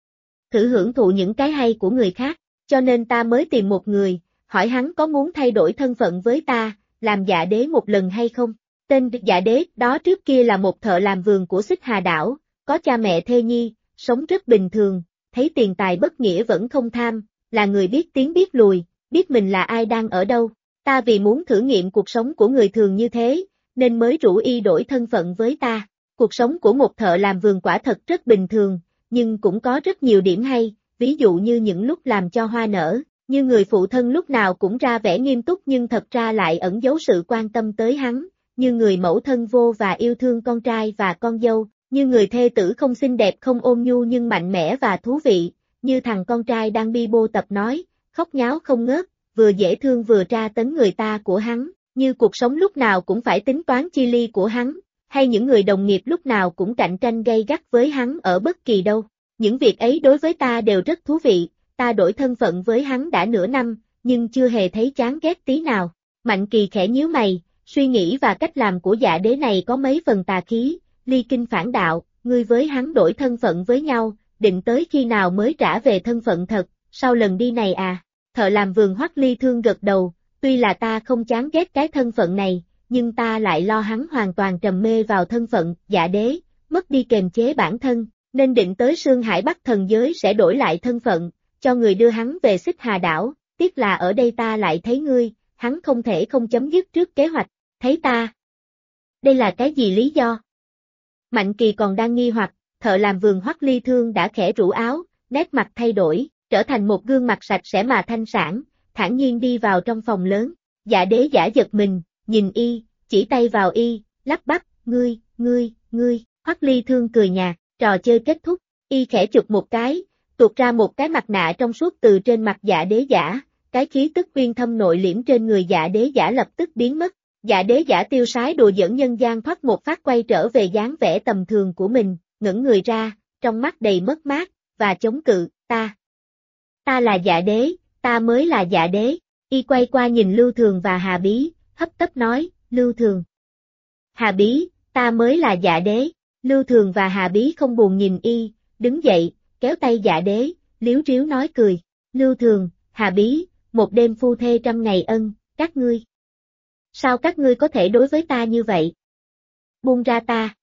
Thử hưởng thụ những cái hay của người khác, cho nên ta mới tìm một người, hỏi hắn có muốn thay đổi thân phận với ta, làm Dạ Đế một lần hay không? Tên Dạ Đế đó trước kia là một thợ làm vườn của Xích Hà Đảo, có cha mẹ thê nhi, sống rất bình thường, thấy tiền tài bất nghĩa vẫn không tham, là người biết tiến biết lùi, biết mình là ai đang ở đâu. Ta vì muốn thử nghiệm cuộc sống của người thường như thế, nên mới rủ y đổi thân phận với ta. Cuộc sống của một thợ làm vườn quả thật rất bình thường, nhưng cũng có rất nhiều điểm hay, ví dụ như những lúc làm cho hoa nở, như người phụ thân lúc nào cũng ra vẻ nghiêm túc nhưng thật ra lại ẩn giấu sự quan tâm tới hắn, như người mẫu thân vô và yêu thương con trai và con dâu, như người thê tử không xinh đẹp không ôn nhu nhưng mạnh mẽ và thú vị, như thằng con trai đang bi bô tập nói, khóc nháo không ngớt, vừa dễ thương vừa tra tấn người ta của hắn, như cuộc sống lúc nào cũng phải tính toán chi ly của hắn, hay những người đồng nghiệp lúc nào cũng cạnh tranh gay gắt với hắn ở bất kỳ đâu. Những việc ấy đối với ta đều rất thú vị, ta đổi thân phận với hắn đã nửa năm, nhưng chưa hề thấy chán ghét tí nào. Mạnh Kỳ khẽ nhíu mày, suy nghĩ và cách làm của Dạ Đế này có mấy phần tà khí, ly kinh phản đạo, ngươi với hắn đổi thân phận với nhau, định tới khi nào mới trả về thân phận thật, sau lần đi này à? Thợ làm vườn Hoắc Ly Thương gật đầu, tuy là ta không chán ghét cái thân phận này, nhưng ta lại lo hắn hoàn toàn trầm mê vào thân phận Dạ Đế, mất đi kềm chế bản thân, nên định tới Sương Hải Bắc thần giới sẽ đổi lại thân phận, cho người đưa hắn về Xích Hà Đảo, tiếc là ở đây ta lại thấy ngươi, hắn không thể không chấm dứt trước kế hoạch, thấy ta. Đây là cái gì lý do? Mạnh Kỳ còn đang nghi hoặc, thợ làm vườn Hoắc Ly Thương đã khẽ rũ áo, nét mặt thay đổi, trở thành một gương mặt sạch sẽ mà thanh sảng, thản nhiên đi vào trong phòng lớn. Dạ Đế giả giật mình, nhìn y, chỉ tay vào y, lắp bắp, ngươi, Hoắc Ly Thương cười nhạt, trò chơi kết thúc, y khẽ chụp một cái, tuột ra một cái mặt nạ trong suốt từ trên mặt Dạ Đế giả, cái khí tức uyên thâm nội liễm trên người Dạ Đế giả lập tức biến mất. Dạ Đế giả tiêu sái đùa giỡn nhân gian thoát một phát quay trở về dáng vẻ tầm thường của mình, ngẩng người ra, trong mắt đầy mất mát, và chống cự, ta là Dạ Đế, ta mới là Dạ Đế. Y quay qua nhìn Lưu Thường và Hà Bí, hấp tấp nói, Lưu Thường, Hà Bí, ta mới là Dạ Đế. Lưu Thường và Hà Bí không buồn nhìn Y, đứng dậy, kéo tay Dạ Đế, liếu riếu nói cười, Lưu Thường, Hà Bí, một đêm phu thê trăm ngày ân, các ngươi. Sao các ngươi có thể đối với ta như vậy? Buông ra ta.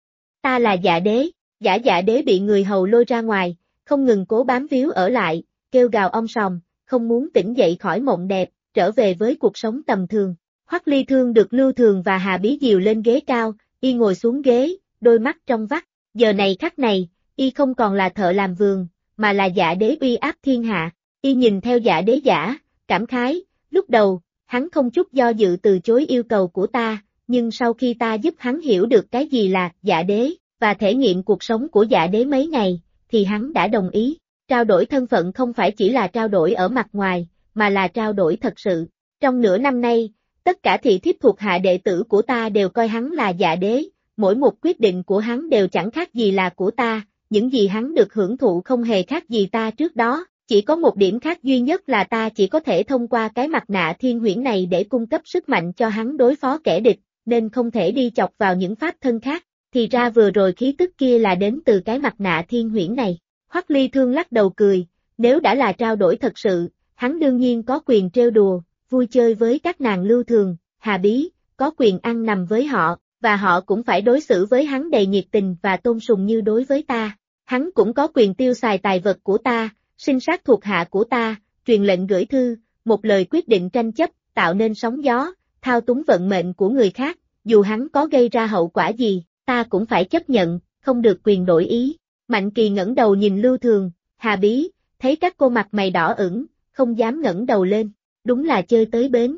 Ta là Dạ Đế. Dạ Đế bị người hầu lôi ra ngoài, không ngừng cố bám víu ở lại, kêu gào om sòm, không muốn tỉnh dậy khỏi mộng đẹp, trở về với cuộc sống tầm thường. Hoắc Ly Thương được Lưu Thường và Hà Bí dìu lên ghế cao, Y ngồi xuống ghế, đôi mắt trong vắt. Giờ này khắc này, Y không còn là thợ làm vườn, mà là Dạ Đế uy áp thiên hạ. Y nhìn theo Dạ Đế giả, cảm khái, lúc đầu, hắn không chút do dự từ chối yêu cầu của ta, nhưng sau khi ta giúp hắn hiểu được cái gì là Dạ Đế, và thể nghiệm cuộc sống của Dạ Đế mấy ngày, thì hắn đã đồng ý. Trao đổi thân phận không phải chỉ là trao đổi ở mặt ngoài, mà là trao đổi thật sự. Trong nửa năm nay, tất cả thị thiếp thuộc hạ đệ tử của ta đều coi hắn là Dạ Đế, mỗi một quyết định của hắn đều chẳng khác gì là của ta, những gì hắn được hưởng thụ không hề khác gì ta trước đó, chỉ có một điểm khác duy nhất là ta chỉ có thể thông qua cái mặt nạ thiên huyễn này để cung cấp sức mạnh cho hắn đối phó kẻ địch, nên không thể đi chọc vào những pháp thân khác, thì ra vừa rồi khí tức kia là đến từ cái mặt nạ thiên huyễn này. Hoắc Ly Thương lắc đầu cười, nếu đã là trao đổi thật sự, hắn đương nhiên có quyền trêu đùa, vui chơi với các nàng Lưu Thường, Hà Bí, có quyền ăn nằm với họ, và họ cũng phải đối xử với hắn đầy nhiệt tình và tôn sùng như đối với ta. Hắn cũng có quyền tiêu xài tài vật của ta, sinh sát thuộc hạ của ta, truyền lệnh gửi thư, một lời quyết định tranh chấp, tạo nên sóng gió, thao túng vận mệnh của người khác, dù hắn có gây ra hậu quả gì, ta cũng phải chấp nhận, không được quyền đổi ý. Mạnh Kỳ ngẩng đầu nhìn Lưu Thường, Hà Bí, thấy các cô mặt mày đỏ ửng, không dám ngẩng đầu lên, đúng là chơi tới bến.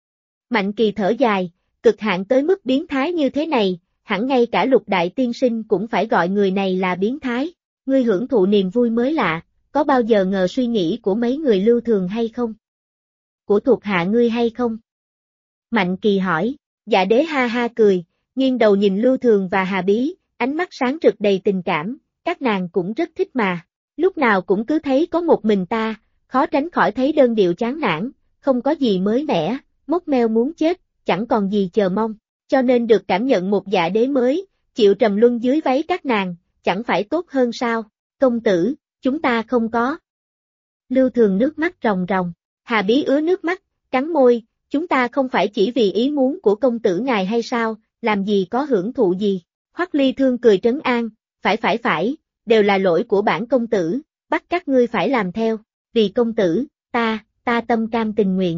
Mạnh Kỳ thở dài, cực hạn tới mức biến thái như thế này, hẳn ngay cả Lục Đại Tiên Sinh cũng phải gọi người này là biến thái. Ngươi hưởng thụ niềm vui mới lạ, có bao giờ ngờ suy nghĩ của mấy người Lưu Thường hay không? Của thuộc hạ ngươi hay không? Mạnh Kỳ hỏi, Dạ Đế ha ha cười, nghiêng đầu nhìn Lưu Thường và Hà Bí, ánh mắt sáng rực đầy tình cảm, các nàng cũng rất thích mà. Lúc nào cũng cứ thấy có một mình ta, khó tránh khỏi thấy đơn điệu chán nản, không có gì mới mẻ, mốc meo muốn chết, chẳng còn gì chờ mong, cho nên được cảm nhận một Dạ Đế mới, chịu trầm luân dưới váy các nàng, chẳng phải tốt hơn sao? Công tử, chúng ta không có. Lưu Thường nước mắt ròng ròng, Hà Bí ứa nước mắt, cắn môi, chúng ta không phải chỉ vì ý muốn của công tử ngài hay sao, làm gì có hưởng thụ gì. Hoắc Ly Thương cười trấn an, phải, đều là lỗi của bản công tử, bắt các ngươi phải làm theo, vì công tử, ta tâm cam tình nguyện.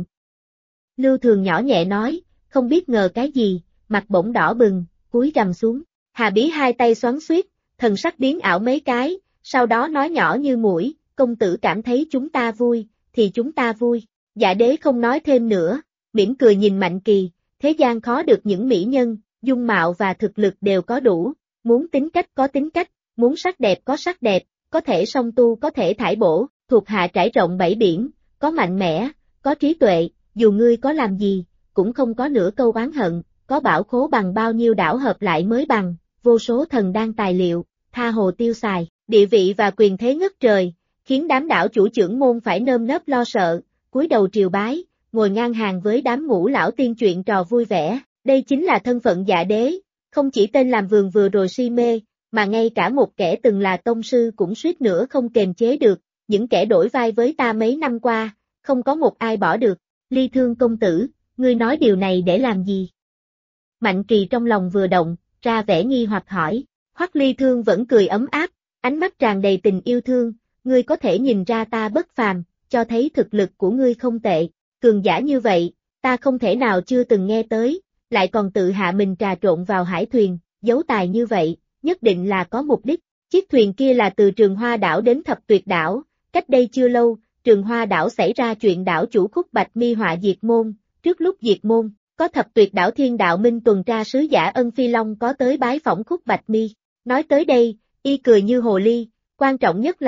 Lưu Thường nhỏ nhẹ nói, không biết ngờ cái gì, mặt bỗng đỏ bừng, cúi gằm xuống, Hà Bí hai tay xoắn xuýt, thần sắc biến ảo mấy cái, sau đó nói nhỏ như muỗi, công tử cảm thấy chúng ta vui, thì chúng ta vui. Dạ Đế không nói thêm nữa, mỉm cười nhìn Mạnh Kỳ, thế gian khó được những mỹ nhân, dung mạo và thực lực đều có đủ, muốn tính cách có tính cách, muốn sắc đẹp có sắc đẹp, có thể song tu có thể thải bổ, thuộc hạ trải rộng bảy biển, có mạnh mẽ, có trí tuệ, dù ngươi có làm gì, cũng không có nửa câu oán hận, có bảo khố bằng bao nhiêu đảo hợp lại mới bằng, vô số thần đan tài liệu, tha hồ tiêu xài, địa vị và quyền thế ngất trời, khiến đám đảo chủ trưởng môn phải nơm nớp lo sợ, cúi đầu triều bái, ngồi ngang hàng với đám ngũ lão tiên chuyện trò vui vẻ, đây chính là thân phận Dạ Đế, không chỉ tên làm vườn vừa rồi si mê, mà ngay cả một kẻ từng là tông sư cũng suýt nữa không kềm chế được, những kẻ đổi vai với ta mấy năm qua, không có một ai bỏ được. Ly Thương công tử, ngươi nói điều này để làm gì? Mạnh Kỳ trong lòng vừa động, ra vẻ nghi hoặc hỏi, Hoắc Ly Thương vẫn cười ấm áp, ánh mắt tràn đầy tình yêu thương, ngươi có thể nhìn ra ta bất phàm, cho thấy thực lực của ngươi không tệ, cường giả như vậy, ta không thể nào chưa từng nghe tới, lại còn tự hạ mình trà trộn vào hải thuyền, giấu tài như vậy, nhất định là có mục đích. Chiếc thuyền kia là từ Trường Hoa đảo đến Thập Tuyệt đảo, cách đây chưa lâu, Trường Hoa đảo xảy ra chuyện đảo chủ Khúc Bạch Mi họa diệt môn, trước lúc diệt môn, có Thập Tuyệt đảo Thiên Đạo Minh tuần tra sứ giả Ân Phi Long có tới bái phỏng Khúc Bạch Mi. Nói tới đây, y cười như hồ ly, quan trọng nhất là,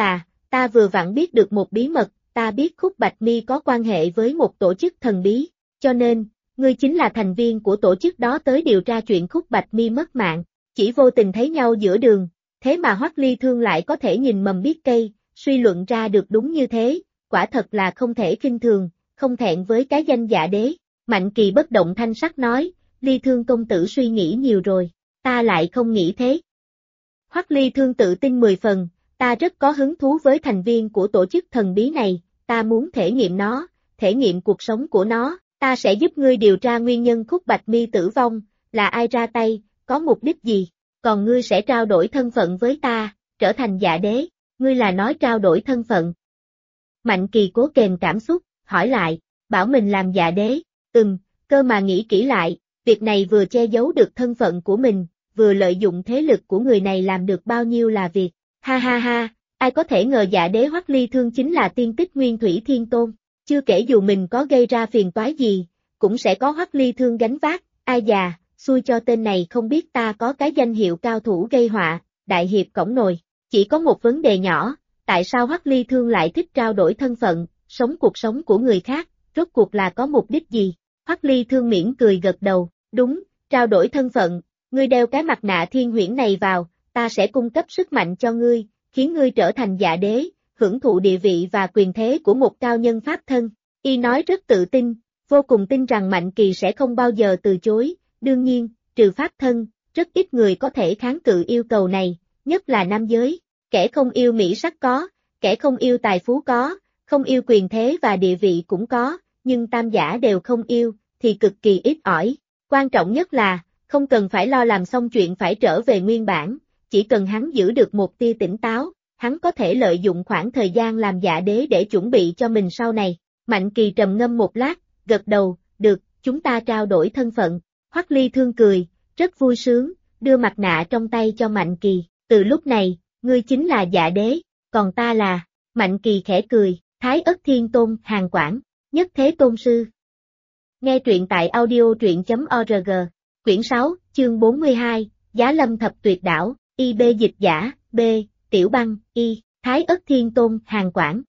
ta vừa vặn biết được một bí mật, ta biết Khúc Bạch Mi có quan hệ với một tổ chức thần bí, cho nên, ngươi chính là thành viên của tổ chức đó tới điều tra chuyện Khúc Bạch Mi mất mạng, chỉ vô tình thấy nhau giữa đường, thế mà Hoắc Ly Thương lại có thể nhìn mầm biết cây, suy luận ra được đúng như thế, quả thật là không thể khinh thường, không thẹn với cái danh Dạ Đế. Mạnh Kỳ bất động thanh sắc nói, Ly Thương công tử suy nghĩ nhiều rồi, ta lại không nghĩ thế. Hoắc Ly Thương tự tin 10 phần, ta rất có hứng thú với thành viên của tổ chức thần bí này, ta muốn thể nghiệm nó, thể nghiệm cuộc sống của nó, ta sẽ giúp ngươi điều tra nguyên nhân Khúc Bạch Mi tử vong, là ai ra tay, có mục đích gì, còn ngươi sẽ trao đổi thân phận với ta, trở thành Dạ Đế, ngươi là nói trao đổi thân phận. Mạnh Kỳ cố kềm cảm xúc, hỏi lại, bảo mình làm Dạ Đế, cơ mà nghĩ kỹ lại, việc này vừa che giấu được thân phận của mình, vừa lợi dụng thế lực của người này làm được bao nhiêu là việc, ha ha ha, ai có thể ngờ Dạ Đế Hoắc Ly Thương chính là tiên tích Nguyên Thủy Thiên Tôn, chưa kể dù mình có gây ra phiền toái gì, cũng sẽ có Hoắc Ly Thương gánh vác, ai già, xui cho tên này không biết ta có cái danh hiệu cao thủ gây họa, đại hiệp cổng nồi, chỉ có một vấn đề nhỏ, tại sao Hoắc Ly Thương lại thích trao đổi thân phận, sống cuộc sống của người khác, rốt cuộc là có mục đích gì? Hoắc Ly Thương mỉm cười gật đầu, đúng, trao đổi thân phận, ngươi đeo cái mặt nạ thiên huyễn này vào, ta sẽ cung cấp sức mạnh cho ngươi, khiến ngươi trở thành Dạ Đế, hưởng thụ địa vị và quyền thế của một cao nhân pháp thân. Y nói rất tự tin, vô cùng tin rằng Mạnh Kỳ sẽ không bao giờ từ chối, đương nhiên, trừ pháp thân, rất ít người có thể kháng cự yêu cầu này, nhất là nam giới, kẻ không yêu mỹ sắc có, kẻ không yêu tài phú có, không yêu quyền thế và địa vị cũng có, nhưng tam giả đều không yêu, thì cực kỳ ít ỏi. Quan trọng nhất là, không cần phải lo làm xong chuyện phải trở về nguyên bản, chỉ cần hắn giữ được một tia tỉnh táo, hắn có thể lợi dụng khoảng thời gian làm Dạ Đế để chuẩn bị cho mình sau này. Mạnh Kỳ trầm ngâm một lát, gật đầu, được, chúng ta trao đổi thân phận. Hoắc Ly Thương cười, rất vui sướng, đưa mặt nạ trong tay cho Mạnh Kỳ, từ lúc này, ngươi chính là Dạ Đế, còn ta là, Mạnh Kỳ khẽ cười, Thái Ất Thiên Tôn, Hàn Quảng, Nhất Thế Tôn Sư. Nghe truyện tại audio.org, quyển 6, chương 42, Giá Lâm Thập Tuyệt Đảo, IB dịch giả, B, Tiểu Băng, Y, Thái Ất Thiên Tôn, Hàn Quảng.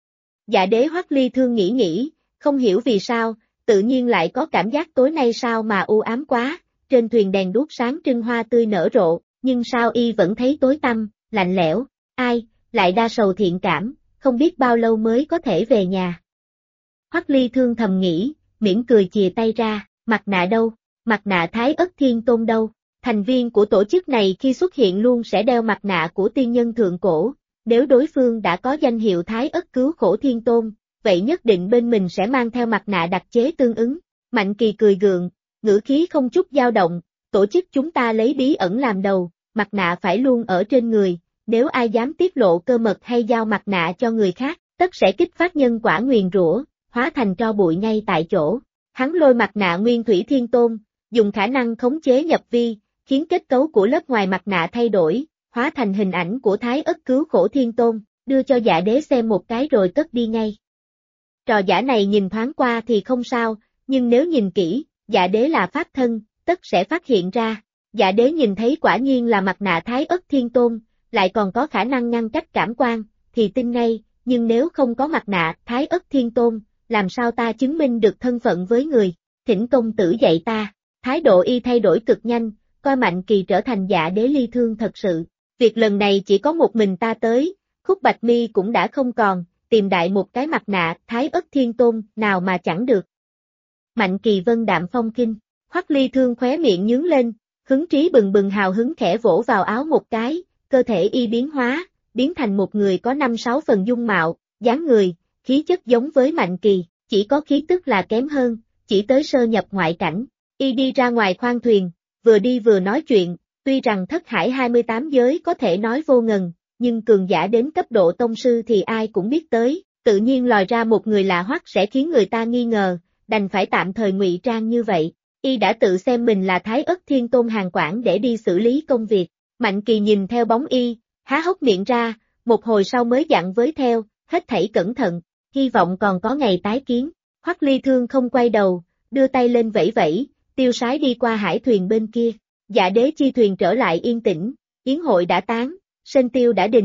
Dạ Đế Hoắc Ly Thương nghĩ, không hiểu vì sao, tự nhiên lại có cảm giác tối nay sao mà u ám quá, trên thuyền đèn đuốc sáng trưng hoa tươi nở rộ, nhưng sao y vẫn thấy tối tăm, lạnh lẽo, ai, lại đa sầu thiện cảm, không biết bao lâu mới có thể về nhà. Hoắc Ly Thương thầm nghĩ, mỉm cười chìa tay ra, mặt nạ đâu, mặt nạ Thái Ất Thiên Tôn đâu, thành viên của tổ chức này khi xuất hiện luôn sẽ đeo mặt nạ của tiên nhân thượng cổ, nếu đối phương đã có danh hiệu Thái Ất Cứu Khổ Thiên Tôn, vậy nhất định bên mình sẽ mang theo mặt nạ đặc chế tương ứng. Mạnh Kỳ cười gượng, ngữ khí không chút dao động, tổ chức chúng ta lấy bí ẩn làm đầu, mặt nạ phải luôn ở trên người, nếu ai dám tiết lộ cơ mật hay giao mặt nạ cho người khác, tất sẽ kích phát nhân quả nguyền rủa, hóa thành tro bụi ngay tại chỗ. Hắn lôi mặt nạ Nguyên Thủy Thiên Tôn, dùng khả năng khống chế nhập vi, khiến kết cấu của lớp ngoài mặt nạ thay đổi, hóa thành hình ảnh của Thái Ất Cứu Khổ Thiên Tôn, đưa cho Dạ Đế xem một cái rồi cất đi ngay. Trò giả này nhìn thoáng qua thì không sao, nhưng nếu nhìn kỹ, Dạ Đế là pháp thân, tất sẽ phát hiện ra. Dạ Đế nhìn thấy quả nhiên là mặt nạ Thái Ất Thiên Tôn, lại còn có khả năng ngăn cách cảm quan, thì tin ngay, nhưng nếu không có mặt nạ Thái Ất Thiên Tôn, làm sao ta chứng minh được thân phận với người, thỉnh công tử dạy ta. Thái độ y thay đổi cực nhanh, coi Mạnh Kỳ trở thành Dạ Đế Ly Thương thật sự. Việc lần này chỉ có một mình ta tới, Khúc Bạch Mi cũng đã không còn, tìm đại một cái mặt nạ Thái Ất Thiên Tôn nào mà chẳng được. Mạnh Kỳ vân đạm phong khinh, Hoắc Ly Thương khóe miệng nhướng lên, hứng trí bừng bừng hào hứng khẽ vỗ vào áo một cái, cơ thể y biến hóa, biến thành một người có 5-6 phần dung mạo, dáng người, khí chất giống với Mạnh Kỳ, chỉ có khí tức là kém hơn, chỉ tới sơ nhập ngoại cảnh. Y đi ra ngoài khoang thuyền, vừa đi vừa nói chuyện, tuy rằng thất hải 28 giới có thể nói vô ngần, nhưng cường giả đến cấp độ tông sư thì ai cũng biết tới, tự nhiên lòi ra một người lạ hoắc sẽ khiến người ta nghi ngờ, đành phải tạm thời ngụy trang như vậy. Y đã tự xem mình là Thái Ất Thiên Tôn Hàn Quảng để đi xử lý công việc. Mạnh Kỳ nhìn theo bóng y, há hốc miệng ra, một hồi sau mới dặn với theo, hết thảy cẩn thận, hy vọng còn có ngày tái kiến. Hoắc Ly Thương không quay đầu, đưa tay lên vẫy vẫy, tiêu sái đi qua hải thuyền bên kia. Dạ Đế chi thuyền trở lại yên tĩnh, yến hội đã tán, sên tiêu đã đình,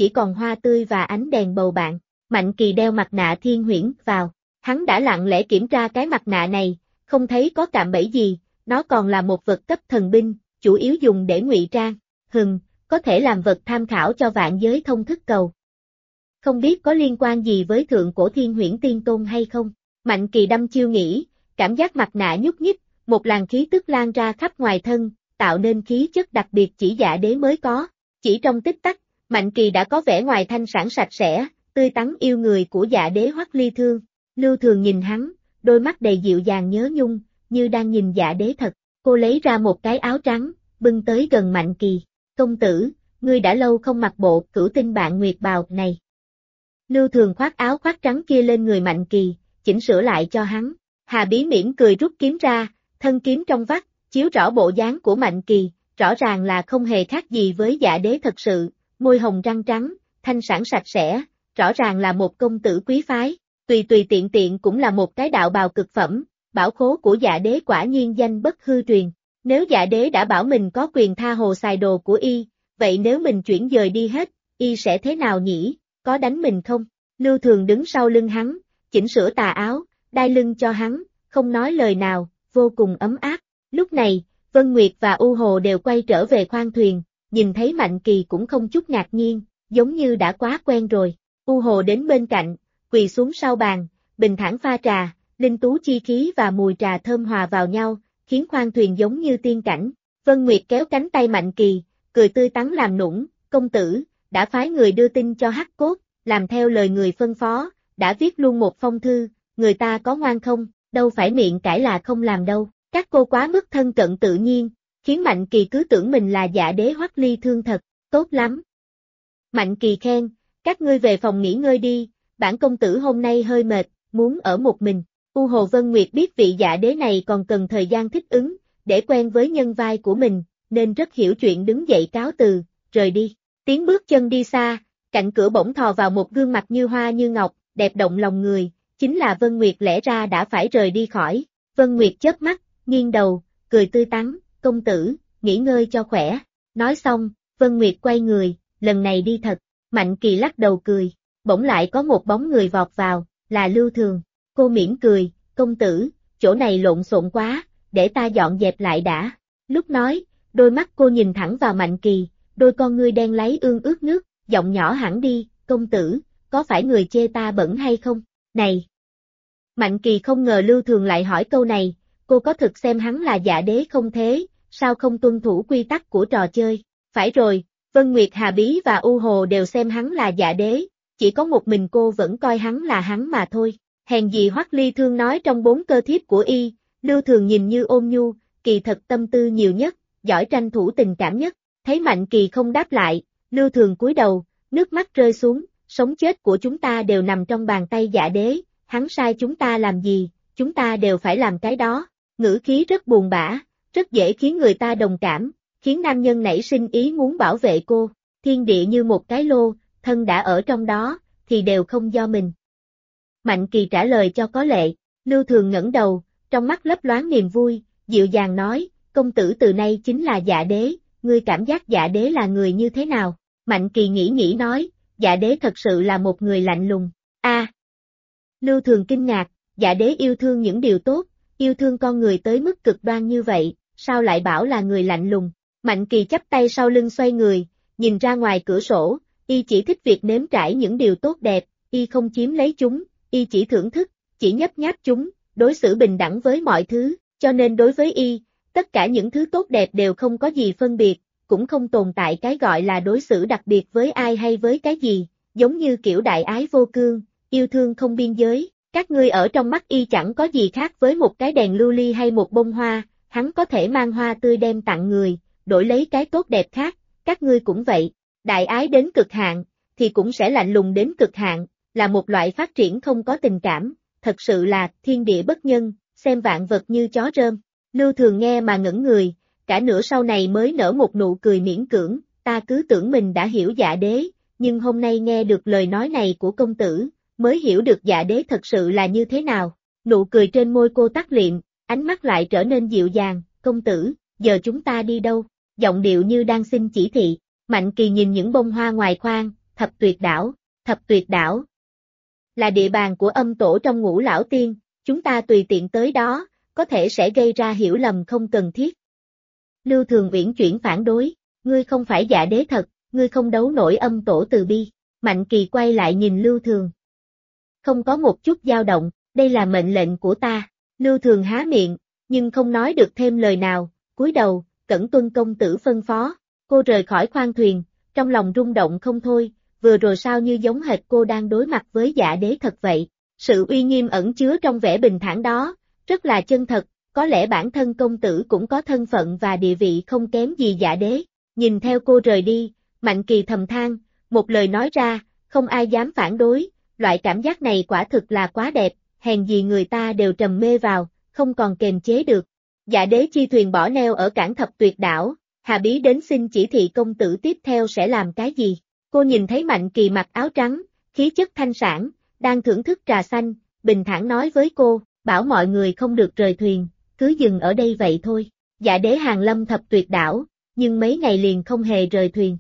chỉ còn hoa tươi và ánh đèn bầu bạn. Mạnh Kỳ đeo mặt nạ thiên huyễn vào. Hắn đã lặng lẽ kiểm tra cái mặt nạ này, không thấy có cạm bẫy gì, nó còn là một vật cấp thần binh, chủ yếu dùng để ngụy trang. Có thể làm vật tham khảo cho vạn giới thông thức cầu. Không biết có liên quan gì với thượng cổ thiên huyễn tiên tôn hay không? Mạnh Kỳ đăm chiêu nghĩ, cảm giác mặt nạ nhúc nhích, một làn khí tức lan ra khắp ngoài thân, tạo nên khí chất đặc biệt chỉ dạ đế mới có. Chỉ trong tích tắc, Mạnh Kỳ đã có vẻ ngoài thanh sản sạch sẽ, tươi tắn yêu người của dạ đế Hoắc Ly Thương. Lưu Thường nhìn hắn, đôi mắt đầy dịu dàng nhớ nhung, như đang nhìn dạ đế thật. Cô lấy ra một cái áo trắng, bưng tới gần Mạnh Kỳ. Công tử, ngươi đã lâu không mặc bộ Cửu Tinh Bạn Nguyệt bào này. Lưu Thường khoác áo khoác trắng kia lên người Mạnh Kỳ, chỉnh sửa lại cho hắn. Hà Bí mỉm cười rút kiếm ra, thân kiếm trong vắt, chiếu rõ bộ dáng của Mạnh Kỳ, rõ ràng là không hề khác gì với dạ đế thật sự, môi hồng răng trắng, thanh sản sạch sẽ, rõ ràng là một công tử quý phái, tùy tùy tiện tiện cũng là một cái đạo bào cực phẩm, bảo khố của dạ đế quả nhiên danh bất hư truyền. Nếu dạ đế đã bảo mình có quyền tha hồ xài đồ của y, vậy nếu mình chuyển dời đi hết, y sẽ thế nào nhỉ, có đánh mình không? Lưu Thường đứng sau lưng hắn, chỉnh sửa tà áo, đai lưng cho hắn, không nói lời nào, vô cùng ấm áp. Lúc này, Vân Nguyệt và U Hồ đều quay trở về khoang thuyền, nhìn thấy Mạnh Kỳ cũng không chút ngạc nhiên, giống như đã quá quen rồi. U Hồ đến bên cạnh, quỳ xuống sau bàn, bình thản pha trà, linh tú chi khí và mùi trà thơm hòa vào nhau, khiến khoang thuyền giống như tiên cảnh. Vân Nguyệt kéo cánh tay Mạnh Kỳ, cười tươi tắn làm nũng, công tử, đã phái người đưa tin cho Hắc Cốt, làm theo lời người phân phó, đã viết luôn một phong thư, người ta có ngoan không, đâu phải miệng cãi là không làm đâu. Các cô quá mức thân cận tự nhiên, khiến Mạnh Kỳ cứ tưởng mình là dạ đế Hoắc Ly Thương thật, tốt lắm. Mạnh Kỳ khen, các ngươi về phòng nghỉ ngơi đi, bản công tử hôm nay hơi mệt, muốn ở một mình. U Hồ Vân Nguyệt biết vị dạ đế này còn cần thời gian thích ứng, để quen với nhân vai của mình, nên rất hiểu chuyện đứng dậy cáo từ, rời đi. Tiếng bước chân đi xa, cạnh cửa bỗng thò vào một gương mặt như hoa như ngọc, đẹp động lòng người, chính là Vân Nguyệt lẽ ra đã phải rời đi khỏi. Vân Nguyệt chớp mắt, nghiêng đầu, cười tươi tắn, công tử, nghỉ ngơi cho khỏe. Nói xong, Vân Nguyệt quay người, lần này đi thật. Mạnh Kỳ lắc đầu cười, bỗng lại có một bóng người vọt vào, là Lưu Thường. Cô mỉm cười, công tử, chỗ này lộn xộn quá, để ta dọn dẹp lại đã. Lúc nói, đôi mắt cô nhìn thẳng vào Mạnh Kỳ, đôi con ngươi đen láy ương ướt nước, giọng nhỏ hẳn đi, công tử, có phải người chê ta bẩn hay không? Này! Mạnh Kỳ không ngờ Lưu Thường lại hỏi câu này, cô có thực xem hắn là dạ đế không thế, sao không tuân thủ quy tắc của trò chơi? Phải rồi, Vân Nguyệt Hà Bí và U Hồ đều xem hắn là dạ đế, chỉ có một mình cô vẫn coi hắn là hắn mà thôi. Hèn gì Hoắc Ly Thương nói trong 4 cơ thiếp của y, Lưu Thường nhìn như ôn nhu, kỳ thật tâm tư nhiều nhất, giỏi tranh thủ tình cảm nhất. Thấy Mạnh Kỳ không đáp lại, Lưu Thường cúi đầu, nước mắt rơi xuống, sống chết của chúng ta đều nằm trong bàn tay dạ đế, hắn sai chúng ta làm gì, chúng ta đều phải làm cái đó. Ngữ khí rất buồn bã, rất dễ khiến người ta đồng cảm, khiến nam nhân nảy sinh ý muốn bảo vệ cô. Thiên địa như một cái lô, thân đã ở trong đó, thì đều không do mình. Mạnh Kỳ trả lời cho có lệ, Lưu Thường ngẩng đầu, trong mắt lấp loáng niềm vui, dịu dàng nói, công tử từ nay chính là dạ đế, ngươi cảm giác dạ đế là người như thế nào? Mạnh Kỳ nghĩ nói, dạ đế thật sự là một người lạnh lùng. Lưu Thường kinh ngạc, dạ đế yêu thương những điều tốt, yêu thương con người tới mức cực đoan như vậy, sao lại bảo là người lạnh lùng? Mạnh Kỳ chắp tay sau lưng xoay người, nhìn ra ngoài cửa sổ, y chỉ thích việc nếm trải những điều tốt đẹp, y không chiếm lấy chúng, y chỉ thưởng thức, chỉ nhấp nháp chúng, đối xử bình đẳng với mọi thứ, cho nên đối với y, tất cả những thứ tốt đẹp đều không có gì phân biệt, cũng không tồn tại cái gọi là đối xử đặc biệt với ai hay với cái gì, giống như kiểu đại ái vô cương, yêu thương không biên giới. Các ngươi ở trong mắt y chẳng có gì khác với một cái đèn lưu ly hay một bông hoa, hắn có thể mang hoa tươi đem tặng người, đổi lấy cái tốt đẹp khác, các ngươi cũng vậy. Đại ái đến cực hạn, thì cũng sẽ lạnh lùng đến cực hạn, là một loại phát triển không có tình cảm, thật sự là thiên địa bất nhân, xem vạn vật như chó rơm. Lưu Thường nghe mà ngẩn người, cả nửa sau này mới nở một nụ cười miễn cưỡng, ta cứ tưởng mình đã hiểu dạ đế, nhưng hôm nay nghe được lời nói này của công tử, mới hiểu được dạ đế thật sự là như thế nào. Nụ cười trên môi cô tắt liệm, ánh mắt lại trở nên dịu dàng, công tử, giờ chúng ta đi đâu? Giọng điệu như đang xin chỉ thị. Mạnh Kỳ nhìn những bông hoa ngoài khoang, Thập tuyệt đảo là địa bàn của âm tổ trong Ngũ Lão Tiên, chúng ta tùy tiện tới đó, có thể sẽ gây ra hiểu lầm không cần thiết. Lưu Thường uyển chuyển phản đối, ngươi không phải Dạ Đế thật, ngươi không đấu nổi âm tổ từ bi. Mạnh Kỳ quay lại nhìn Lưu Thường. Không có một chút dao động, đây là mệnh lệnh của ta. Lưu Thường há miệng, nhưng không nói được thêm lời nào, cúi đầu, cẩn tuân công tử phân phó. Cô rời khỏi khoang thuyền, trong lòng rung động không thôi, vừa rồi sao như giống hệt cô đang đối mặt với Dạ Đế thật vậy. Sự uy nghiêm ẩn chứa trong vẻ bình thản đó, rất là chân thật, có lẽ bản thân công tử cũng có thân phận và địa vị không kém gì Dạ Đế. Nhìn theo cô rời đi, Mạnh Kỳ thầm than, một lời nói ra, không ai dám phản đối, loại cảm giác này quả thực là quá đẹp, hèn gì người ta đều trầm mê vào, không còn kềm chế được. Dạ Đế chi thuyền bỏ neo ở cảng Thập Tuyệt Đảo, Hà Bí đến xin chỉ thị công tử tiếp theo sẽ làm cái gì. Cô nhìn thấy Mạnh Kỳ mặc áo trắng, khí chất thanh sảng, đang thưởng thức trà xanh, bình thản nói với cô, bảo mọi người không được rời thuyền, cứ dừng ở đây vậy thôi. Dạ Đế hàng lâm Thập Tuyệt Đảo, nhưng mấy ngày liền không hề rời thuyền.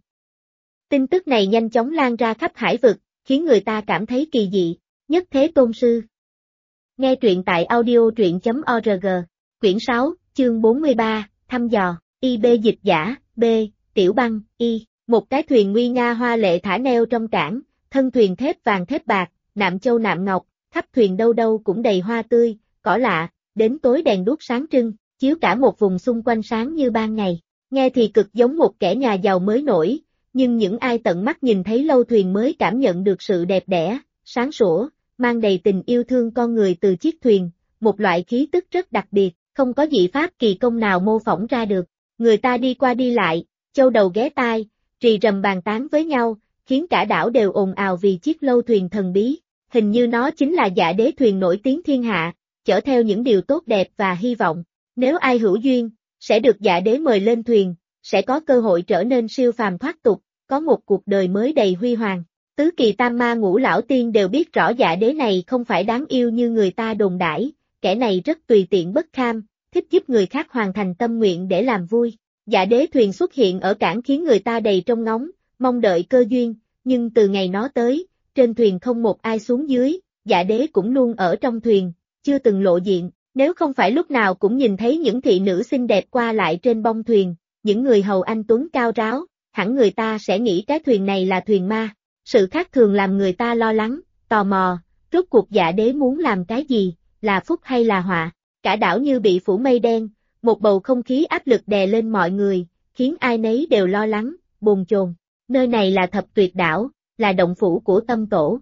Tin tức này nhanh chóng lan ra khắp hải vực, khiến người ta cảm thấy kỳ dị. Nhất Thế Tôn Sư. Nghe truyện tại audio.org, quyển 6, chương 43, thăm dò, IB dịch giả, B, Tiểu Băng, Y. Một cái thuyền nguy nga hoa lệ thả neo trong cảng, thân thuyền thép vàng thép bạc, nạm châu nạm ngọc, khắp thuyền đâu đâu cũng đầy hoa tươi, cỏ lạ, đến tối đèn đuốc sáng trưng, chiếu cả một vùng xung quanh sáng như ban ngày. Nghe thì cực giống một kẻ nhà giàu mới nổi, nhưng những ai tận mắt nhìn thấy lâu thuyền mới cảm nhận được sự đẹp đẽ, sáng sủa, mang đầy tình yêu thương con người từ chiếc thuyền, một loại khí tức rất đặc biệt, không có dị pháp kỳ công nào mô phỏng ra được. Người ta đi qua đi lại, châu đầu ghé tai, rì rầm bàn tán với nhau, khiến cả đảo đều ồn ào vì chiếc lâu thuyền thần bí. Hình như nó chính là Dạ Đế thuyền nổi tiếng thiên hạ, chở theo những điều tốt đẹp và hy vọng. Nếu ai hữu duyên, sẽ được Dạ Đế mời lên thuyền, sẽ có cơ hội trở nên siêu phàm thoát tục, có một cuộc đời mới đầy huy hoàng. Tứ kỳ tam ma Ngũ Lão Tiên đều biết rõ Dạ Đế này không phải đáng yêu như người ta đồn đãi, kẻ này rất tùy tiện bất kham, thích giúp người khác hoàn thành tâm nguyện để làm vui. Dạ Đế thuyền xuất hiện ở cảng khiến người ta đầy trông ngóng, mong đợi cơ duyên, nhưng từ ngày nó tới, trên thuyền không một ai xuống dưới, Dạ Đế cũng luôn ở trong thuyền, chưa từng lộ diện, nếu không phải lúc nào cũng nhìn thấy những thị nữ xinh đẹp qua lại trên bông thuyền, những người hầu anh tuấn cao ráo, hẳn người ta sẽ nghĩ cái thuyền này là thuyền ma. Sự khác thường làm người ta lo lắng, tò mò, rốt cuộc Dạ Đế muốn làm cái gì, là phúc hay là họa. Cả đảo như bị phủ mây đen, một bầu không khí áp lực đè lên mọi người, khiến ai nấy đều lo lắng, bồn chồn. Nơi này là Thập Tuyệt Đảo, là động phủ của Tâm Tổ.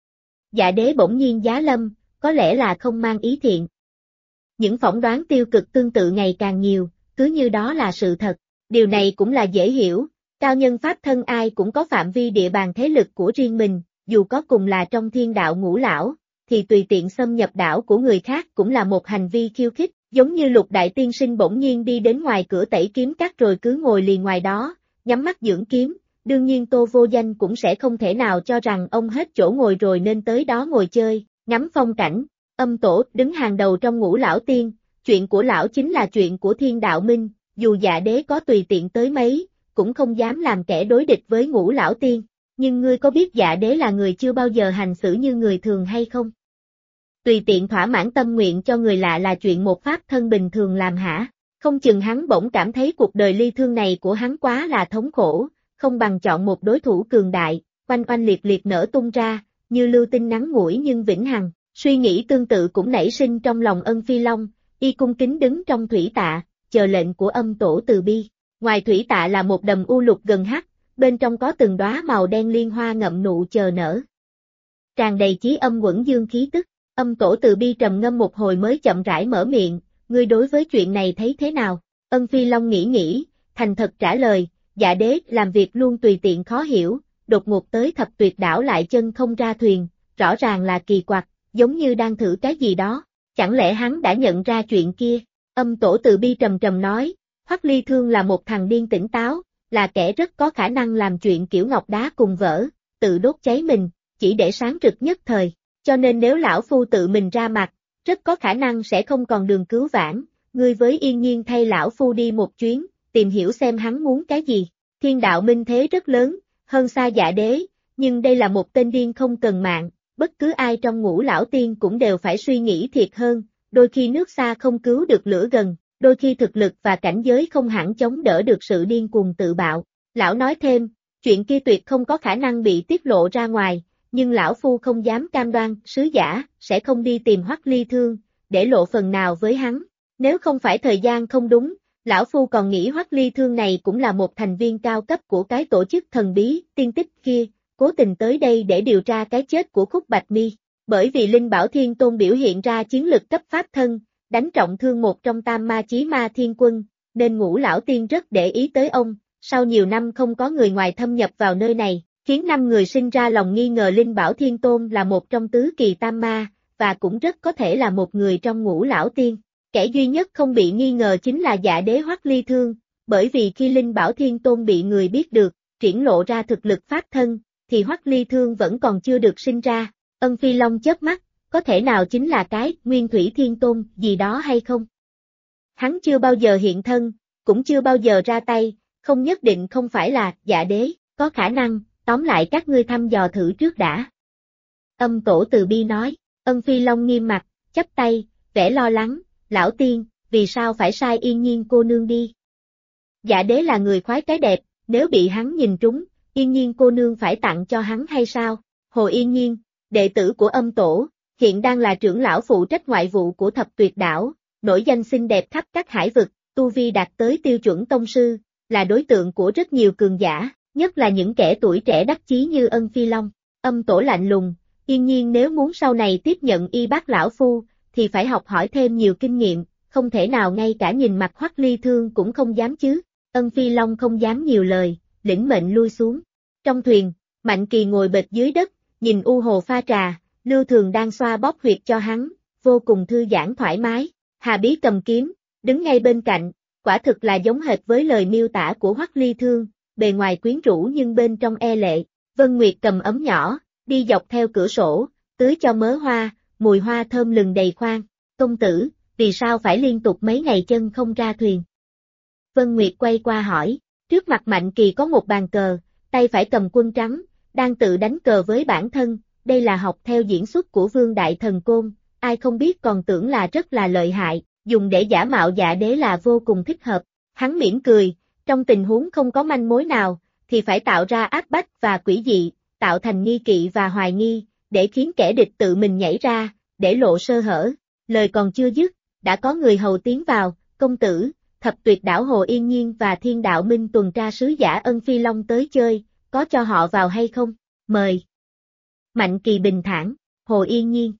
Dạ Đế bỗng nhiên giá lâm, có lẽ là không mang ý thiện. Những phỏng đoán tiêu cực tương tự ngày càng nhiều, cứ như đó là sự thật. Điều này cũng là dễ hiểu, cao nhân pháp thân ai cũng có phạm vi địa bàn thế lực của riêng mình, dù có cùng là trong thiên đạo ngũ lão, thì tùy tiện xâm nhập đảo của người khác cũng là một hành vi khiêu khích, giống như Lục Đại Tiên Sinh bỗng nhiên đi đến ngoài cửa tẩy kiếm cắt rồi cứ ngồi liền ngoài đó, nhắm mắt dưỡng kiếm, đương nhiên Tô Vô Danh cũng sẽ không thể nào cho rằng ông hết chỗ ngồi rồi nên tới đó ngồi chơi, ngắm phong cảnh. Âm Tổ đứng hàng đầu trong Ngũ Lão Tiên, chuyện của lão chính là chuyện của thiên đạo minh, dù Dạ Đế có tùy tiện tới mấy, cũng không dám làm kẻ đối địch với Ngũ Lão Tiên. Nhưng ngươi có biết Dạ Đế là người chưa bao giờ hành xử như người thường hay không? Tùy tiện thỏa mãn tâm nguyện cho người lạ là chuyện một pháp thân bình thường làm hả? Không chừng hắn bỗng cảm thấy cuộc đời ly thương này của hắn quá là thống khổ, không bằng chọn một đối thủ cường đại, oanh oanh liệt liệt nở tung ra, như lưu tinh ngắn ngủi nhưng vĩnh hằng. Suy nghĩ tương tự cũng nảy sinh trong lòng Ân Phi Long, y cung kính đứng trong thủy tạ, chờ lệnh của Âm Tổ từ bi. Ngoài thủy tạ là một đầm u lục gần hắc, bên trong có từng đóa màu đen liên hoa ngậm nụ chờ nở. Tràn đầy chí âm quẩn dương khí tức, Âm Tổ từ bi trầm ngâm một hồi mới chậm rãi mở miệng, ngươi đối với chuyện này thấy thế nào? Ân Phi Long nghĩ, thành thật trả lời, Dạ Đế làm việc luôn tùy tiện khó hiểu, đột ngột tới Thập Tuyệt Đảo lại chân không ra thuyền, rõ ràng là kỳ quặc, giống như đang thử cái gì đó, chẳng lẽ hắn đã nhận ra chuyện kia? Âm Tổ từ bi trầm trầm nói, Hoắc Ly Thương là một thằng điên tỉnh táo, là kẻ rất có khả năng làm chuyện kiểu ngọc đá cùng vỡ, tự đốt cháy mình, chỉ để sáng rực nhất thời, cho nên nếu lão phu tự mình ra mặt, rất có khả năng sẽ không còn đường cứu vãn, ngươi với yên nhiên thay lão phu đi một chuyến, tìm hiểu xem hắn muốn cái gì. Thiên đạo minh thế rất lớn, hơn xa Dạ Đế, Nhưng đây là một tên điên không cần mạng, bất cứ ai trong Ngũ Lão Tiên cũng đều phải suy nghĩ thiệt hơn, đôi khi nước xa không cứu được lửa gần, đôi khi thực lực và cảnh giới không hẳn chống đỡ được sự điên cuồng tự bạo. Lão nói thêm, chuyện kia tuyệt không có khả năng bị tiết lộ ra ngoài, nhưng lão phu không dám cam đoan sứ giả sẽ không đi tìm Hoắc Ly Thương, để lộ phần nào với hắn. Nếu không phải thời gian không đúng, lão phu còn nghĩ Hoắc Ly Thương này cũng là một thành viên cao cấp của cái tổ chức thần bí, tiên tích kia, cố tình tới đây để điều tra cái chết của Khúc Bạch Mi. Bởi vì Linh Bảo Thiên Tôn biểu hiện ra chiến lực cấp pháp thân, đánh trọng thương một trong tam ma chí ma thiên quân, nên Ngũ Lão Tiên rất để ý tới ông. Sau nhiều năm không có người ngoài thâm nhập vào nơi này, khiến 5 người sinh ra lòng nghi ngờ Linh Bảo Thiên Tôn là một trong tứ kỳ tam ma, và cũng rất có thể là một người trong Ngũ Lão Tiên. Kẻ duy nhất không bị nghi ngờ chính là Dạ Đế Hoắc Ly Thương, bởi vì khi Linh Bảo Thiên Tôn bị người biết được, triển lộ ra thực lực pháp thân, thì Hoắc Ly Thương vẫn còn chưa được sinh ra. Ân Phi Long chớp mắt, có thể nào chính là cái Nguyên Thủy Thiên Tôn gì đó hay không? Hắn chưa bao giờ hiện thân, cũng chưa bao giờ ra tay, không nhất định không phải là Dạ Đế, có khả năng, tóm lại các ngươi thăm dò thử trước đã. Âm Tổ từ bi nói. Ân Phi Long nghiêm mặt, chắp tay, vẻ lo lắng, lão tiên, vì sao phải sai Yên Nhiên cô nương đi? Dạ Đế là người khoái cái đẹp, nếu bị hắn nhìn trúng, Yên Nhiên cô nương phải tặng cho hắn hay sao? Hồ Yên Nhiên, đệ tử của Âm Tổ, hiện đang là trưởng lão phụ trách ngoại vụ của Thập Tuyệt Đảo, nổi danh xinh đẹp khắp các hải vực, tu vi đạt tới tiêu chuẩn tông sư, là đối tượng của rất nhiều cường giả, nhất là những kẻ tuổi trẻ đắc chí như Ân Phi Long. Âm Tổ lạnh lùng, Yên Nhiên nếu muốn sau này tiếp nhận y bác lão phu, thì phải học hỏi thêm nhiều kinh nghiệm, không thể nào ngay cả nhìn mặt Hoắc Ly Thương cũng không dám chứ. Ân Phi Long không dám nhiều lời, lĩnh mệnh lui xuống. Trong thuyền, Mạnh Kỳ ngồi bệt dưới đất, nhìn U Hồ pha trà, Lưu Thường đang xoa bóp huyệt cho hắn, vô cùng thư giãn thoải mái. Hà Bí cầm kiếm, đứng ngay bên cạnh, quả thực là giống hệt với lời miêu tả của Hoắc Ly Thương, bề ngoài quyến rũ nhưng bên trong e lệ. Vân Nguyệt cầm ấm nhỏ, đi dọc theo cửa sổ, tưới cho mớ hoa, mùi hoa thơm lừng đầy khoang. Công tử, vì sao phải liên tục mấy ngày chân không ra thuyền? Vân Nguyệt quay qua hỏi, trước mặt Mạnh Kỳ có một bàn cờ, tay phải cầm quân trắng, đang tự đánh cờ với bản thân, đây là học theo diễn xuất của Vương Đại Thần Côn, ai không biết còn tưởng là rất là lợi hại, dùng để giả mạo Dạ Đế là vô cùng thích hợp. Hắn mỉm cười, trong tình huống không có manh mối nào, thì phải tạo ra áp bách và quỷ dị, tạo thành nghi kỵ và hoài nghi, để khiến kẻ địch tự mình nhảy ra, để lộ sơ hở. Lời còn chưa dứt, đã có người hầu tiến vào, công tử, Thập Tuyệt Đảo Hồ Yên Nhiên và Thiên Đạo Minh tuần tra sứ giả Ân Phi Long tới chơi, có cho họ vào hay không? Mời. Mạnh Kỳ bình thản, Hồ Yên Nhiên.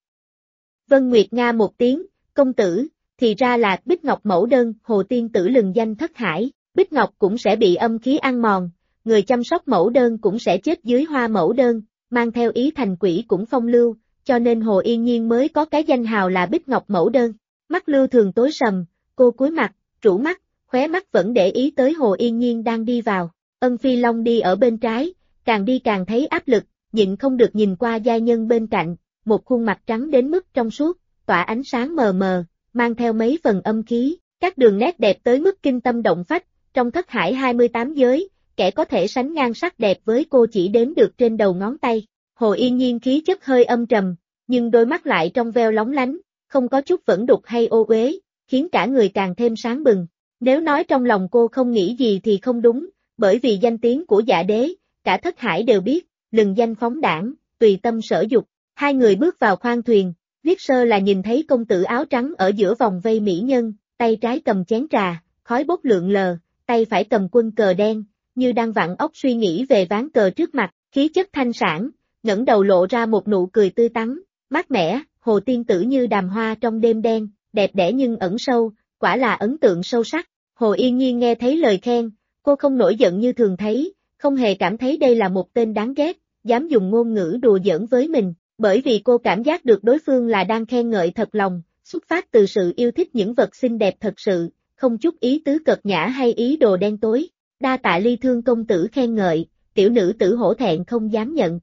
Vân Nguyệt Nga một tiếng, công tử, thì ra là Bích Ngọc mẫu đơn, Hồ Tiên tử lừng danh thất hải, Bích Ngọc cũng sẽ bị âm khí ăn mòn, người chăm sóc mẫu đơn cũng sẽ chết dưới hoa mẫu đơn, mang theo ý thành quỷ cũng phong lưu, cho nên Hồ Yên Nhiên mới có cái danh hào là Bích Ngọc mẫu đơn. Mắt Lưu Thường tối sầm, cô cúi mặt, rũ mắt, khóe mắt vẫn để ý tới Hồ Yên Nhiên đang đi vào. Ân Phi Long đi ở bên trái, càng đi càng thấy áp lực, nhịn không được nhìn qua giai nhân bên cạnh, một khuôn mặt trắng đến mức trong suốt, tỏa ánh sáng mờ mờ, mang theo mấy phần âm khí, các đường nét đẹp tới mức kinh tâm động phách, trong thất hải 28 giới, kẻ có thể sánh ngang sắc đẹp với cô chỉ đếm được trên đầu ngón tay. Hồ Yên Nhiên khí chất hơi âm trầm, nhưng đôi mắt lại trong veo lóng lánh, không có chút vẫn đục hay ô uế, khiến cả người càng thêm sáng bừng. Nếu nói trong lòng cô không nghĩ gì thì không đúng, bởi vì danh tiếng của Dạ Đế, cả thất hải đều biết, lừng danh phóng đãng, tùy tâm sở dục. Hai người bước vào khoang thuyền, liếc sơ là nhìn thấy công tử áo trắng ở giữa vòng vây mỹ nhân, tay trái cầm chén trà, khói bốc lượn lờ, tay phải cầm quân cờ đen, như đang vặn óc suy nghĩ về ván cờ trước mặt, khí chất thanh sản, ngẩng đầu lộ ra một nụ cười tươi tắn, mát mẻ. Hồ Tiên tử như đàm hoa trong đêm đen, đẹp đẽ nhưng ẩn sâu, quả là ấn tượng sâu sắc. Hồ Yên Nhiên nghe thấy lời khen, cô không nổi giận như thường thấy, không hề cảm thấy đây là một tên đáng ghét, dám dùng ngôn ngữ đùa giỡn với mình, bởi vì cô cảm giác được đối phương là đang khen ngợi thật lòng, xuất phát từ sự yêu thích những vật xinh đẹp thật sự, không chút ý tứ cợt nhã hay ý đồ đen tối. Đa tạ Ly Thương công tử khen ngợi, tiểu nữ tử hổ thẹn không dám nhận.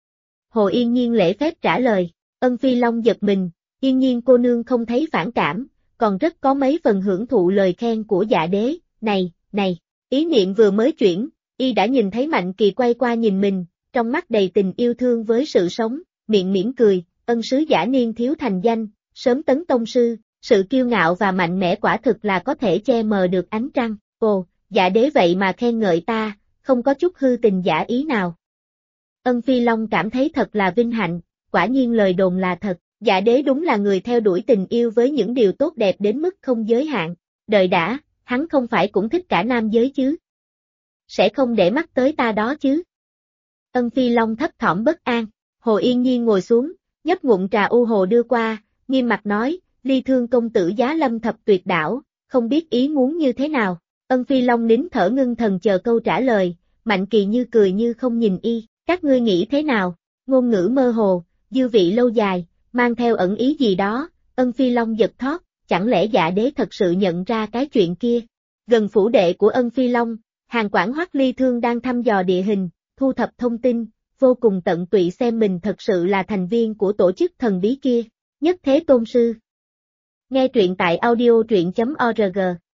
Hồ Yên Nhiên lễ phép trả lời. Ân Phi Long giật mình, Yên Nhiên cô nương không thấy phản cảm, còn rất có mấy phần hưởng thụ lời khen của Dạ Đế. Này, ý niệm vừa mới chuyển, y đã nhìn thấy Mạnh Kỳ quay qua nhìn mình, trong mắt đầy tình yêu thương với sự sống, miệng mỉm cười, ân sứ giả niên thiếu thành danh, sớm tấn tông sư, sự kiêu ngạo và mạnh mẽ quả thực là có thể che mờ được ánh trăng. Ồ, Dạ đế vậy mà khen ngợi ta, không có chút hư tình giả ý nào. Ân Phi Long cảm thấy thật là vinh hạnh, quả nhiên lời đồn là thật, Dạ đế đúng là người theo đuổi tình yêu với những điều tốt đẹp đến mức không giới hạn. Đợi đã, hắn không phải cũng thích cả nam giới chứ? Sẽ không để mắt tới ta đó chứ? Ân Phi Long thấp thỏm bất an, Hồ Yên Nhiên ngồi xuống, nhấp ngụm trà u hồ đưa qua, nghiêm mặt nói, Ly Thương công tử giá lâm thập tuyệt đảo, không biết ý muốn như thế nào. Ân Phi Long nín thở ngưng thần chờ câu trả lời, Mạnh Kỳ như cười như không nhìn y, các ngươi nghĩ thế nào? Ngôn ngữ mơ hồ, dư vị lâu dài, mang theo ẩn ý gì đó. Ân Phi Long giật thót, chẳng lẽ Dạ đế thật sự nhận ra cái chuyện kia? Gần phủ đệ của Ân Phi Long, Hàn Quản Hoắc Ly Thương đang thăm dò địa hình, thu thập thông tin, vô cùng tận tụy xem mình thật sự là thành viên của tổ chức thần bí kia. Nhất Thế Tôn Sư. Nghe truyện tại audio truyện.org